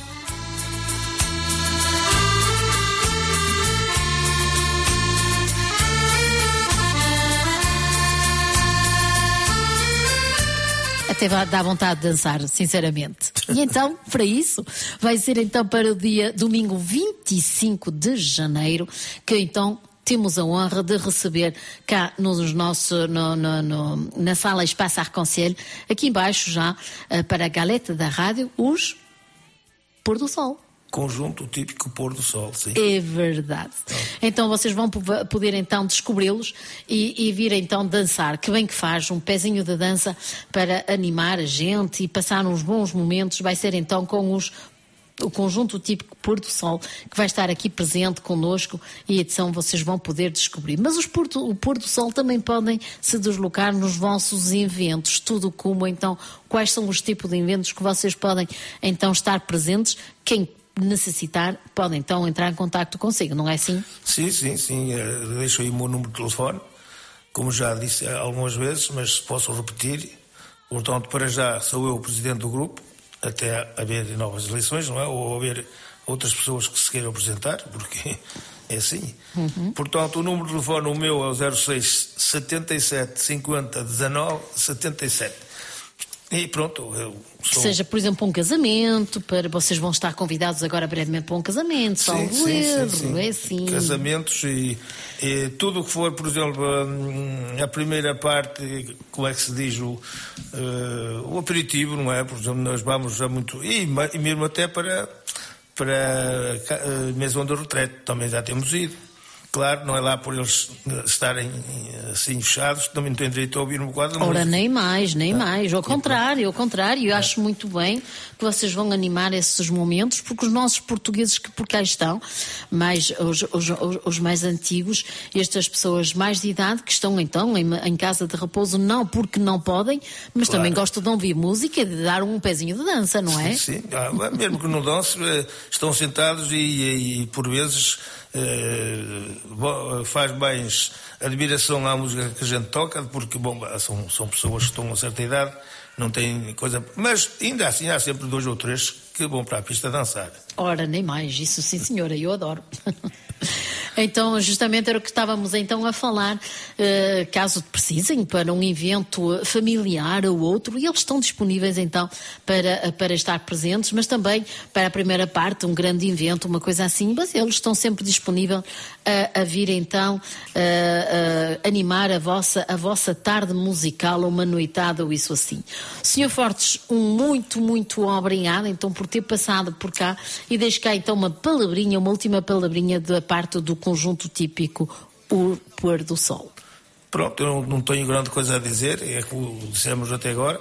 Até dá vontade de dançar, sinceramente. E então, para isso, vai ser então para o dia domingo vinte e cinco de janeiro, que então temos a honra de receber cá nos nosso, no, no, no, na sala Espaço Arc-en-Ciel, aqui embaixo já, para a galeta da rádio, os Pôr do Sol. Conjunto típico Pôr do Sol, sim. É verdade. Então vocês vão poder então descobri-los e, e vir então dançar. Que bem que faz, um pezinho de dança para animar a gente e passar uns bons momentos. Vai ser então com os o conjunto típico Pôr do Sol, que vai estar aqui presente connosco, e a edição vocês vão poder descobrir. Mas os Pôr do, o Pôr do Sol também podem se deslocar nos vossos eventos, tudo como então, quais são os tipos de eventos que vocês podem então estar presentes. Quem necessitar, pode então entrar em contacto consigo, não é assim? Sim, sim, sim. Deixo aí o meu número de telefone, como já disse algumas vezes, mas posso repetir. Portanto, para já sou eu o presidente do grupo, até haver novas eleições, não é? Ou haver outras pessoas que se queiram apresentar, porque É assim. Uhum. Portanto, o número de telefone, o meu, é o zero seis setenta e sete cinquenta dezanove setenta e sete. E pronto, eu sou... Seja, por exemplo, um casamento, para vocês vão estar convidados agora brevemente para um casamento, salvo sim, erro, sim, sim. é assim. Casamentos e, e tudo o que for, por exemplo, a, a primeira parte, como é que se diz, o, uh, o aperitivo, não é? Por exemplo, nós vamos a muito... E, e mesmo até para, para a Maison de Retraite, também já temos ido. Claro, não é lá por eles estarem assim fechados, também não têm direito a ouvir um quadro. Ora, nem mais, nem ah, mais. Ao contrário, ao contrário. Eu é. acho muito bem que vocês vão animar esses momentos, porque os nossos portugueses que por cá estão, mais, os, os, os mais antigos, estas pessoas mais de idade que estão então em, em casa de repouso, não porque não podem, mas claro. também gostam de ouvir música e de dar um pezinho de dança, não é? Sim, sim. Ah, mesmo que não dancem, estão sentados e, e, e por vezes... Uh, faz bem admiração à música que a gente toca, porque bom, são, são pessoas que estão a certa idade, não têm coisa, mas ainda assim há sempre dois ou três que vão para a pista dançar. Ora, nem mais, isso sim senhora, eu adoro. Então, justamente era o que estávamos então a falar, uh, caso precisem para um evento familiar ou outro, e eles estão disponíveis então para, para estar presentes, mas também para a primeira parte, um grande evento, uma coisa assim, mas eles estão sempre disponíveis a, a vir então a, a animar a vossa, a vossa tarde musical ou uma noitada ou isso assim. senhor Fortes, um muito, muito obrigado então por ter passado por cá e deixo cá então uma palavrinha, uma última palavrinha da parte do conjunto típico, o Pôr do Sol. Pronto, eu não tenho grande coisa a dizer, é como dissemos até agora.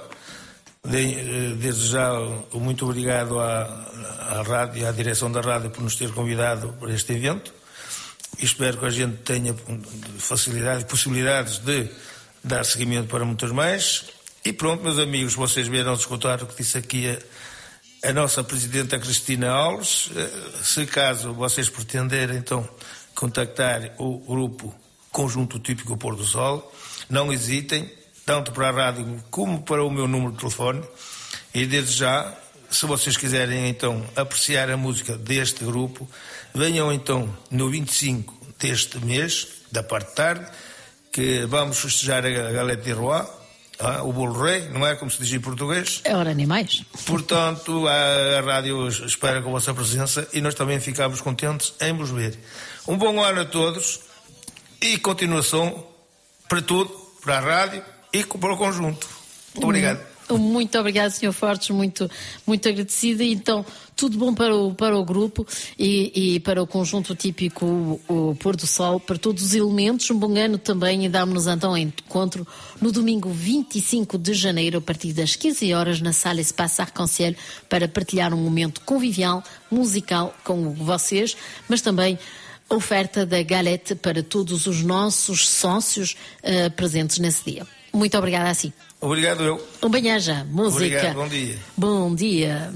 Desde já, muito obrigado à, à rádio e à direção da rádio por nos ter convidado para este evento. E espero que a gente tenha facilidade e possibilidades de dar seguimento para muitas mais. E pronto, meus amigos, vocês vieram escutar o que disse aqui a, a nossa Presidenta Cristina Alves. Se caso vocês pretenderem, então, contactar o grupo Conjunto Típico Pôr do Sol, não hesitem, tanto para a rádio como para o meu número de telefone. E desde já, se vocês quiserem então apreciar a música deste grupo, venham então no vinte e cinco deste mês, da parte de tarde, que vamos festejar a Galette de Roi, ah, o bolo rei, não é como se diz em português? É hora nem mais. Portanto, a, a rádio espera com a vossa presença e nós também ficamos contentes em vos ver. Um bom ano a todos e continuação para tudo, para a rádio e para o conjunto. Obrigado. Muito obrigado, senhor Fortes, muito, muito agradecida. Então, tudo bom para o, para o grupo e, e para o conjunto típico o, o Pôr do Sol, para todos os elementos. Um bom ano também e damos-nos então encontro no domingo vinte e cinco de janeiro, a partir das quinze horas, na Sala Espaço Arc-en-Ciel, para partilhar um momento convivial, musical com vocês, mas também oferta da Galette para todos os nossos sócios uh, presentes nesse dia. Muito obrigada a si. Obrigado eu. Um banhaja, música. Obrigado, bom dia. Bom dia.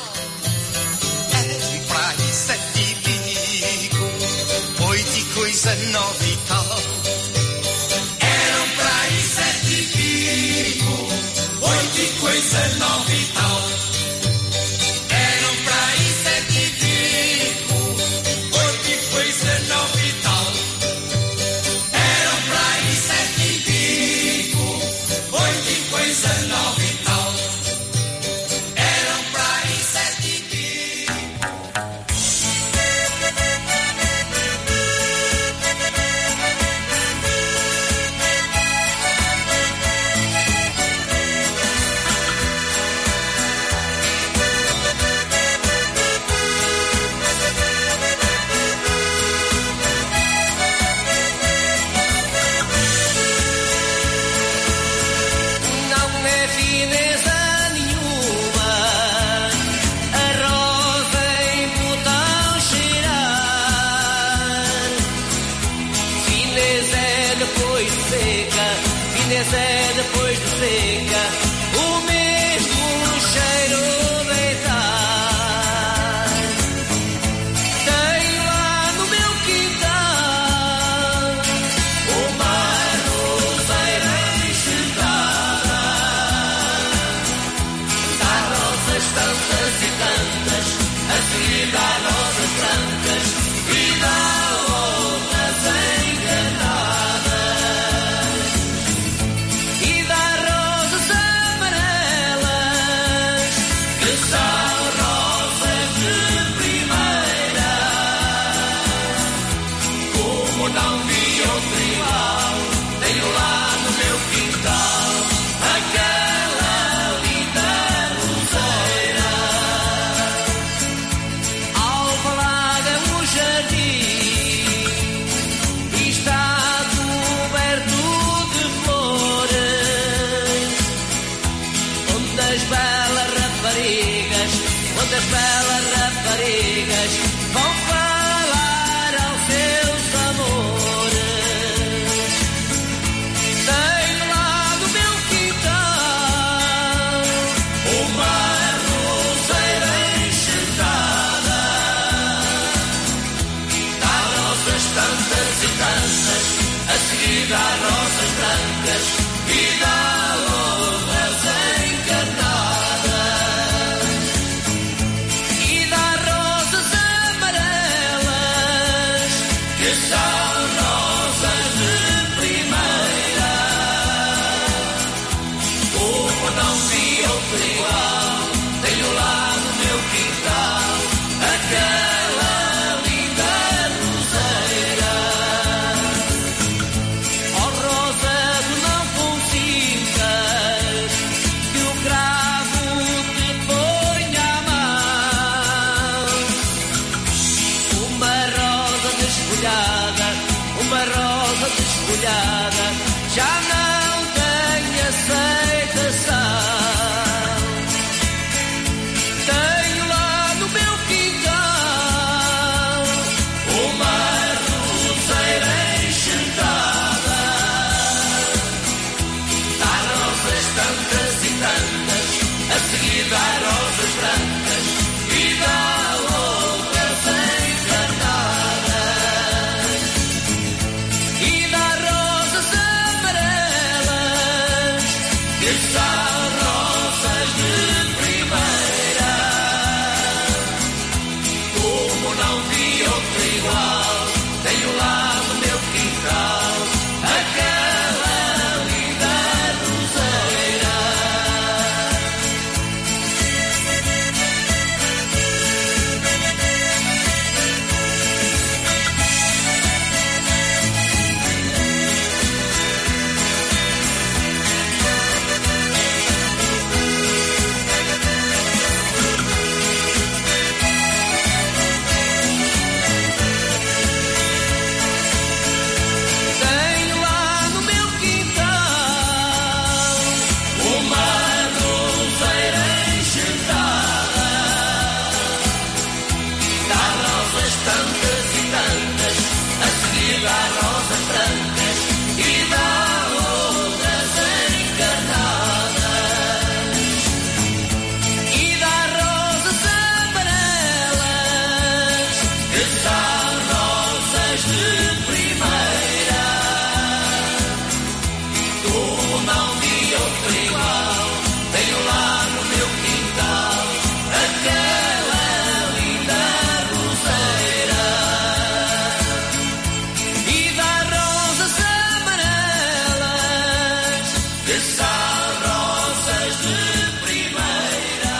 É pra isso é típico, oito e coisa nova e tal. Eram pra isso é típico, oito e coisa nova e tal. Eram pra isso é típico, oito e coisa nova e tal. Eram pra isso é típico, oito e coisa nova e tal. Eram pra isso é típico. Não é fineza nenhuma a rosa em botão cheirar. Fineza é depois de seca, fineza é depois de seca, o mesmo cheiro deitar. Tenho lá no meu quintal uma roseira enxertada. Dá rosas tantas e tantas, a seguir dá rosas brancas e dá belas raparigas vão falar aos seus amores. Tenho lá no meu quintal uma roseira enxertada. Dá rosas tantas e tantas, a seguir dá rosas brancas e dá louvas encarnadas. E dá rosas amarelas, que são rosas de primeira. Como não vi outro igual, tenho lá no meu quintal aquela linda roseira. Ó rosa do não consintas, que o cravo te ponha à mão. Uma rosa desfolhada, uma rosa desfolhada, já não tem aceitação. Tenho lá no meu quintal uma roseira enxertada. Dá rosas tantas e tantas, a seguir dá rosas brancas e dá loucas encarnadas. E dá rosas amarelas, que são rosas de primeira. Como não vi outro igual, tenho lá no meu quintal aquela linda roseira. Tenho lá no meu quintal uma roseira enxertada. Dá rosas tantas e tantas, a seguir dá rosas brancas e dá outras encarnadas. E dá rosas amarelas, que são rosas de primeira. Como não vi outro igual, tenho lá no meu quintal aquela linda roseira. E dá rosas amarelas, que são rosas de primeira.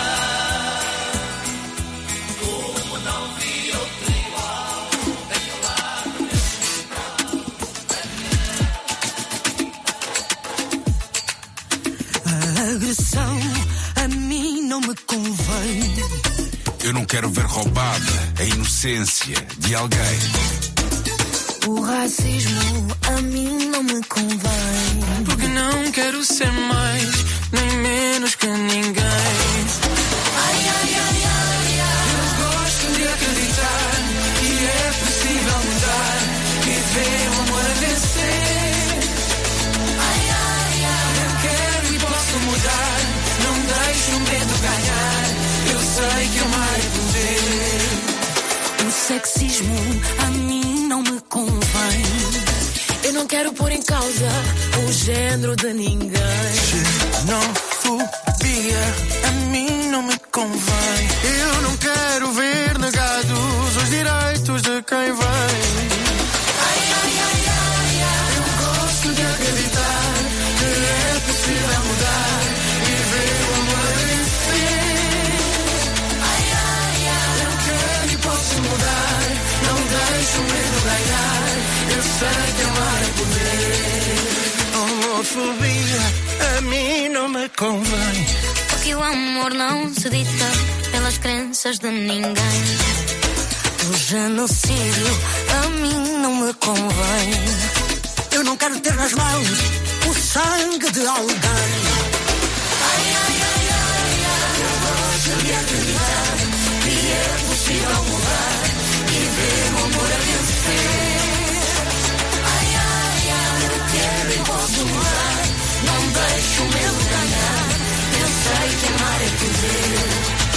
Como não vi outro igual, tenho lá no meu A agressão a mim não me convém. Eu não quero ver roubada a inocência de alguém. O racismo a mim não me convém. Porque não quero ser mais nem menos que ninguém. Ai, ai, ai, ai, ai. Eu gosto de acreditar que é possível mudar e ver o amor a vencer. Ai, ai, ai. Eu quero e posso mudar, não deixo o medo ganhar. Eu sei que amar é poder. O sexismo a mim não me convém. Eu não quero pôr em causa o género de ninguém. Xenofobia a mim não me convém. Eu não quero ver negados os direitos de quem vem. Ai, ai, ai, ai, ai. Eu gosto de acreditar que é possível mudar e ver o amor a vencer. Ai, ai, ai. Eu quero e posso mudar, não deixo o medo ganhar. Eu sei que amar é poder. Homofobia a mim não me convém. Porque o amor não se dita pelas crenças de ninguém. O genocídio a mim não me convém. Eu não quero ter nas mãos o sangue de alguém. Ai, ai, ai, ai, ai. Eu gosto de acreditar que posso mudar, não deixo o medo ganhar. Eu sei que amar é poder.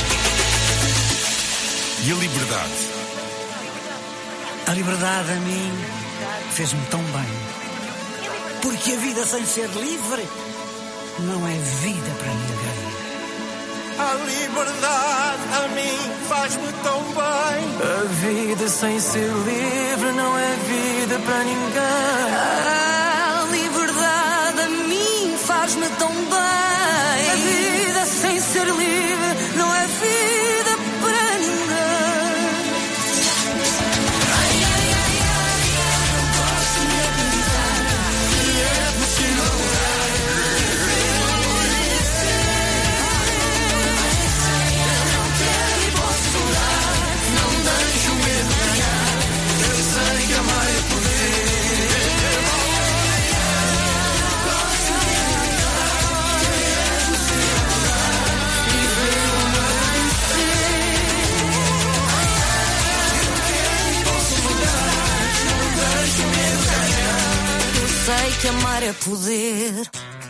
E a liberdade? A liberdade a mim fez-me tão bem. Porque a vida sem ser livre não é vida para ninguém. A liberdade a mim faz-me tão bem. A vida sem ser livre não é vida para ninguém. A liberdade a mim faz-me tão bem. A vida sem ser livre não é vida para ninguém. Ai, ai, ai, ai, ai, não posso me acreditar que é possível mudar. Eu não quero e posso mudar, não deixo o medo ganhar. Eu sei que amar é poder. Sei que amar é poder.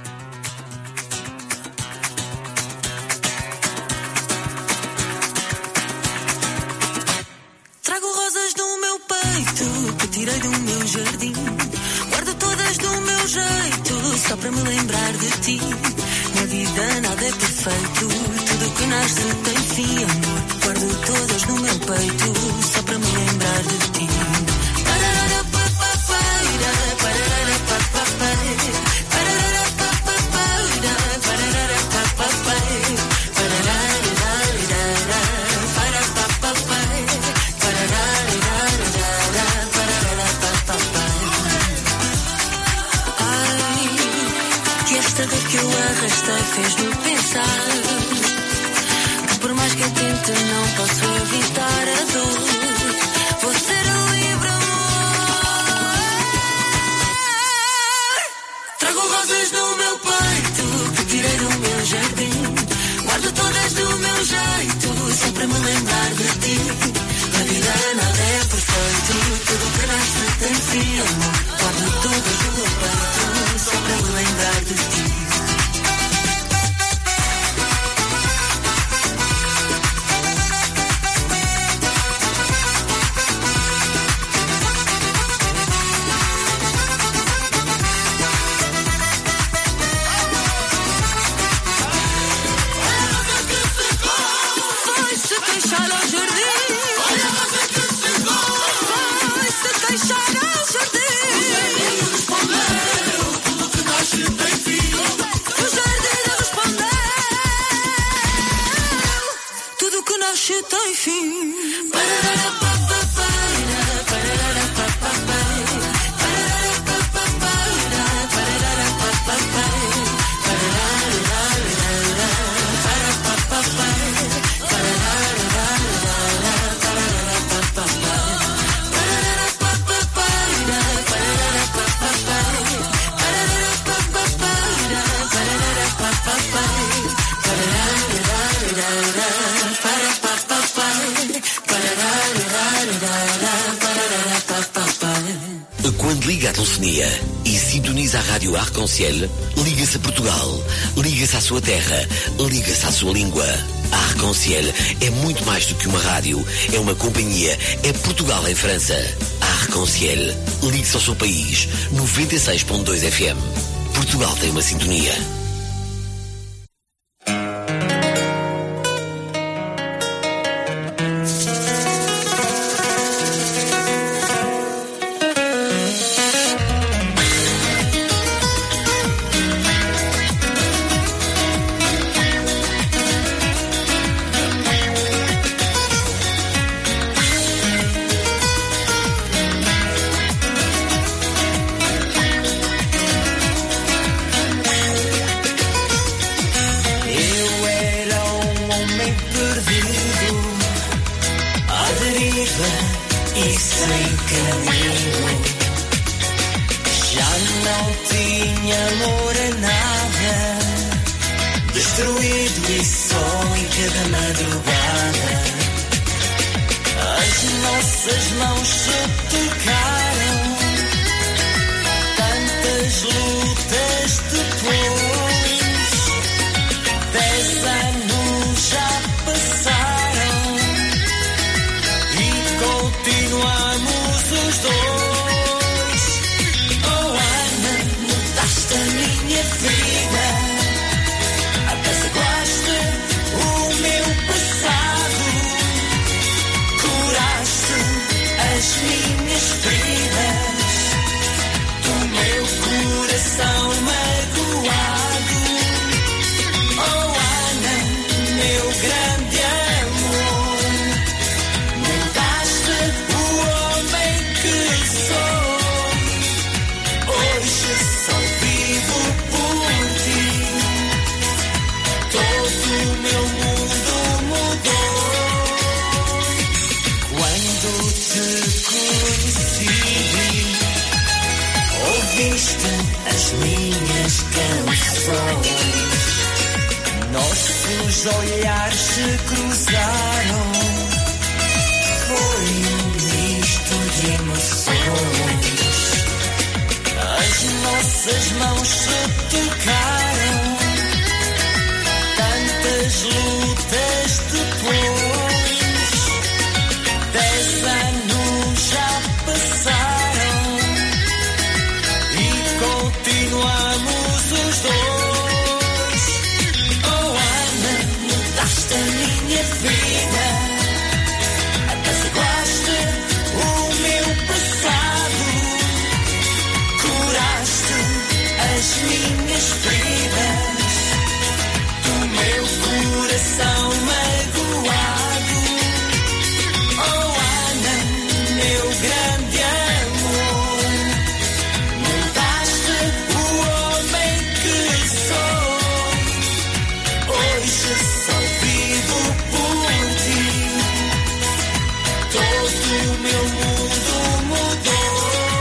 Trago rosas no meu peito que tirei do meu jardim. Guardo todas do meu jeito só para me lembrar de ti. Na vida nada é perfeito, tudo que nasce tem fim, amor. Guardo todas no meu peito só para me lembrar de ti. Esta dor que eu arrastei fez-me pensar que por mais que eu tente não posso evitar a dor. Vou ser livre, amor. Trago rosas no meu peito que tirei do meu jardim. Guardo todas do meu jeito só para me lembrar de ti. A vida nada é perfeito, tudo que nasce tem fim, amor. Guardo todas do meu peito só para me lembrar de ti. Tem fim. Quando liga a telefonia e sintoniza a rádio Arc-en-Ciel, liga-se a Portugal, liga-se à sua terra, liga-se à sua língua. A Arc-en-Ciel é muito mais do que uma rádio, é uma companhia, é Portugal em França. A Arc-en-Ciel, ligue-se ao seu país, noventa e seis ponto dois F M. Portugal tem uma sintonia. Tantas lutas canções. Nossos olhares se cruzaram. Foi um misto de emoções. As nossas mãos se tocaram. Tantas lutas depois. Dez anos já passaram. E continuamos os dois. Oh Ana, mudaste a minha vida. Apaziguaste o meu passado. Curaste as minhas feridas do meu coração magoado. Oh Ana, meu grande amor, mudaste o homem que sou. Hoje só vivo por ti. Todo o meu mundo mudou.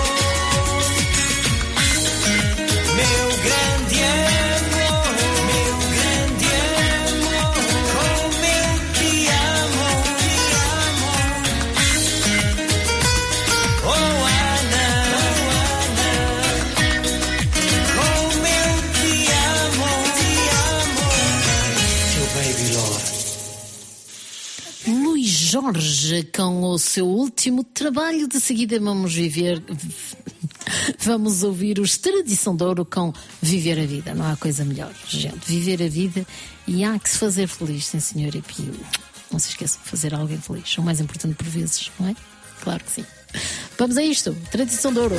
Meu grande amor, meu grande amor, como eu te amo, te amo. Oh Ana, oh Ana, como eu te amo, te amo. Teu baby Lord. Luís Jorge com o seu último trabalho. De seguida vamos viver, vamos ouvir os Tradição de Ouro com Viver a Vida. Não há coisa melhor, gente. Viver a vida e há que se fazer feliz, sim senhor. E não se esqueçam de fazer alguém feliz. O mais importante por vezes, não é? Claro que sim. Vamos a isto. Tradição de Ouro.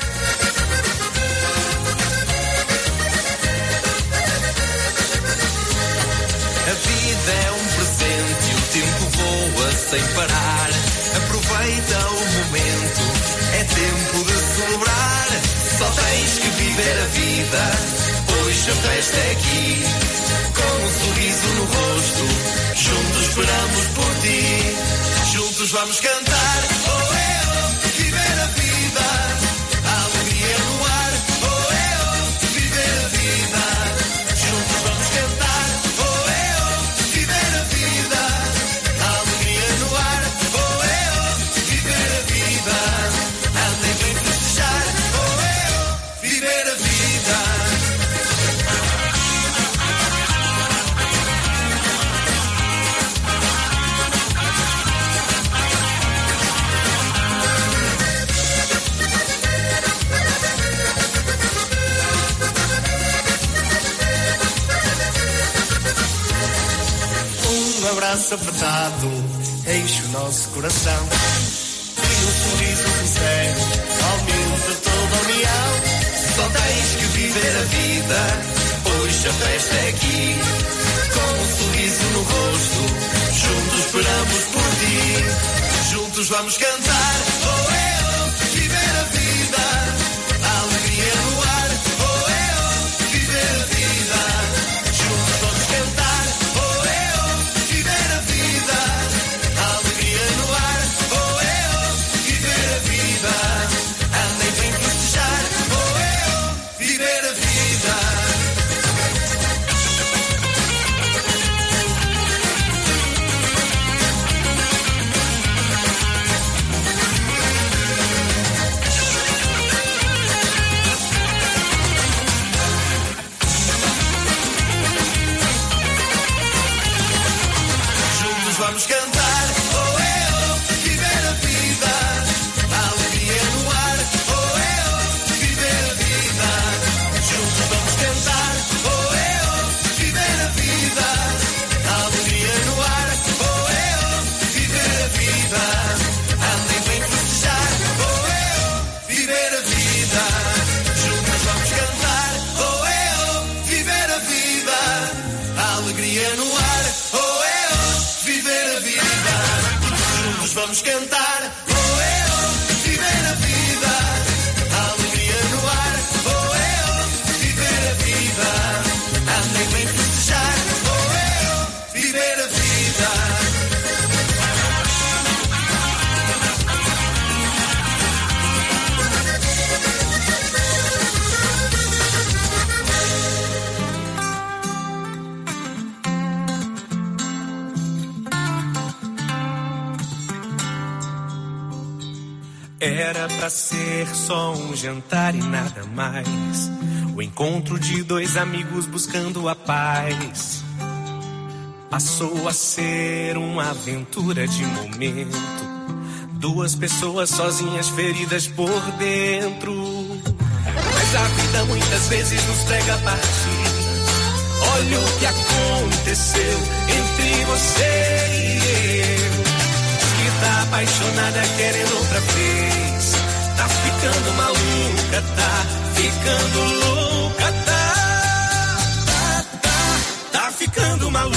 A vida é um presente e o tempo voa sem parar. Aproveita o momento, é tempo de celebrar. Só tens que viver a vida, hoje a festa é aqui. Com um sorriso no rosto, juntos esperamos por ti. Juntos vamos cantar, oh é, oh, viver a vida. A alegria no ar, oh é, oh, viver a vida. Juntos vamos cantar, oh é, oh, viver a vida. A alegria no ar, oh é, oh, viver a vida. Andem bem festejar, oh é, oh, viver a vida. Um abraço apertado enche o nosso coração. E um sorriso sincero aumenta toda a união. Só tens que viver a vida, hoje a festa é aqui. Com um sorriso no rosto, juntos esperamos por ti. Juntos vamos cantar, oh é, oh, viver a vida. A alegria no ar, oh é, oh, viver a vida. Juntos vamos cantar, oh é, oh, viver a vida. A alegria no ar, oh é, oh, viver a vida. Andem bem festejar, oh é, oh, viver a vida. Juntos vamos cantar, oh é, oh, viver a vida. A alegria no ar, oh é, oh, viver a vida. Juntos vamos cantar, oh é, oh, viver a vida. A alegria no ar, oh é, oh, viver a vida. Andem bem festejar, oh é, oh, viver a vida. Juntos vamos cantar, oh é, oh, viver a vida. A alegria no ar, oh é, oh, viver a vida. Juntos vamos cantar, oh é, oh, viver a vida. A alegria no ar, oh é, oh, viver a vida. Andem bem festejar, oh é, oh, viver a vida. Era pra ser só um jantar e nada mais. O encontro de dois amigos buscando a paz passou a ser uma aventura de momento. Duas pessoas sozinhas, feridas por dentro. Mas a vida muitas vezes nos prega a partida. Olha o que aconteceu entre você e eu. Que tá apaixonada querendo outra vez. Tá ficando maluca, tá ficando louca, tá, tá, tá, tá ficando maluca.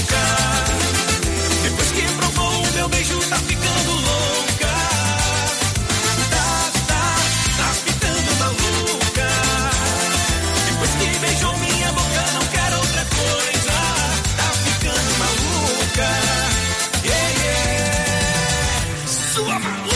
Depois que provou o meu beijo, tá ficando louca. Tá, tá, tá ficando maluca. Depois que beijou minha boca, não quero outra coisa. Tá ficando maluca. Yeah, yeah. Sua maluca.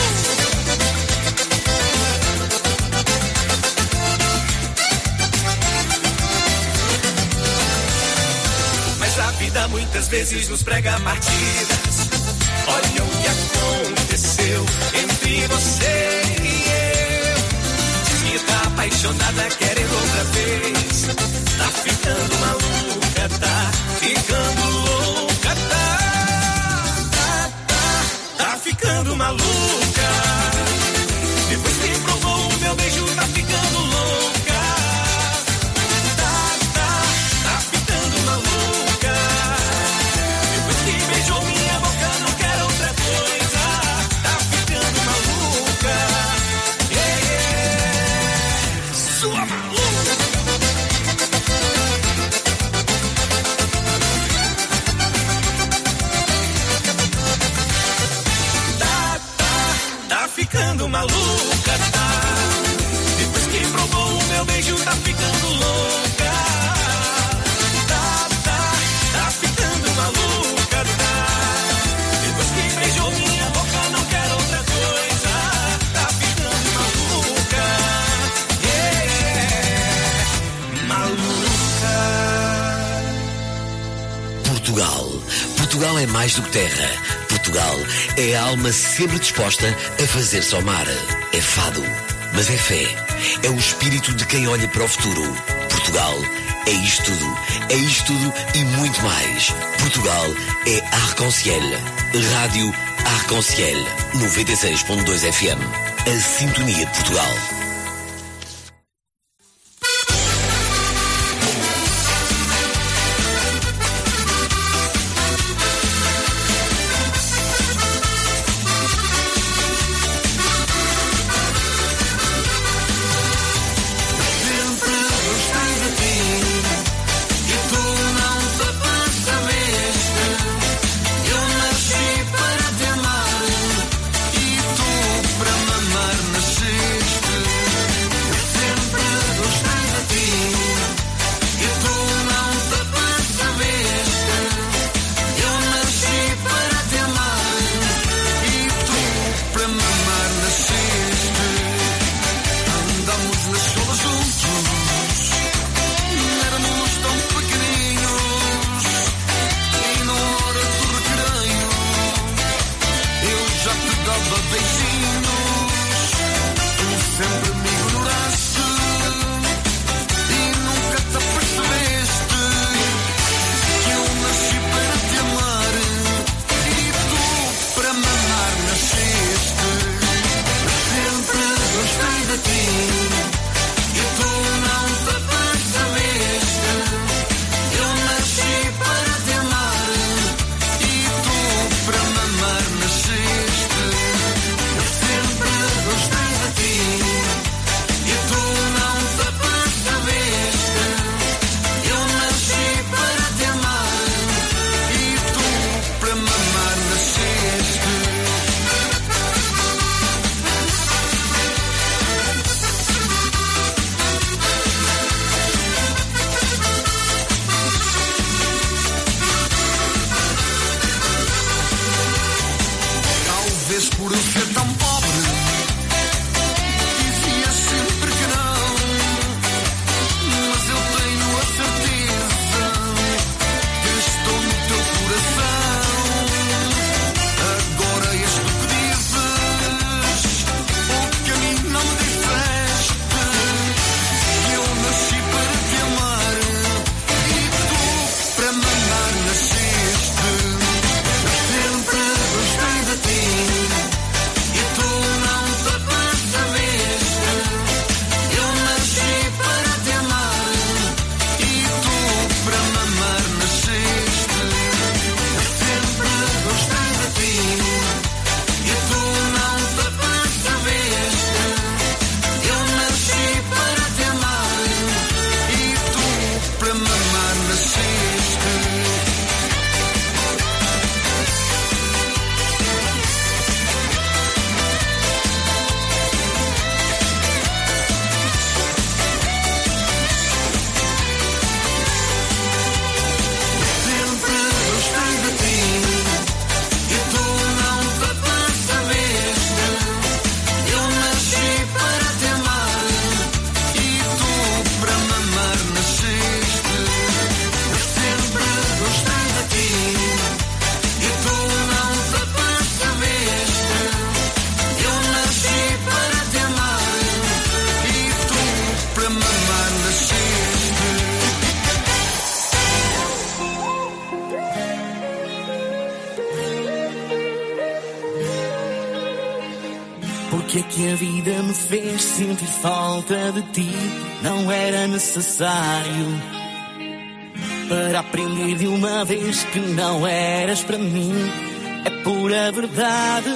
Mas a vida muitas vezes nos prega partidas. Olha o que aconteceu entre você e eu. Diz que tá apaixonada querendo outra vez. Tá ficando maluca, tá ficando louca, tá, tá, tá, tá ficando maluca. Depois que provou o meu beijo, tá ficando louca. Tá, tá, tá ficando maluca. Depois que beijou minha boca, não quero outra coisa. Tá ficando maluca. Yeah, yeah. Sua maluca. Tá, tá, tá ficando maluca, tá. Depois que provou o meu beijo, tá ficando louca. Tá, tá, tá ficando maluca, tá. Depois que beijou minha boca, não quero outra coisa. Tá ficando maluca. Yeah, yeah. Maluca. Portugal. Portugal é mais do que terra. Portugal é a alma sempre disposta a fazer-se ao mar. É fado, mas é fé. É o espírito de quem olha para o futuro. Portugal é isto tudo. É isto tudo e muito mais. Portugal é Arc-en-Ciel. Rádio Arc-en-Ciel. noventa e seis ponto dois F M. A sintonia de Portugal. Sempre gostei de ti e tu não te pensameste. Eu nasci para te amar e tu para me amar nasceste. que é que a vida me fez sentir falta de ti? Não era necessário para aprender de uma vez que não eras para mim. É pura verdade.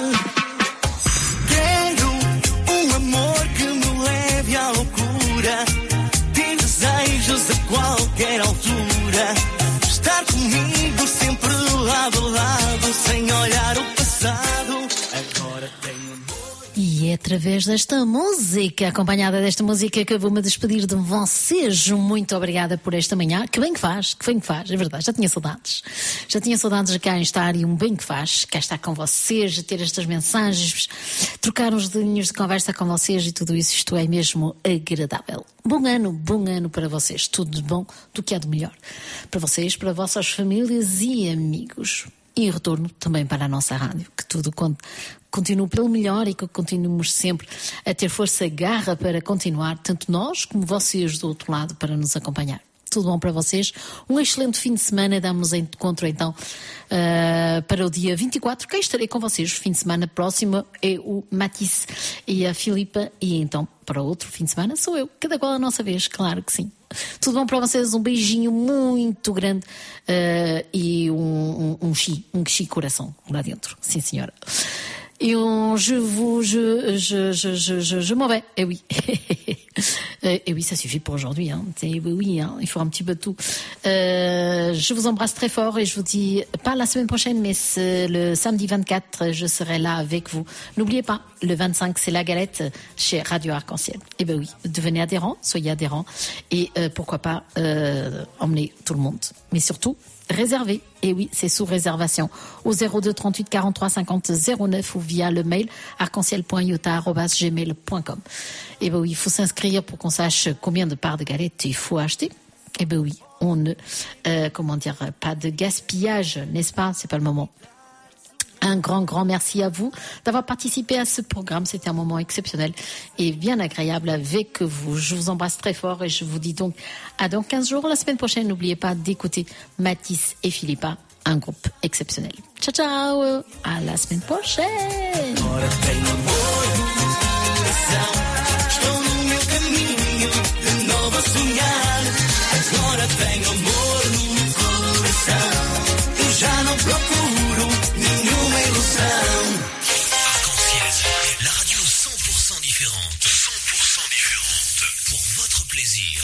Quero um amor que me leve à loucura, ter desejos a qualquer altura, estar comigo sempre lado a lado, sem olhar o passado. Agora tenho E é através desta música, acompanhada desta música, que eu vou-me despedir de vocês. Muito obrigada por esta manhã. Que bem que faz, que bem que faz, é verdade, já tinha saudades. Já tinha saudades de cá estar e um bem que faz, cá estar com vocês, de ter estas mensagens, trocar uns dedinhos de conversa com vocês e tudo isso, isto é mesmo agradável. Bom ano, bom ano para vocês, tudo de bom, do que há de melhor. Para vocês, para vossas famílias e amigos. E retorno também para a nossa rádio, que tudo continue pelo melhor e que continuemos sempre a ter força e garra para continuar, tanto nós como vocês do outro lado, para nos acompanhar. Tudo bom para vocês? Um excelente fim de semana. Damos encontro então uh, para o dia vinte e quatro, que estarei com vocês. O fim de semana próximo é o Matisse e a Filipa, e então para outro fim de semana sou eu, cada qual a nossa vez, claro que sim. Tudo bom para vocês, um beijinho muito grande uh, e um, um, um chi, um chi coração lá dentro, sim senhora. Et on, je vous, je, je, je, je, je, je m'en vais. Eh oui. Et oui, ça suffit pour aujourd'hui, hein. Et oui, oui, hein. Il faut un petit peu de tout. Euh, je vous embrasse très fort et je vous dis, pas la semaine prochaine, mais c'est le samedi vingt-quatre, je serai là avec vous. N'oubliez pas, le vingt-cinq, c'est la galette chez Radio Arc-en-Ciel. Eh ben oui, devenez adhérents, soyez adhérents. Et euh, pourquoi pas euh, emmener tout le monde. Mais surtout, réservé. Et oui, c'est sous réservation au zéro deux trente-huit quarante-trois cinquante zéro neuf ou via le mail arc-en-ciel point iota arobase gmail point com. Et ben oui, il faut s'inscrire pour qu'on sache combien de parts de galettes il faut acheter. Et ben oui, on ne, euh, comment dire, pas de gaspillage, n'est-ce pas? C'est pas le moment. Un grand, grand merci à vous d'avoir participé à ce programme. C'était un moment exceptionnel et bien agréable avec vous. Je vous embrasse très fort et je vous dis donc à dans quinze jours. La semaine prochaine, n'oubliez pas d'écouter Matisse et Philippa, un groupe exceptionnel. Ciao, ciao! À la semaine prochaine! Arc-en-Ciel, la radio cent pour cent différente. cent pour cent différente. Pour votre plaisir.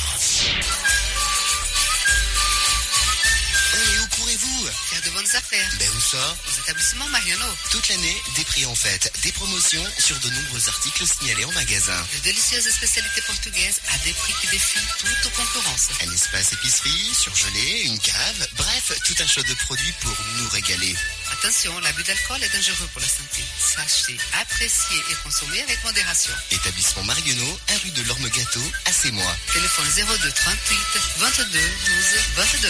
Et où courez-vous? Faire de bonnes affaires. Ben où ça? Aux établissements Mariano. Toute l'année, des prix en fête, des promotions sur de nombreux articles signalés en magasin. De délicieuses spécialités portugaises à des prix qui défient toute concurrence. Un espace épicerie, surgelé, une cave, bref, tout un choix de produits pour nous régaler. Attention, l'abus d'alcool est dangereux pour la santé. Sachez apprécier et consommer avec modération. Établissement Marionneau, un rue de l'Orme Gâteau, à Sémois. Téléphone zéro deux trente-huit vingt-deux douze vingt-deux.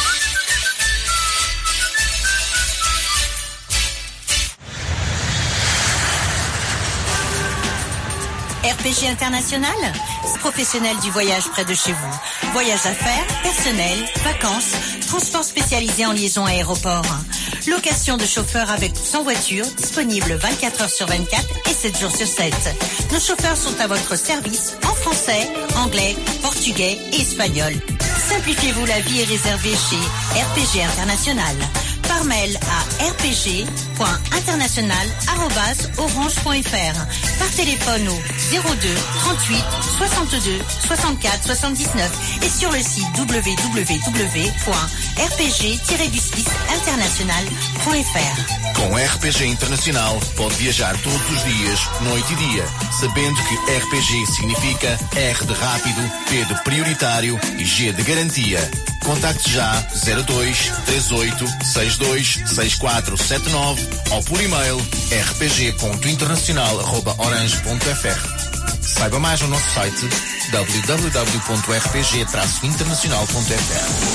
R P G International, professionnel du voyage près de chez vous. Voyage d'affaires, personnel, vacances, transport spécialisé en liaison aéroport. Location de chauffeurs avec ou sans voiture, disponible vingt-quatre heures sur vingt-quatre et sept jours sur sept. Nos chauffeurs sont à votre service en français, anglais, portugais et espagnol. Simplifiez-vous la vie et réservez chez R P G International. Par mail à r p g point international arobase orange point f r. Par téléphone au zéro deux trente-huit soixante-deux soixante-quatre soixante-dix-neuf et sur le site w w w point r p g tiret du six international point f r. Com R P G Internacional pode viajar todos os dias, noite e dia, sabendo que R P G significa R de rápido, P de prioritário e G de garantia. Contacte já zero dois três oito seis dois seis quatro sete nove ou por e-mail r p g ponto internacional arroba orange ponto f r. Saiba mais no nosso site w w w ponto r p g traço internacional ponto f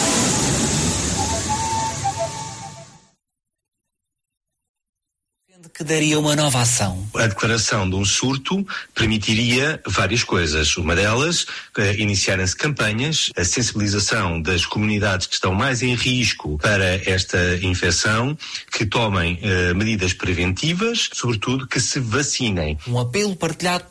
r. que daria uma nova ação? A declaração de um surto permitiria várias coisas. Uma delas, eh, iniciarem-se campanhas, a sensibilização das comunidades que estão mais em risco para esta infecção, que tomem eh, medidas preventivas, sobretudo que se vacinem. Um apelo partilhado